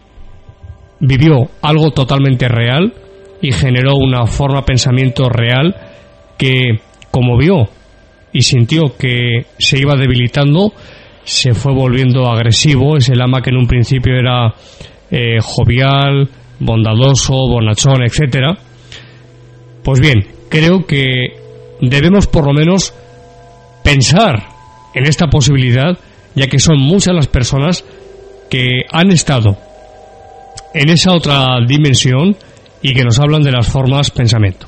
vivió algo totalmente real y generó una forma de pensamiento real que, como vio y sintió que se iba debilitando, se fue volviendo agresivo. Ese lama que en un principio era eh, jovial, bondadoso, bonachón, etcétera. Pues bien, creo que debemos por lo menos pensar en esta posibilidad, ya que son muchas las personas que han estado en esa otra dimensión y que nos hablan de las formas pensamiento.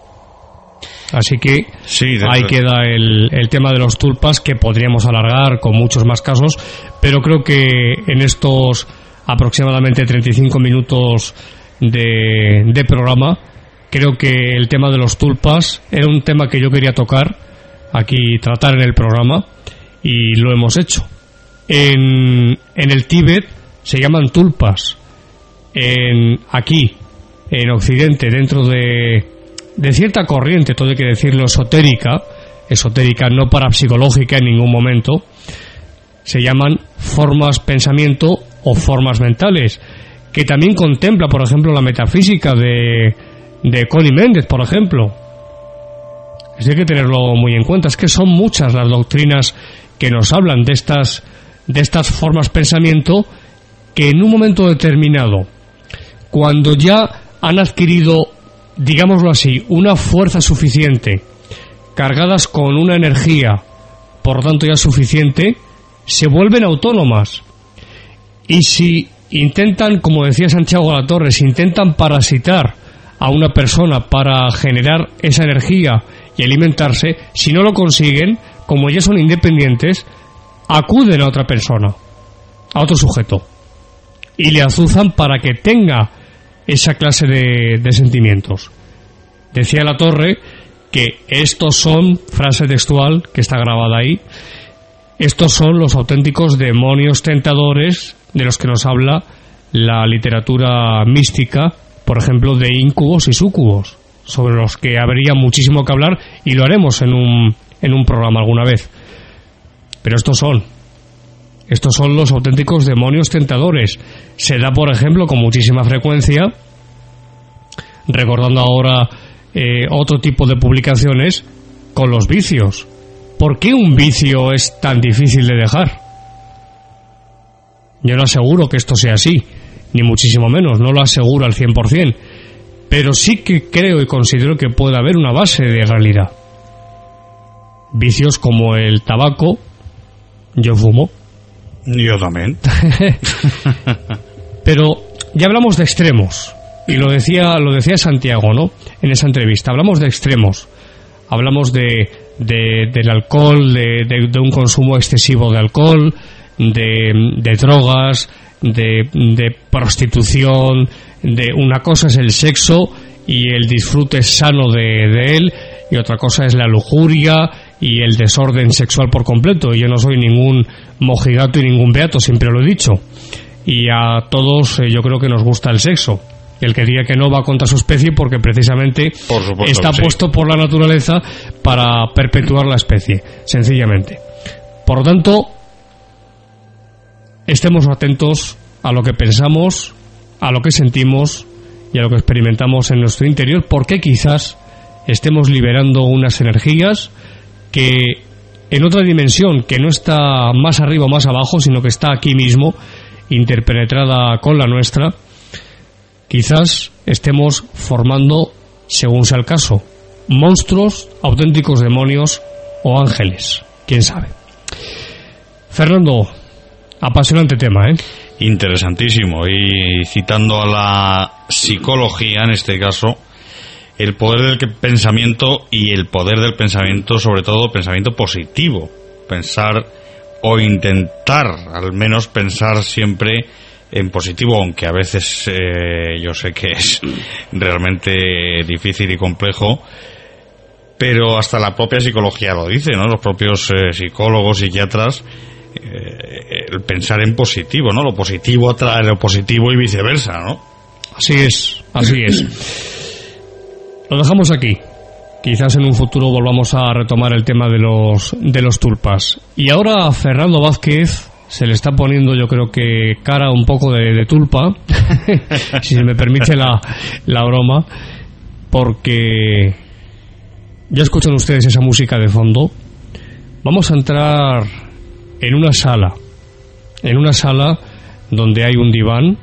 Así que sí, ahí queda el, el tema de los tulpas, que podríamos alargar con muchos más casos, pero creo que en estos aproximadamente treinta y cinco minutos de, de programa, creo que el tema de los tulpas era un tema que yo quería tocar aquí, tratar en el programa, y lo hemos hecho. En, en el Tíbet se llaman tulpas. En, aquí, en Occidente, dentro de, de cierta corriente, todo hay que decirlo, esotérica, esotérica no parapsicológica en ningún momento, se llaman formas pensamiento o formas mentales, que también contempla, por ejemplo, la metafísica de, de Connie Méndez, por ejemplo. Eso hay que tenerlo muy en cuenta. Es que son muchas las doctrinas que nos hablan de estas, de estas formas pensamiento, que en un momento determinado, cuando ya han adquirido, digámoslo así, una fuerza suficiente, cargadas con una energía, por tanto ya suficiente, se vuelven autónomas. Y si intentan, como decía Santiago Latorre, si intentan parasitar a una persona para generar esa energía y alimentarse, si no lo consiguen, como ya son independientes, acuden a otra persona, a otro sujeto, y le azuzan para que tenga esa clase de, de sentimientos. Decía Latorre que estos son, frase textual que está grabada ahí, estos son los auténticos demonios tentadores de los que nos habla la literatura mística, por ejemplo, de íncubos y súcubos, sobre los que habría muchísimo que hablar, y lo haremos en un, en un programa alguna vez. Pero estos son, estos son los auténticos demonios tentadores. Se da, por ejemplo, con muchísima frecuencia, recordando ahora eh, otro tipo de publicaciones, con los vicios. ¿Por qué un vicio es tan difícil de dejar? Yo no aseguro que esto sea así, ni muchísimo menos, no lo aseguro al cien por ciento, pero sí que creo y considero que puede haber una base de realidad. Vicios como el tabaco, yo fumo. Yo también. Pero ya hablamos de extremos, y lo decía, lo decía Santiago, ¿no?, en esa entrevista. Hablamos de extremos, hablamos de, de del alcohol, de, de, de un consumo excesivo de alcohol, de, de drogas, de, de prostitución, de una cosa es el sexo y el disfrute sano de, de él, y otra cosa es la lujuria y el desorden sexual por completo. Y yo no soy ningún mojigato y ningún beato, siempre lo he dicho, y a todos eh, yo creo que nos gusta el sexo. El que diga que no va contra su especie, porque precisamente por supuesto, está sí. puesto por la naturaleza para perpetuar la especie, sencillamente. Por lo tanto, estemos atentos a lo que pensamos, a lo que sentimos y a lo que experimentamos en nuestro interior, porque quizás estemos liberando unas energías que en otra dimensión, que no está más arriba o más abajo, sino que está aquí mismo, interpenetrada con la nuestra, quizás estemos formando, según sea el caso, monstruos, auténticos demonios o ángeles, quién sabe. Fernando, apasionante tema, ¿eh? Interesantísimo. Y citando a la psicología, en este caso, el poder del pensamiento, y el poder del pensamiento, sobre todo pensamiento positivo. Pensar o intentar, al menos pensar siempre en positivo, aunque a veces eh, yo sé que es realmente difícil y complejo, pero hasta la propia psicología lo dice, ¿no? Los propios eh, psicólogos, psiquiatras, eh, el pensar en positivo, ¿no? Lo positivo atrae lo positivo y viceversa, ¿no? Así es, así es. Lo dejamos aquí. Quizás en un futuro volvamos a retomar el tema de los de los tulpas. Y ahora a Fernando Vázquez se le está poniendo, yo creo que cara un poco de, de tulpa, si se me permite la, la broma, porque ya escuchan ustedes esa música de fondo. Vamos a entrar en una sala, en una sala donde hay un diván,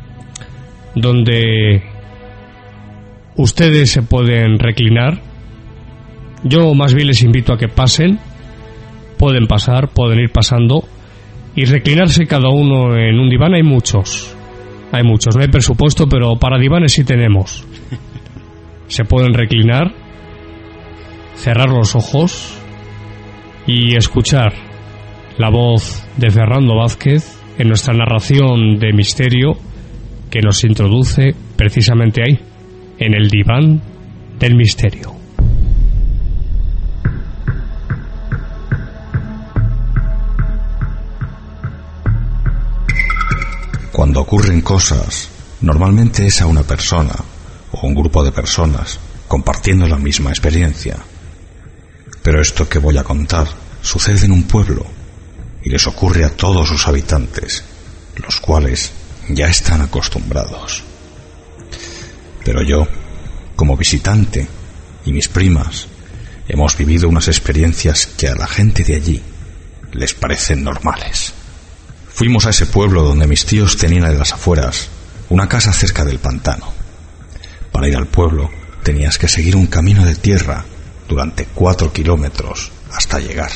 donde ustedes se pueden reclinar. Yo más bien les invito a que pasen, pueden pasar, pueden ir pasando y reclinarse cada uno en un diván. Hay muchos, hay muchos, no hay presupuesto, pero para divanes sí tenemos. Se pueden reclinar, cerrar los ojos y escuchar la voz de Fernando Vázquez en nuestra narración de misterio que nos introduce precisamente ahí, en el diván del misterio. Cuando ocurren cosas, normalmente es a una persona o un grupo de personas compartiendo la misma experiencia. Pero esto que voy a contar sucede en un pueblo y les ocurre a todos sus habitantes, los cuales ya están acostumbrados. Pero yo, como visitante, y mis primas, hemos vivido unas experiencias que a la gente de allí les parecen normales. Fuimos a ese pueblo donde mis tíos tenían en las afueras una casa cerca del pantano. Para ir al pueblo tenías que seguir un camino de tierra durante cuatro kilómetros hasta llegar.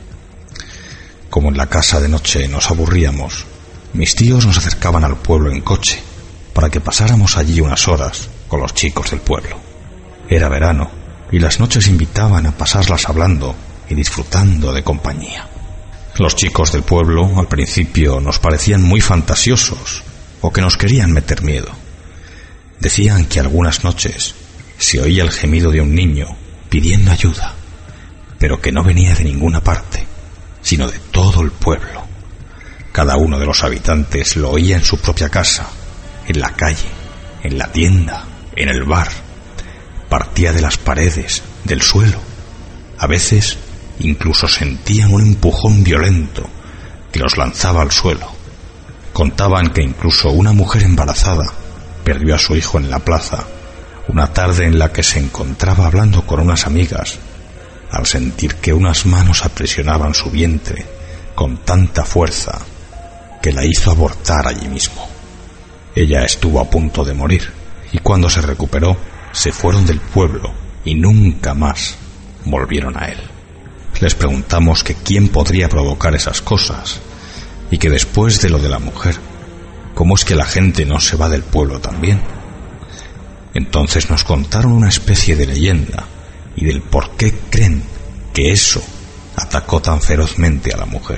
Como en la casa de noche nos aburríamos, mis tíos nos acercaban al pueblo en coche para que pasáramos allí unas horas con los chicos del pueblo. Era verano y las noches invitaban a pasarlas hablando y disfrutando de compañía. Los chicos del pueblo al principio nos parecían muy fantasiosos o que nos querían meter miedo. Decían que algunas noches se oía el gemido de un niño pidiendo ayuda, pero que no venía de ninguna parte, sino de todo el pueblo. Cada uno de los habitantes lo oía en su propia casa, en la calle, en la tienda, en el bar. Partía de las paredes, del suelo. A veces incluso sentían un empujón violento que los lanzaba al suelo. Contaban que incluso una mujer embarazada perdió a su hijo en la plaza una tarde en la que se encontraba hablando con unas amigas, al sentir que unas manos aprisionaban su vientre con tanta fuerza que la hizo abortar allí mismo. Ella estuvo a punto de morir y cuando se recuperó se fueron del pueblo y nunca más volvieron a él. Les preguntamos que quién podría provocar esas cosas y que después de lo de la mujer, ¿cómo es que la gente no se va del pueblo también? Entonces nos contaron una especie de leyenda y del por qué creen que eso atacó tan ferozmente a la mujer.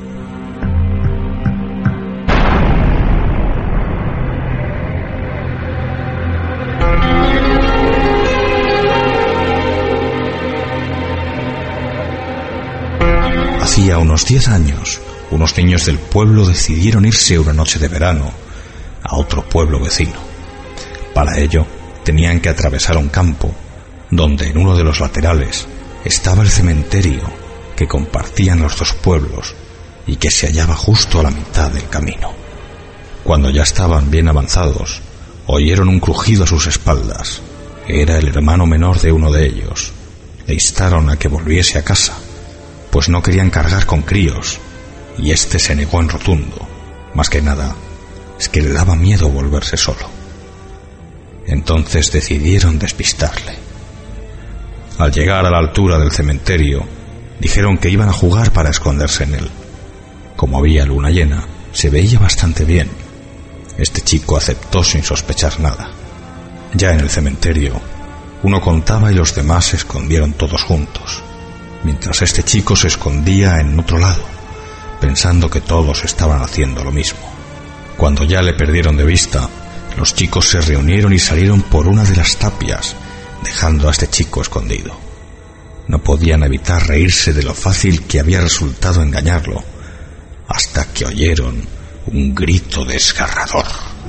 Hacía unos diez años, unos niños del pueblo decidieron irse una noche de verano a otro pueblo vecino. Para ello, tenían que atravesar un campo, donde en uno de los laterales estaba el cementerio que compartían los dos pueblos y que se hallaba justo a la mitad del camino. Cuando ya estaban bien avanzados, oyeron un crujido a sus espaldas. Era el hermano menor de uno de ellos. Le instaron a que volviese a casa, pues no querían cargar con críos, y éste se negó en rotundo. Más que nada, es que le daba miedo volverse solo. Entonces decidieron despistarle. Al llegar a la altura del cementerio, dijeron que iban a jugar para esconderse en él. Como había luna llena, se veía bastante bien. Este chico aceptó sin sospechar nada. Ya en el cementerio, uno contaba y los demás se escondieron todos juntos, mientras este chico se escondía en otro lado, pensando que todos estaban haciendo lo mismo. Cuando ya le perdieron de vista, los chicos se reunieron y salieron por una de las tapias, dejando a este chico escondido. No podían evitar reírse de lo fácil que había resultado engañarlo, hasta que oyeron un grito desgarrador.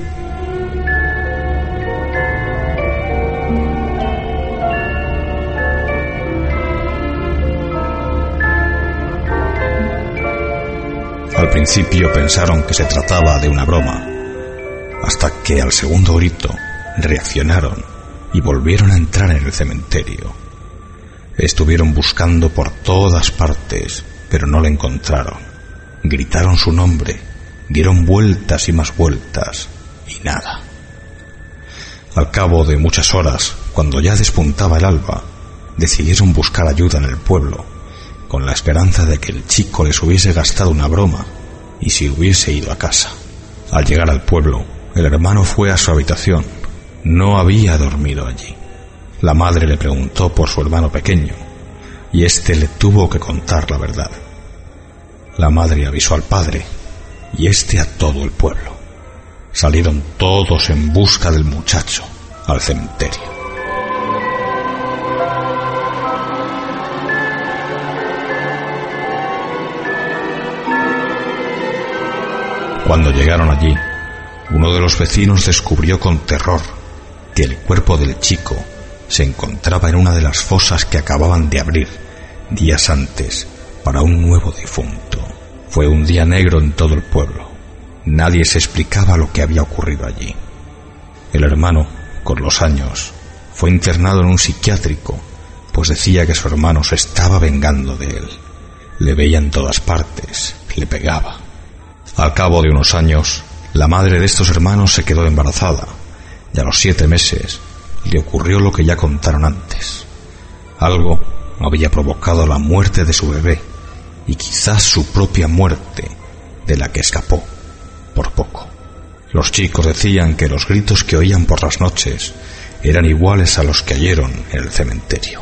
Al principio pensaron que se trataba de una broma, hasta que al segundo grito reaccionaron y volvieron a entrar en el cementerio. Estuvieron buscando por todas partes, pero no le encontraron. Gritaron su nombre, dieron vueltas y más vueltas, y nada. Al cabo de muchas horas, cuando ya despuntaba el alba, decidieron buscar ayuda en el pueblo, con la esperanza de que el chico les hubiese gastado una broma y se hubiese ido a casa. Al llegar al pueblo, el hermano fue a su habitación. No había dormido allí. La madre le preguntó por su hermano pequeño, y éste le tuvo que contar la verdad. La madre avisó al padre, y éste a todo el pueblo. Salieron todos en busca del muchacho al cementerio. Cuando llegaron allí, uno de los vecinos descubrió con terror que el cuerpo del chico se encontraba en una de las fosas que acababan de abrir días antes para un nuevo difunto. Fue un día negro en todo el pueblo. Nadie se explicaba lo que había ocurrido allí. El hermano, con los años, fue internado en un psiquiátrico, pues decía que su hermano se estaba vengando de él. Le veía en todas partes, le pegaba. Al cabo de unos años, la madre de estos hermanos se quedó embarazada, y a los siete meses le ocurrió lo que ya contaron antes. Algo había provocado la muerte de su bebé, y quizás su propia muerte, de la que escapó por poco. Los chicos decían que los gritos que oían por las noches eran iguales a los que oyeron en el cementerio.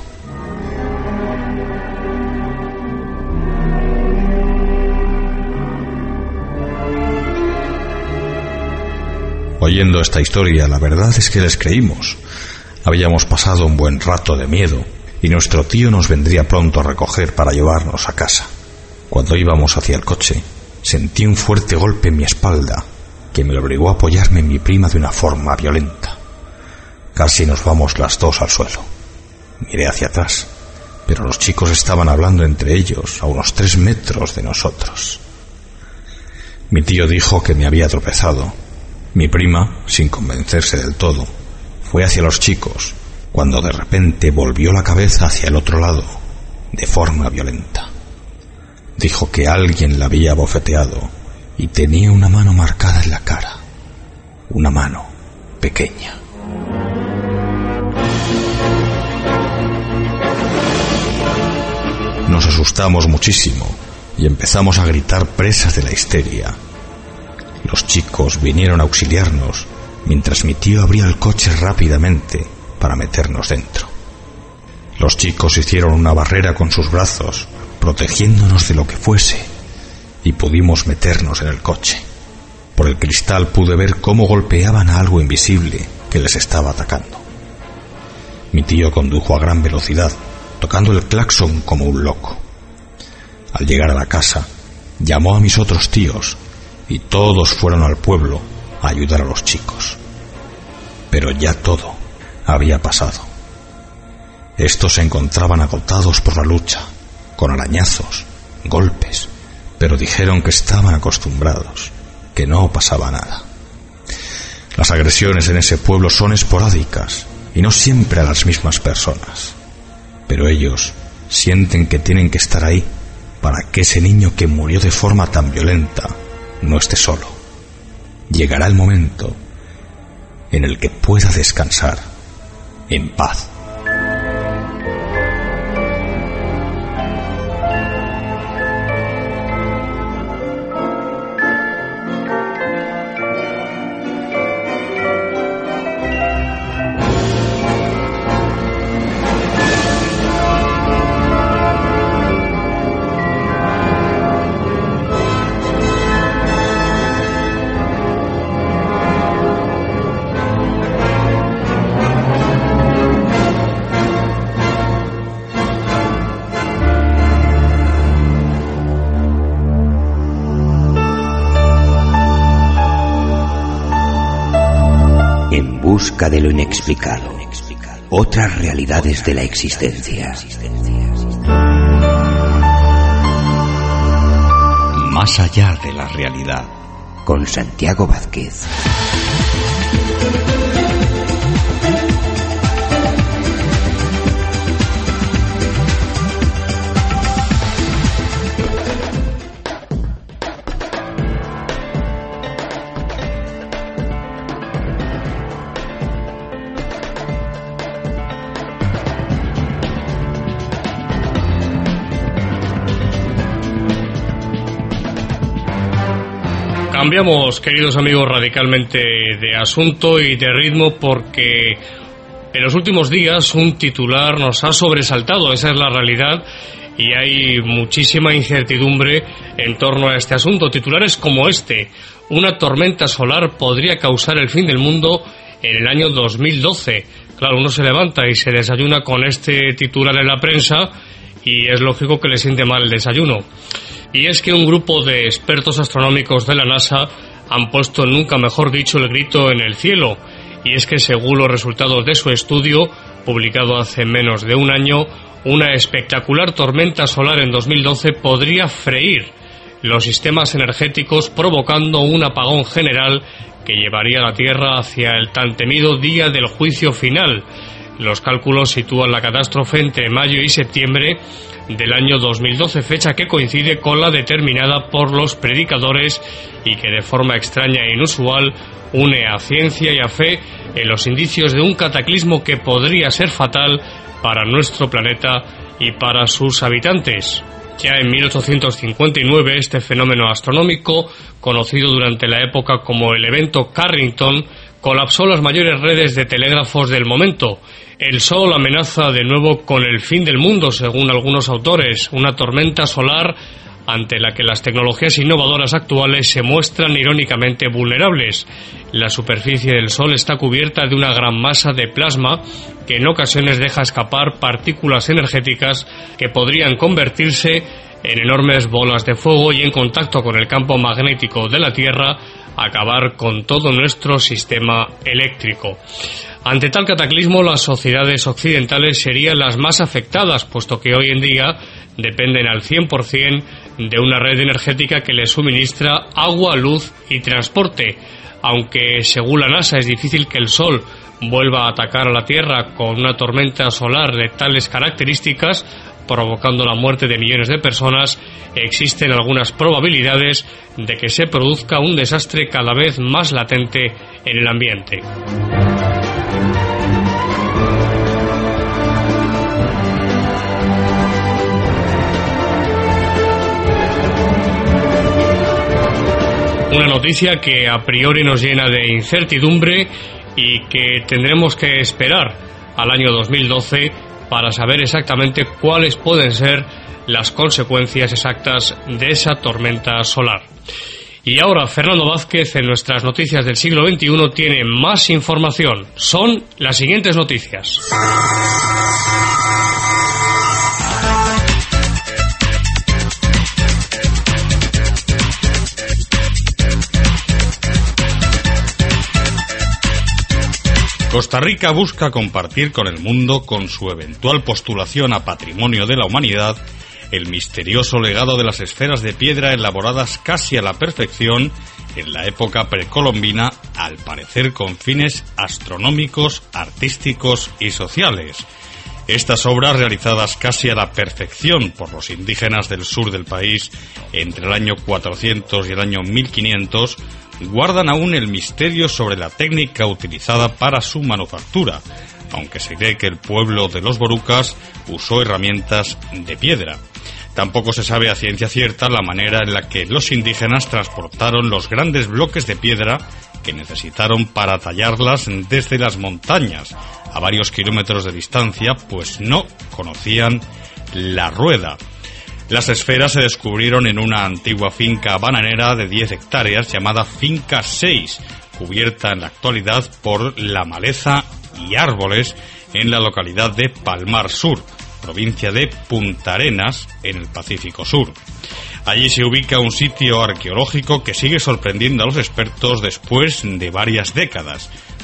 Oyendo esta historia, la verdad es que les creímos. Habíamos pasado un buen rato de miedo y nuestro tío nos vendría pronto a recoger para llevarnos a casa. Cuando íbamos hacia el coche, sentí un fuerte golpe en mi espalda que me obligó a apoyarme en mi prima de una forma violenta. Casi nos vamos las dos al suelo. Miré hacia atrás, pero los chicos estaban hablando entre ellos a unos tres metros de nosotros. Mi tío dijo que me había tropezado. Mi prima, sin convencerse del todo, fue hacia los chicos, cuando de repente volvió la cabeza hacia el otro lado, de forma violenta. Dijo que alguien la había bofeteado y tenía una mano marcada en la cara. Una mano pequeña. Nos asustamos muchísimo y empezamos a gritar presas de la histeria. Los chicos vinieron a auxiliarnos mientras mi tío abría el coche rápidamente para meternos dentro. Los chicos hicieron una barrera con sus brazos, protegiéndonos de lo que fuese, y pudimos meternos en el coche. Por el cristal pude ver cómo golpeaban a algo invisible que les estaba atacando. Mi tío condujo a gran velocidad, tocando el claxon como un loco. Al llegar a la casa, llamó a mis otros tíos y todos fueron al pueblo a ayudar a los chicos. Pero ya todo había pasado. Estos se encontraban agotados por la lucha, con arañazos, golpes, pero dijeron que estaban acostumbrados, que no pasaba nada. Las agresiones en ese pueblo son esporádicas y no siempre a las mismas personas, pero ellos sienten que tienen que estar ahí para que ese niño que murió de forma tan violenta no esté solo. Llegará el momento en el que pueda descansar en paz. busca de lo inexplicado, otras realidades de la existencia. Más allá de la realidad. Con Santiago Vázquez. Cambiamos, queridos amigos, radicalmente de asunto y de ritmo porque en los últimos días un titular nos ha sobresaltado, esa es la realidad, y hay muchísima incertidumbre en torno a este asunto. Titulares como este: una tormenta solar podría causar el fin del mundo en el año dos mil doce. Claro, uno se levanta y se desayuna con este titular en la prensa y es lógico que le siente mal el desayuno. Y es que un grupo de expertos astronómicos de la NASA han puesto, nunca mejor dicho, el grito en el cielo. Y es que, según los resultados de su estudio, publicado hace menos de un año, una espectacular tormenta solar en dos mil doce podría freír los sistemas energéticos, provocando un apagón general que llevaría a la Tierra hacia el tan temido día del juicio final. Los cálculos sitúan la catástrofe entre mayo y septiembre del año dos mil doce, fecha que coincide con la determinada por los predicadores y que de forma extraña e inusual une a ciencia y a fe en los indicios de un cataclismo que podría ser fatal para nuestro planeta y para sus habitantes. Ya en mil ochocientos cincuenta y nueve este fenómeno astronómico, conocido durante la época como el evento Carrington, colapsó las mayores redes de telégrafos del momento. El Sol amenaza de nuevo con el fin del mundo, según algunos autores, una tormenta solar ante la que las tecnologías innovadoras actuales se muestran irónicamente vulnerables. La superficie del Sol está cubierta de una gran masa de plasma que en ocasiones deja escapar partículas energéticas que podrían convertirse en enormes bolas de fuego y, en contacto con el campo magnético de la Tierra, acabar con todo nuestro sistema eléctrico. Ante tal cataclismo, las sociedades occidentales serían las más afectadas, puesto que hoy en día dependen al cien por cien de una red energética que les suministra agua, luz y transporte. Aunque, según la NASA, es difícil que el Sol vuelva a atacar a la Tierra con una tormenta solar de tales características, provocando la muerte de millones de personas, existen algunas probabilidades de que se produzca un desastre cada vez más latente en el ambiente. Una noticia que a priori nos llena de incertidumbre y que tendremos que esperar al año dos mil doce para saber exactamente cuáles pueden ser las consecuencias exactas de esa tormenta solar. Y ahora Fernando Vázquez, en nuestras noticias del siglo veintiuno, tiene más información. Son las siguientes noticias. Costa Rica busca compartir con el mundo, con su eventual postulación a Patrimonio de la Humanidad, el misterioso legado de las esferas de piedra elaboradas casi a la perfección en la época precolombina, al parecer con fines astronómicos, artísticos y sociales. Estas obras, realizadas casi a la perfección por los indígenas del sur del país entre el año cuatrocientos y el año mil quinientos, guardan aún el misterio sobre la técnica utilizada para su manufactura, aunque se cree que el pueblo de los Borucas usó herramientas de piedra. Tampoco se sabe a ciencia cierta la manera en la que los indígenas transportaron los grandes bloques de piedra que necesitaron para tallarlas desde las montañas a varios kilómetros de distancia, pues no conocían la rueda. Las esferas se descubrieron en una antigua finca bananera de diez hectáreas llamada Finca seis, cubierta en la actualidad por la maleza y árboles en la localidad de Palmar Sur, provincia de Punta Arenas, en el Pacífico Sur. Allí se ubica un sitio arqueológico que sigue sorprendiendo a los expertos después de varias décadas.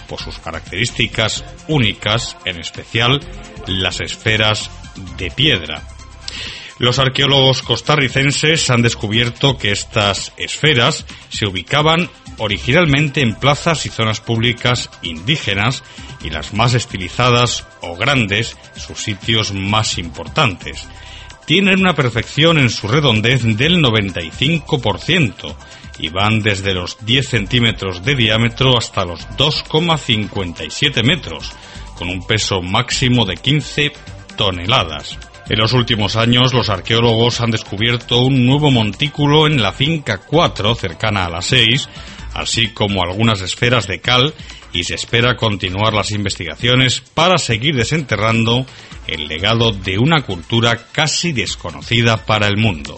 por sus características únicas, en especial las esferas de piedra. Los arqueólogos costarricenses han descubierto que estas esferas se ubicaban originalmente en plazas y zonas públicas indígenas, y las más estilizadas o grandes, sus sitios más importantes. Tienen una perfección en su redondez del noventa y cinco por ciento y van desde los diez centímetros de diámetro hasta los dos coma cincuenta y siete metros, con un peso máximo de quince toneladas. En los últimos años, los arqueólogos han descubierto un nuevo montículo en la finca cuatro, cercana a la seis, así como algunas esferas de cal, y se espera continuar las investigaciones para seguir desenterrando el legado de una cultura casi desconocida para el mundo.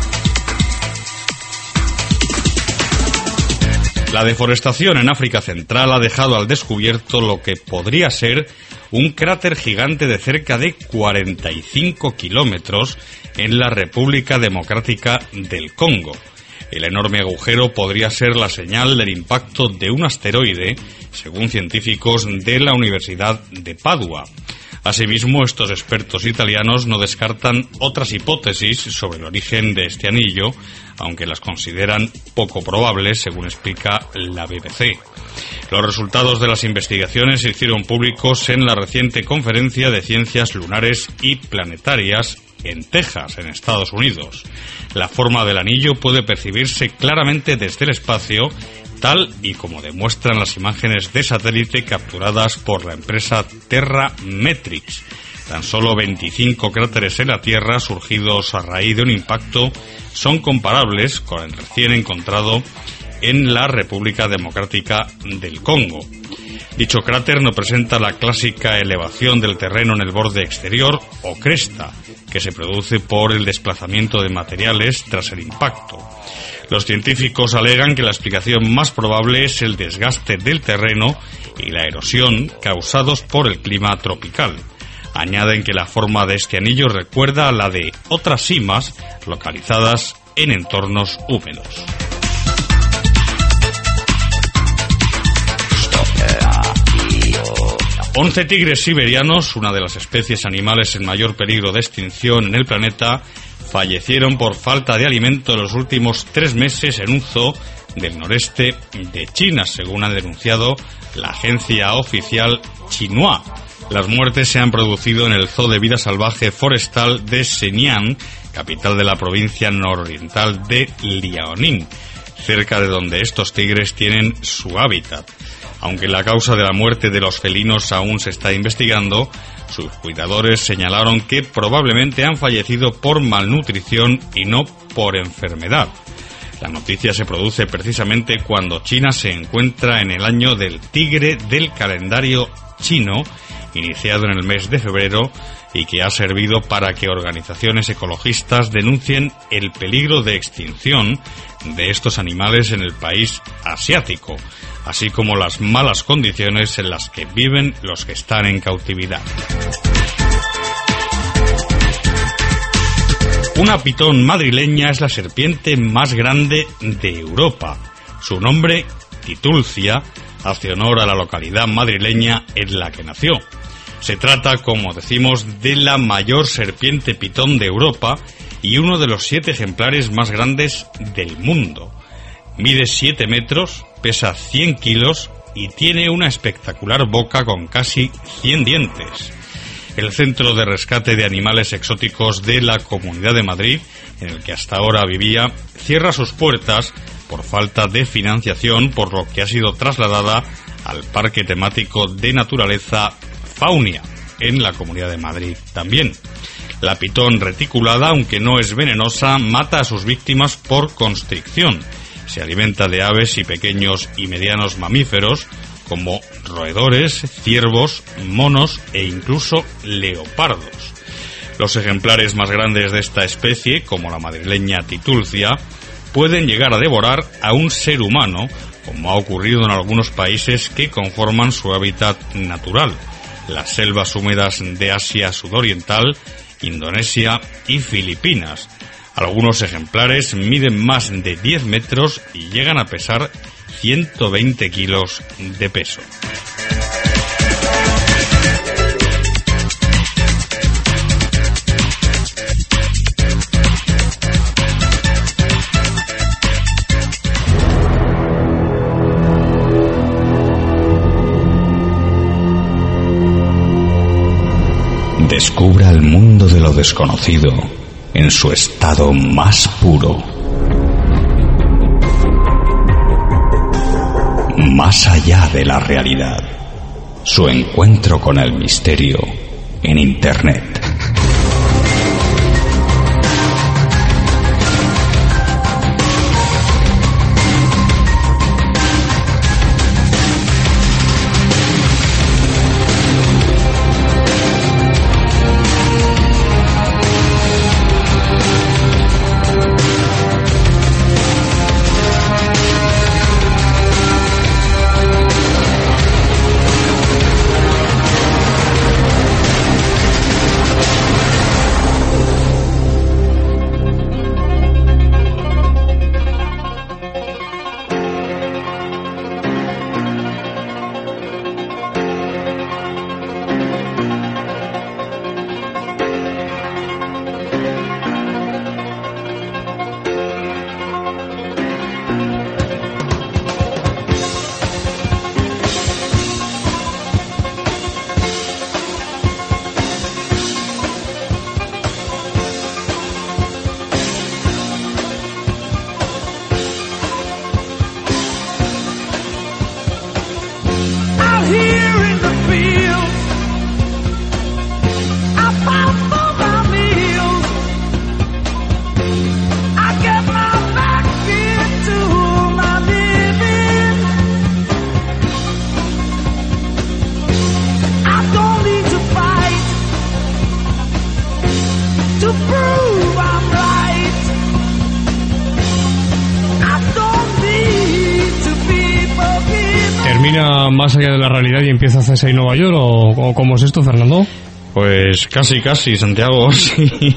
La deforestación en África Central ha dejado al descubierto lo que podría ser un cráter gigante de cerca de cuarenta y cinco kilómetros en la República Democrática del Congo. El enorme agujero podría ser la señal del impacto de un asteroide, según científicos de la Universidad de Padua. Asimismo, estos expertos italianos no descartan otras hipótesis sobre el origen de este anillo, aunque las consideran poco probables, según explica la B B C. Los resultados de las investigaciones se hicieron públicos en la reciente Conferencia de Ciencias Lunares y Planetarias en Texas, en Estados Unidos. La forma del anillo puede percibirse claramente desde el espacio, tal y como demuestran las imágenes de satélite capturadas por la empresa Terra Metrics. Tan solo veinticinco cráteres en la Tierra, surgidos a raíz de un impacto, son comparables con el recién encontrado en la República Democrática del Congo. Dicho cráter no presenta la clásica elevación del terreno en el borde exterior o cresta, que se produce por el desplazamiento de materiales tras el impacto. Los científicos alegan que la explicación más probable es el desgaste del terreno y la erosión causados por el clima tropical. Añaden que la forma de este anillo recuerda a la de otras simas localizadas en entornos húmedos. Once tigres siberianos, una de las especies animales en mayor peligro de extinción en el planeta, fallecieron por falta de alimento en los últimos tres meses en un zoo del noreste de China, según ha denunciado la agencia oficial Xinhua. Las muertes se han producido en el Zoo de Vida Salvaje Forestal de Shenyang, capital de la provincia nororiental de Liaoning, cerca de donde estos tigres tienen su hábitat. Aunque la causa de la muerte de los felinos aún se está investigando, sus cuidadores señalaron que probablemente han fallecido por malnutrición y no por enfermedad. La noticia se produce precisamente cuando China se encuentra en el año del tigre del calendario chino, iniciado en el mes de febrero, y que ha servido para que organizaciones ecologistas denuncien el peligro de extinción de estos animales en el país asiático, así como las malas condiciones en las que viven los que están en cautividad. Una pitón madrileña es la serpiente más grande de Europa. Su nombre, Titulcia, hace honor a la localidad madrileña en la que nació. Se trata, como decimos, de la mayor serpiente pitón de Europa y uno de los siete ejemplares más grandes del mundo. Mide siete metros, pesa cien kilos y tiene una espectacular boca con casi cien dientes. El Centro de Rescate de Animales Exóticos de la Comunidad de Madrid, en el que hasta ahora vivía, cierra sus puertas por falta de financiación, por lo que ha sido trasladada al Parque Temático de Naturaleza Faunia, en la Comunidad de Madrid también. La pitón reticulada, aunque no es venenosa, mata a sus víctimas por constricción. Se alimenta de aves y pequeños y medianos mamíferos, como roedores, ciervos, monos e incluso leopardos. Los ejemplares más grandes de esta especie, como la madrileña Titulcia, pueden llegar a devorar a un ser humano, como ha ocurrido en algunos países que conforman su hábitat natural, las selvas húmedas de Asia sudoriental, Indonesia y Filipinas. Algunos ejemplares miden más de diez metros y llegan a pesar ciento veinte kilos de peso. desvela el mundo de lo desconocido en su estado más puro. Más allá de la realidad. Su encuentro con el misterio en Internet. Más allá de la realidad y empieza C S I Nueva York o, o cómo es esto, Fernando? Pues casi casi, Santiago. Sí.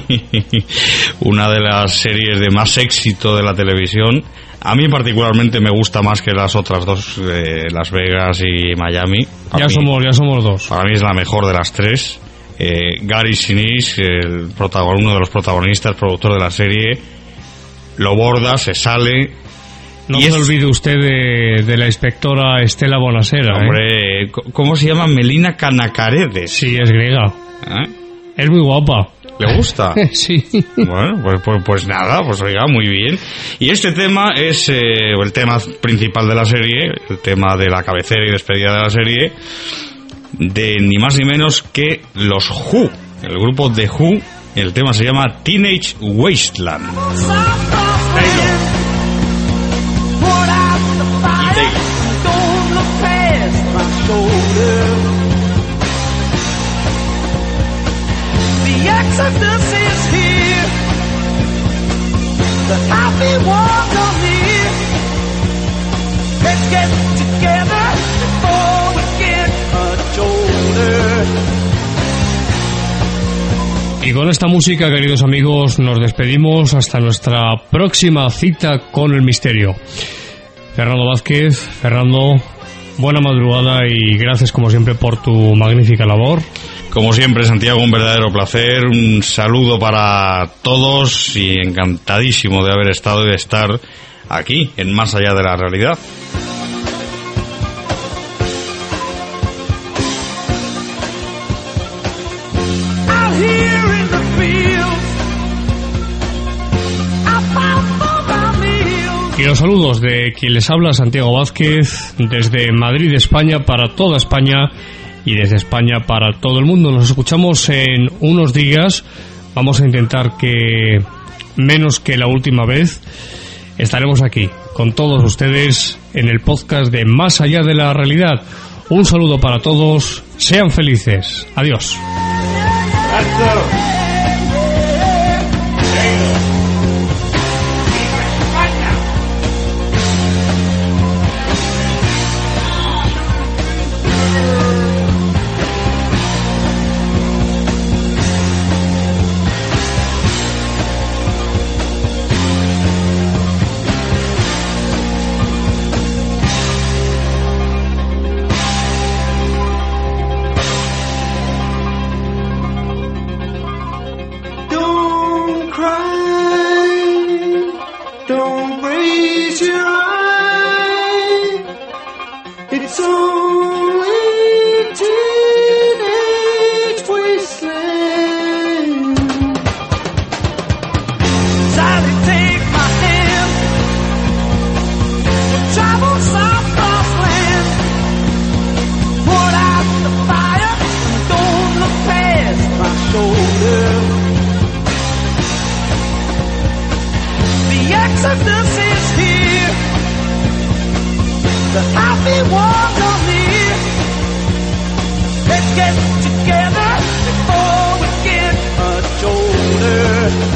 Una de las series de más éxito de la televisión. A mí particularmente me gusta más que las otras dos, eh, Las Vegas y Miami. Ya mí, somos ya somos dos. Para mí es la mejor de las tres. eh, Gary Sinise, el protagon, uno de los protagonistas, productor de la serie, lo borda, se sale. No se es... olvide usted de, de la inspectora Estela Bonasera. Hombre, ¿eh? ¿Cómo se llama? Melina Canacaredes. Sí, es griega. ¿Eh? Es muy guapa. ¿Le gusta? Sí. Bueno, pues, pues, pues nada, pues oiga, muy bien. Y este tema es eh, el tema principal de la serie, el tema de la cabecera y despedida de la serie, de ni más ni menos que los Who, el grupo de Who. El tema se llama Teenage Wasteland. Exodus is here. The happy ones are here. Let's get together before we get much older. Y con esta música, queridos amigos, nos despedimos hasta nuestra próxima cita con el misterio. Fernando Vázquez, Fernando, buena madrugada y gracias como siempre por tu magnífica labor. Como siempre, Santiago, un verdadero placer, un saludo para todos y encantadísimo de haber estado y de estar aquí, en Más Allá de la Realidad. Y los saludos de quien les habla, Santiago Vázquez, desde Madrid, España, para toda España. Y desde España para todo el mundo. Nos escuchamos en unos días. Vamos a intentar que menos que la última vez estaremos aquí con todos ustedes en el podcast de Más Allá de la Realidad. Un saludo para todos. Sean felices. Adiós. It's only teenage wasteland. acceptance is here. The happy ones are near. Let's get together before we get much older.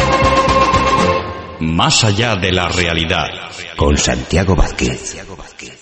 Más allá de la realidad. Con Santiago Vázquez.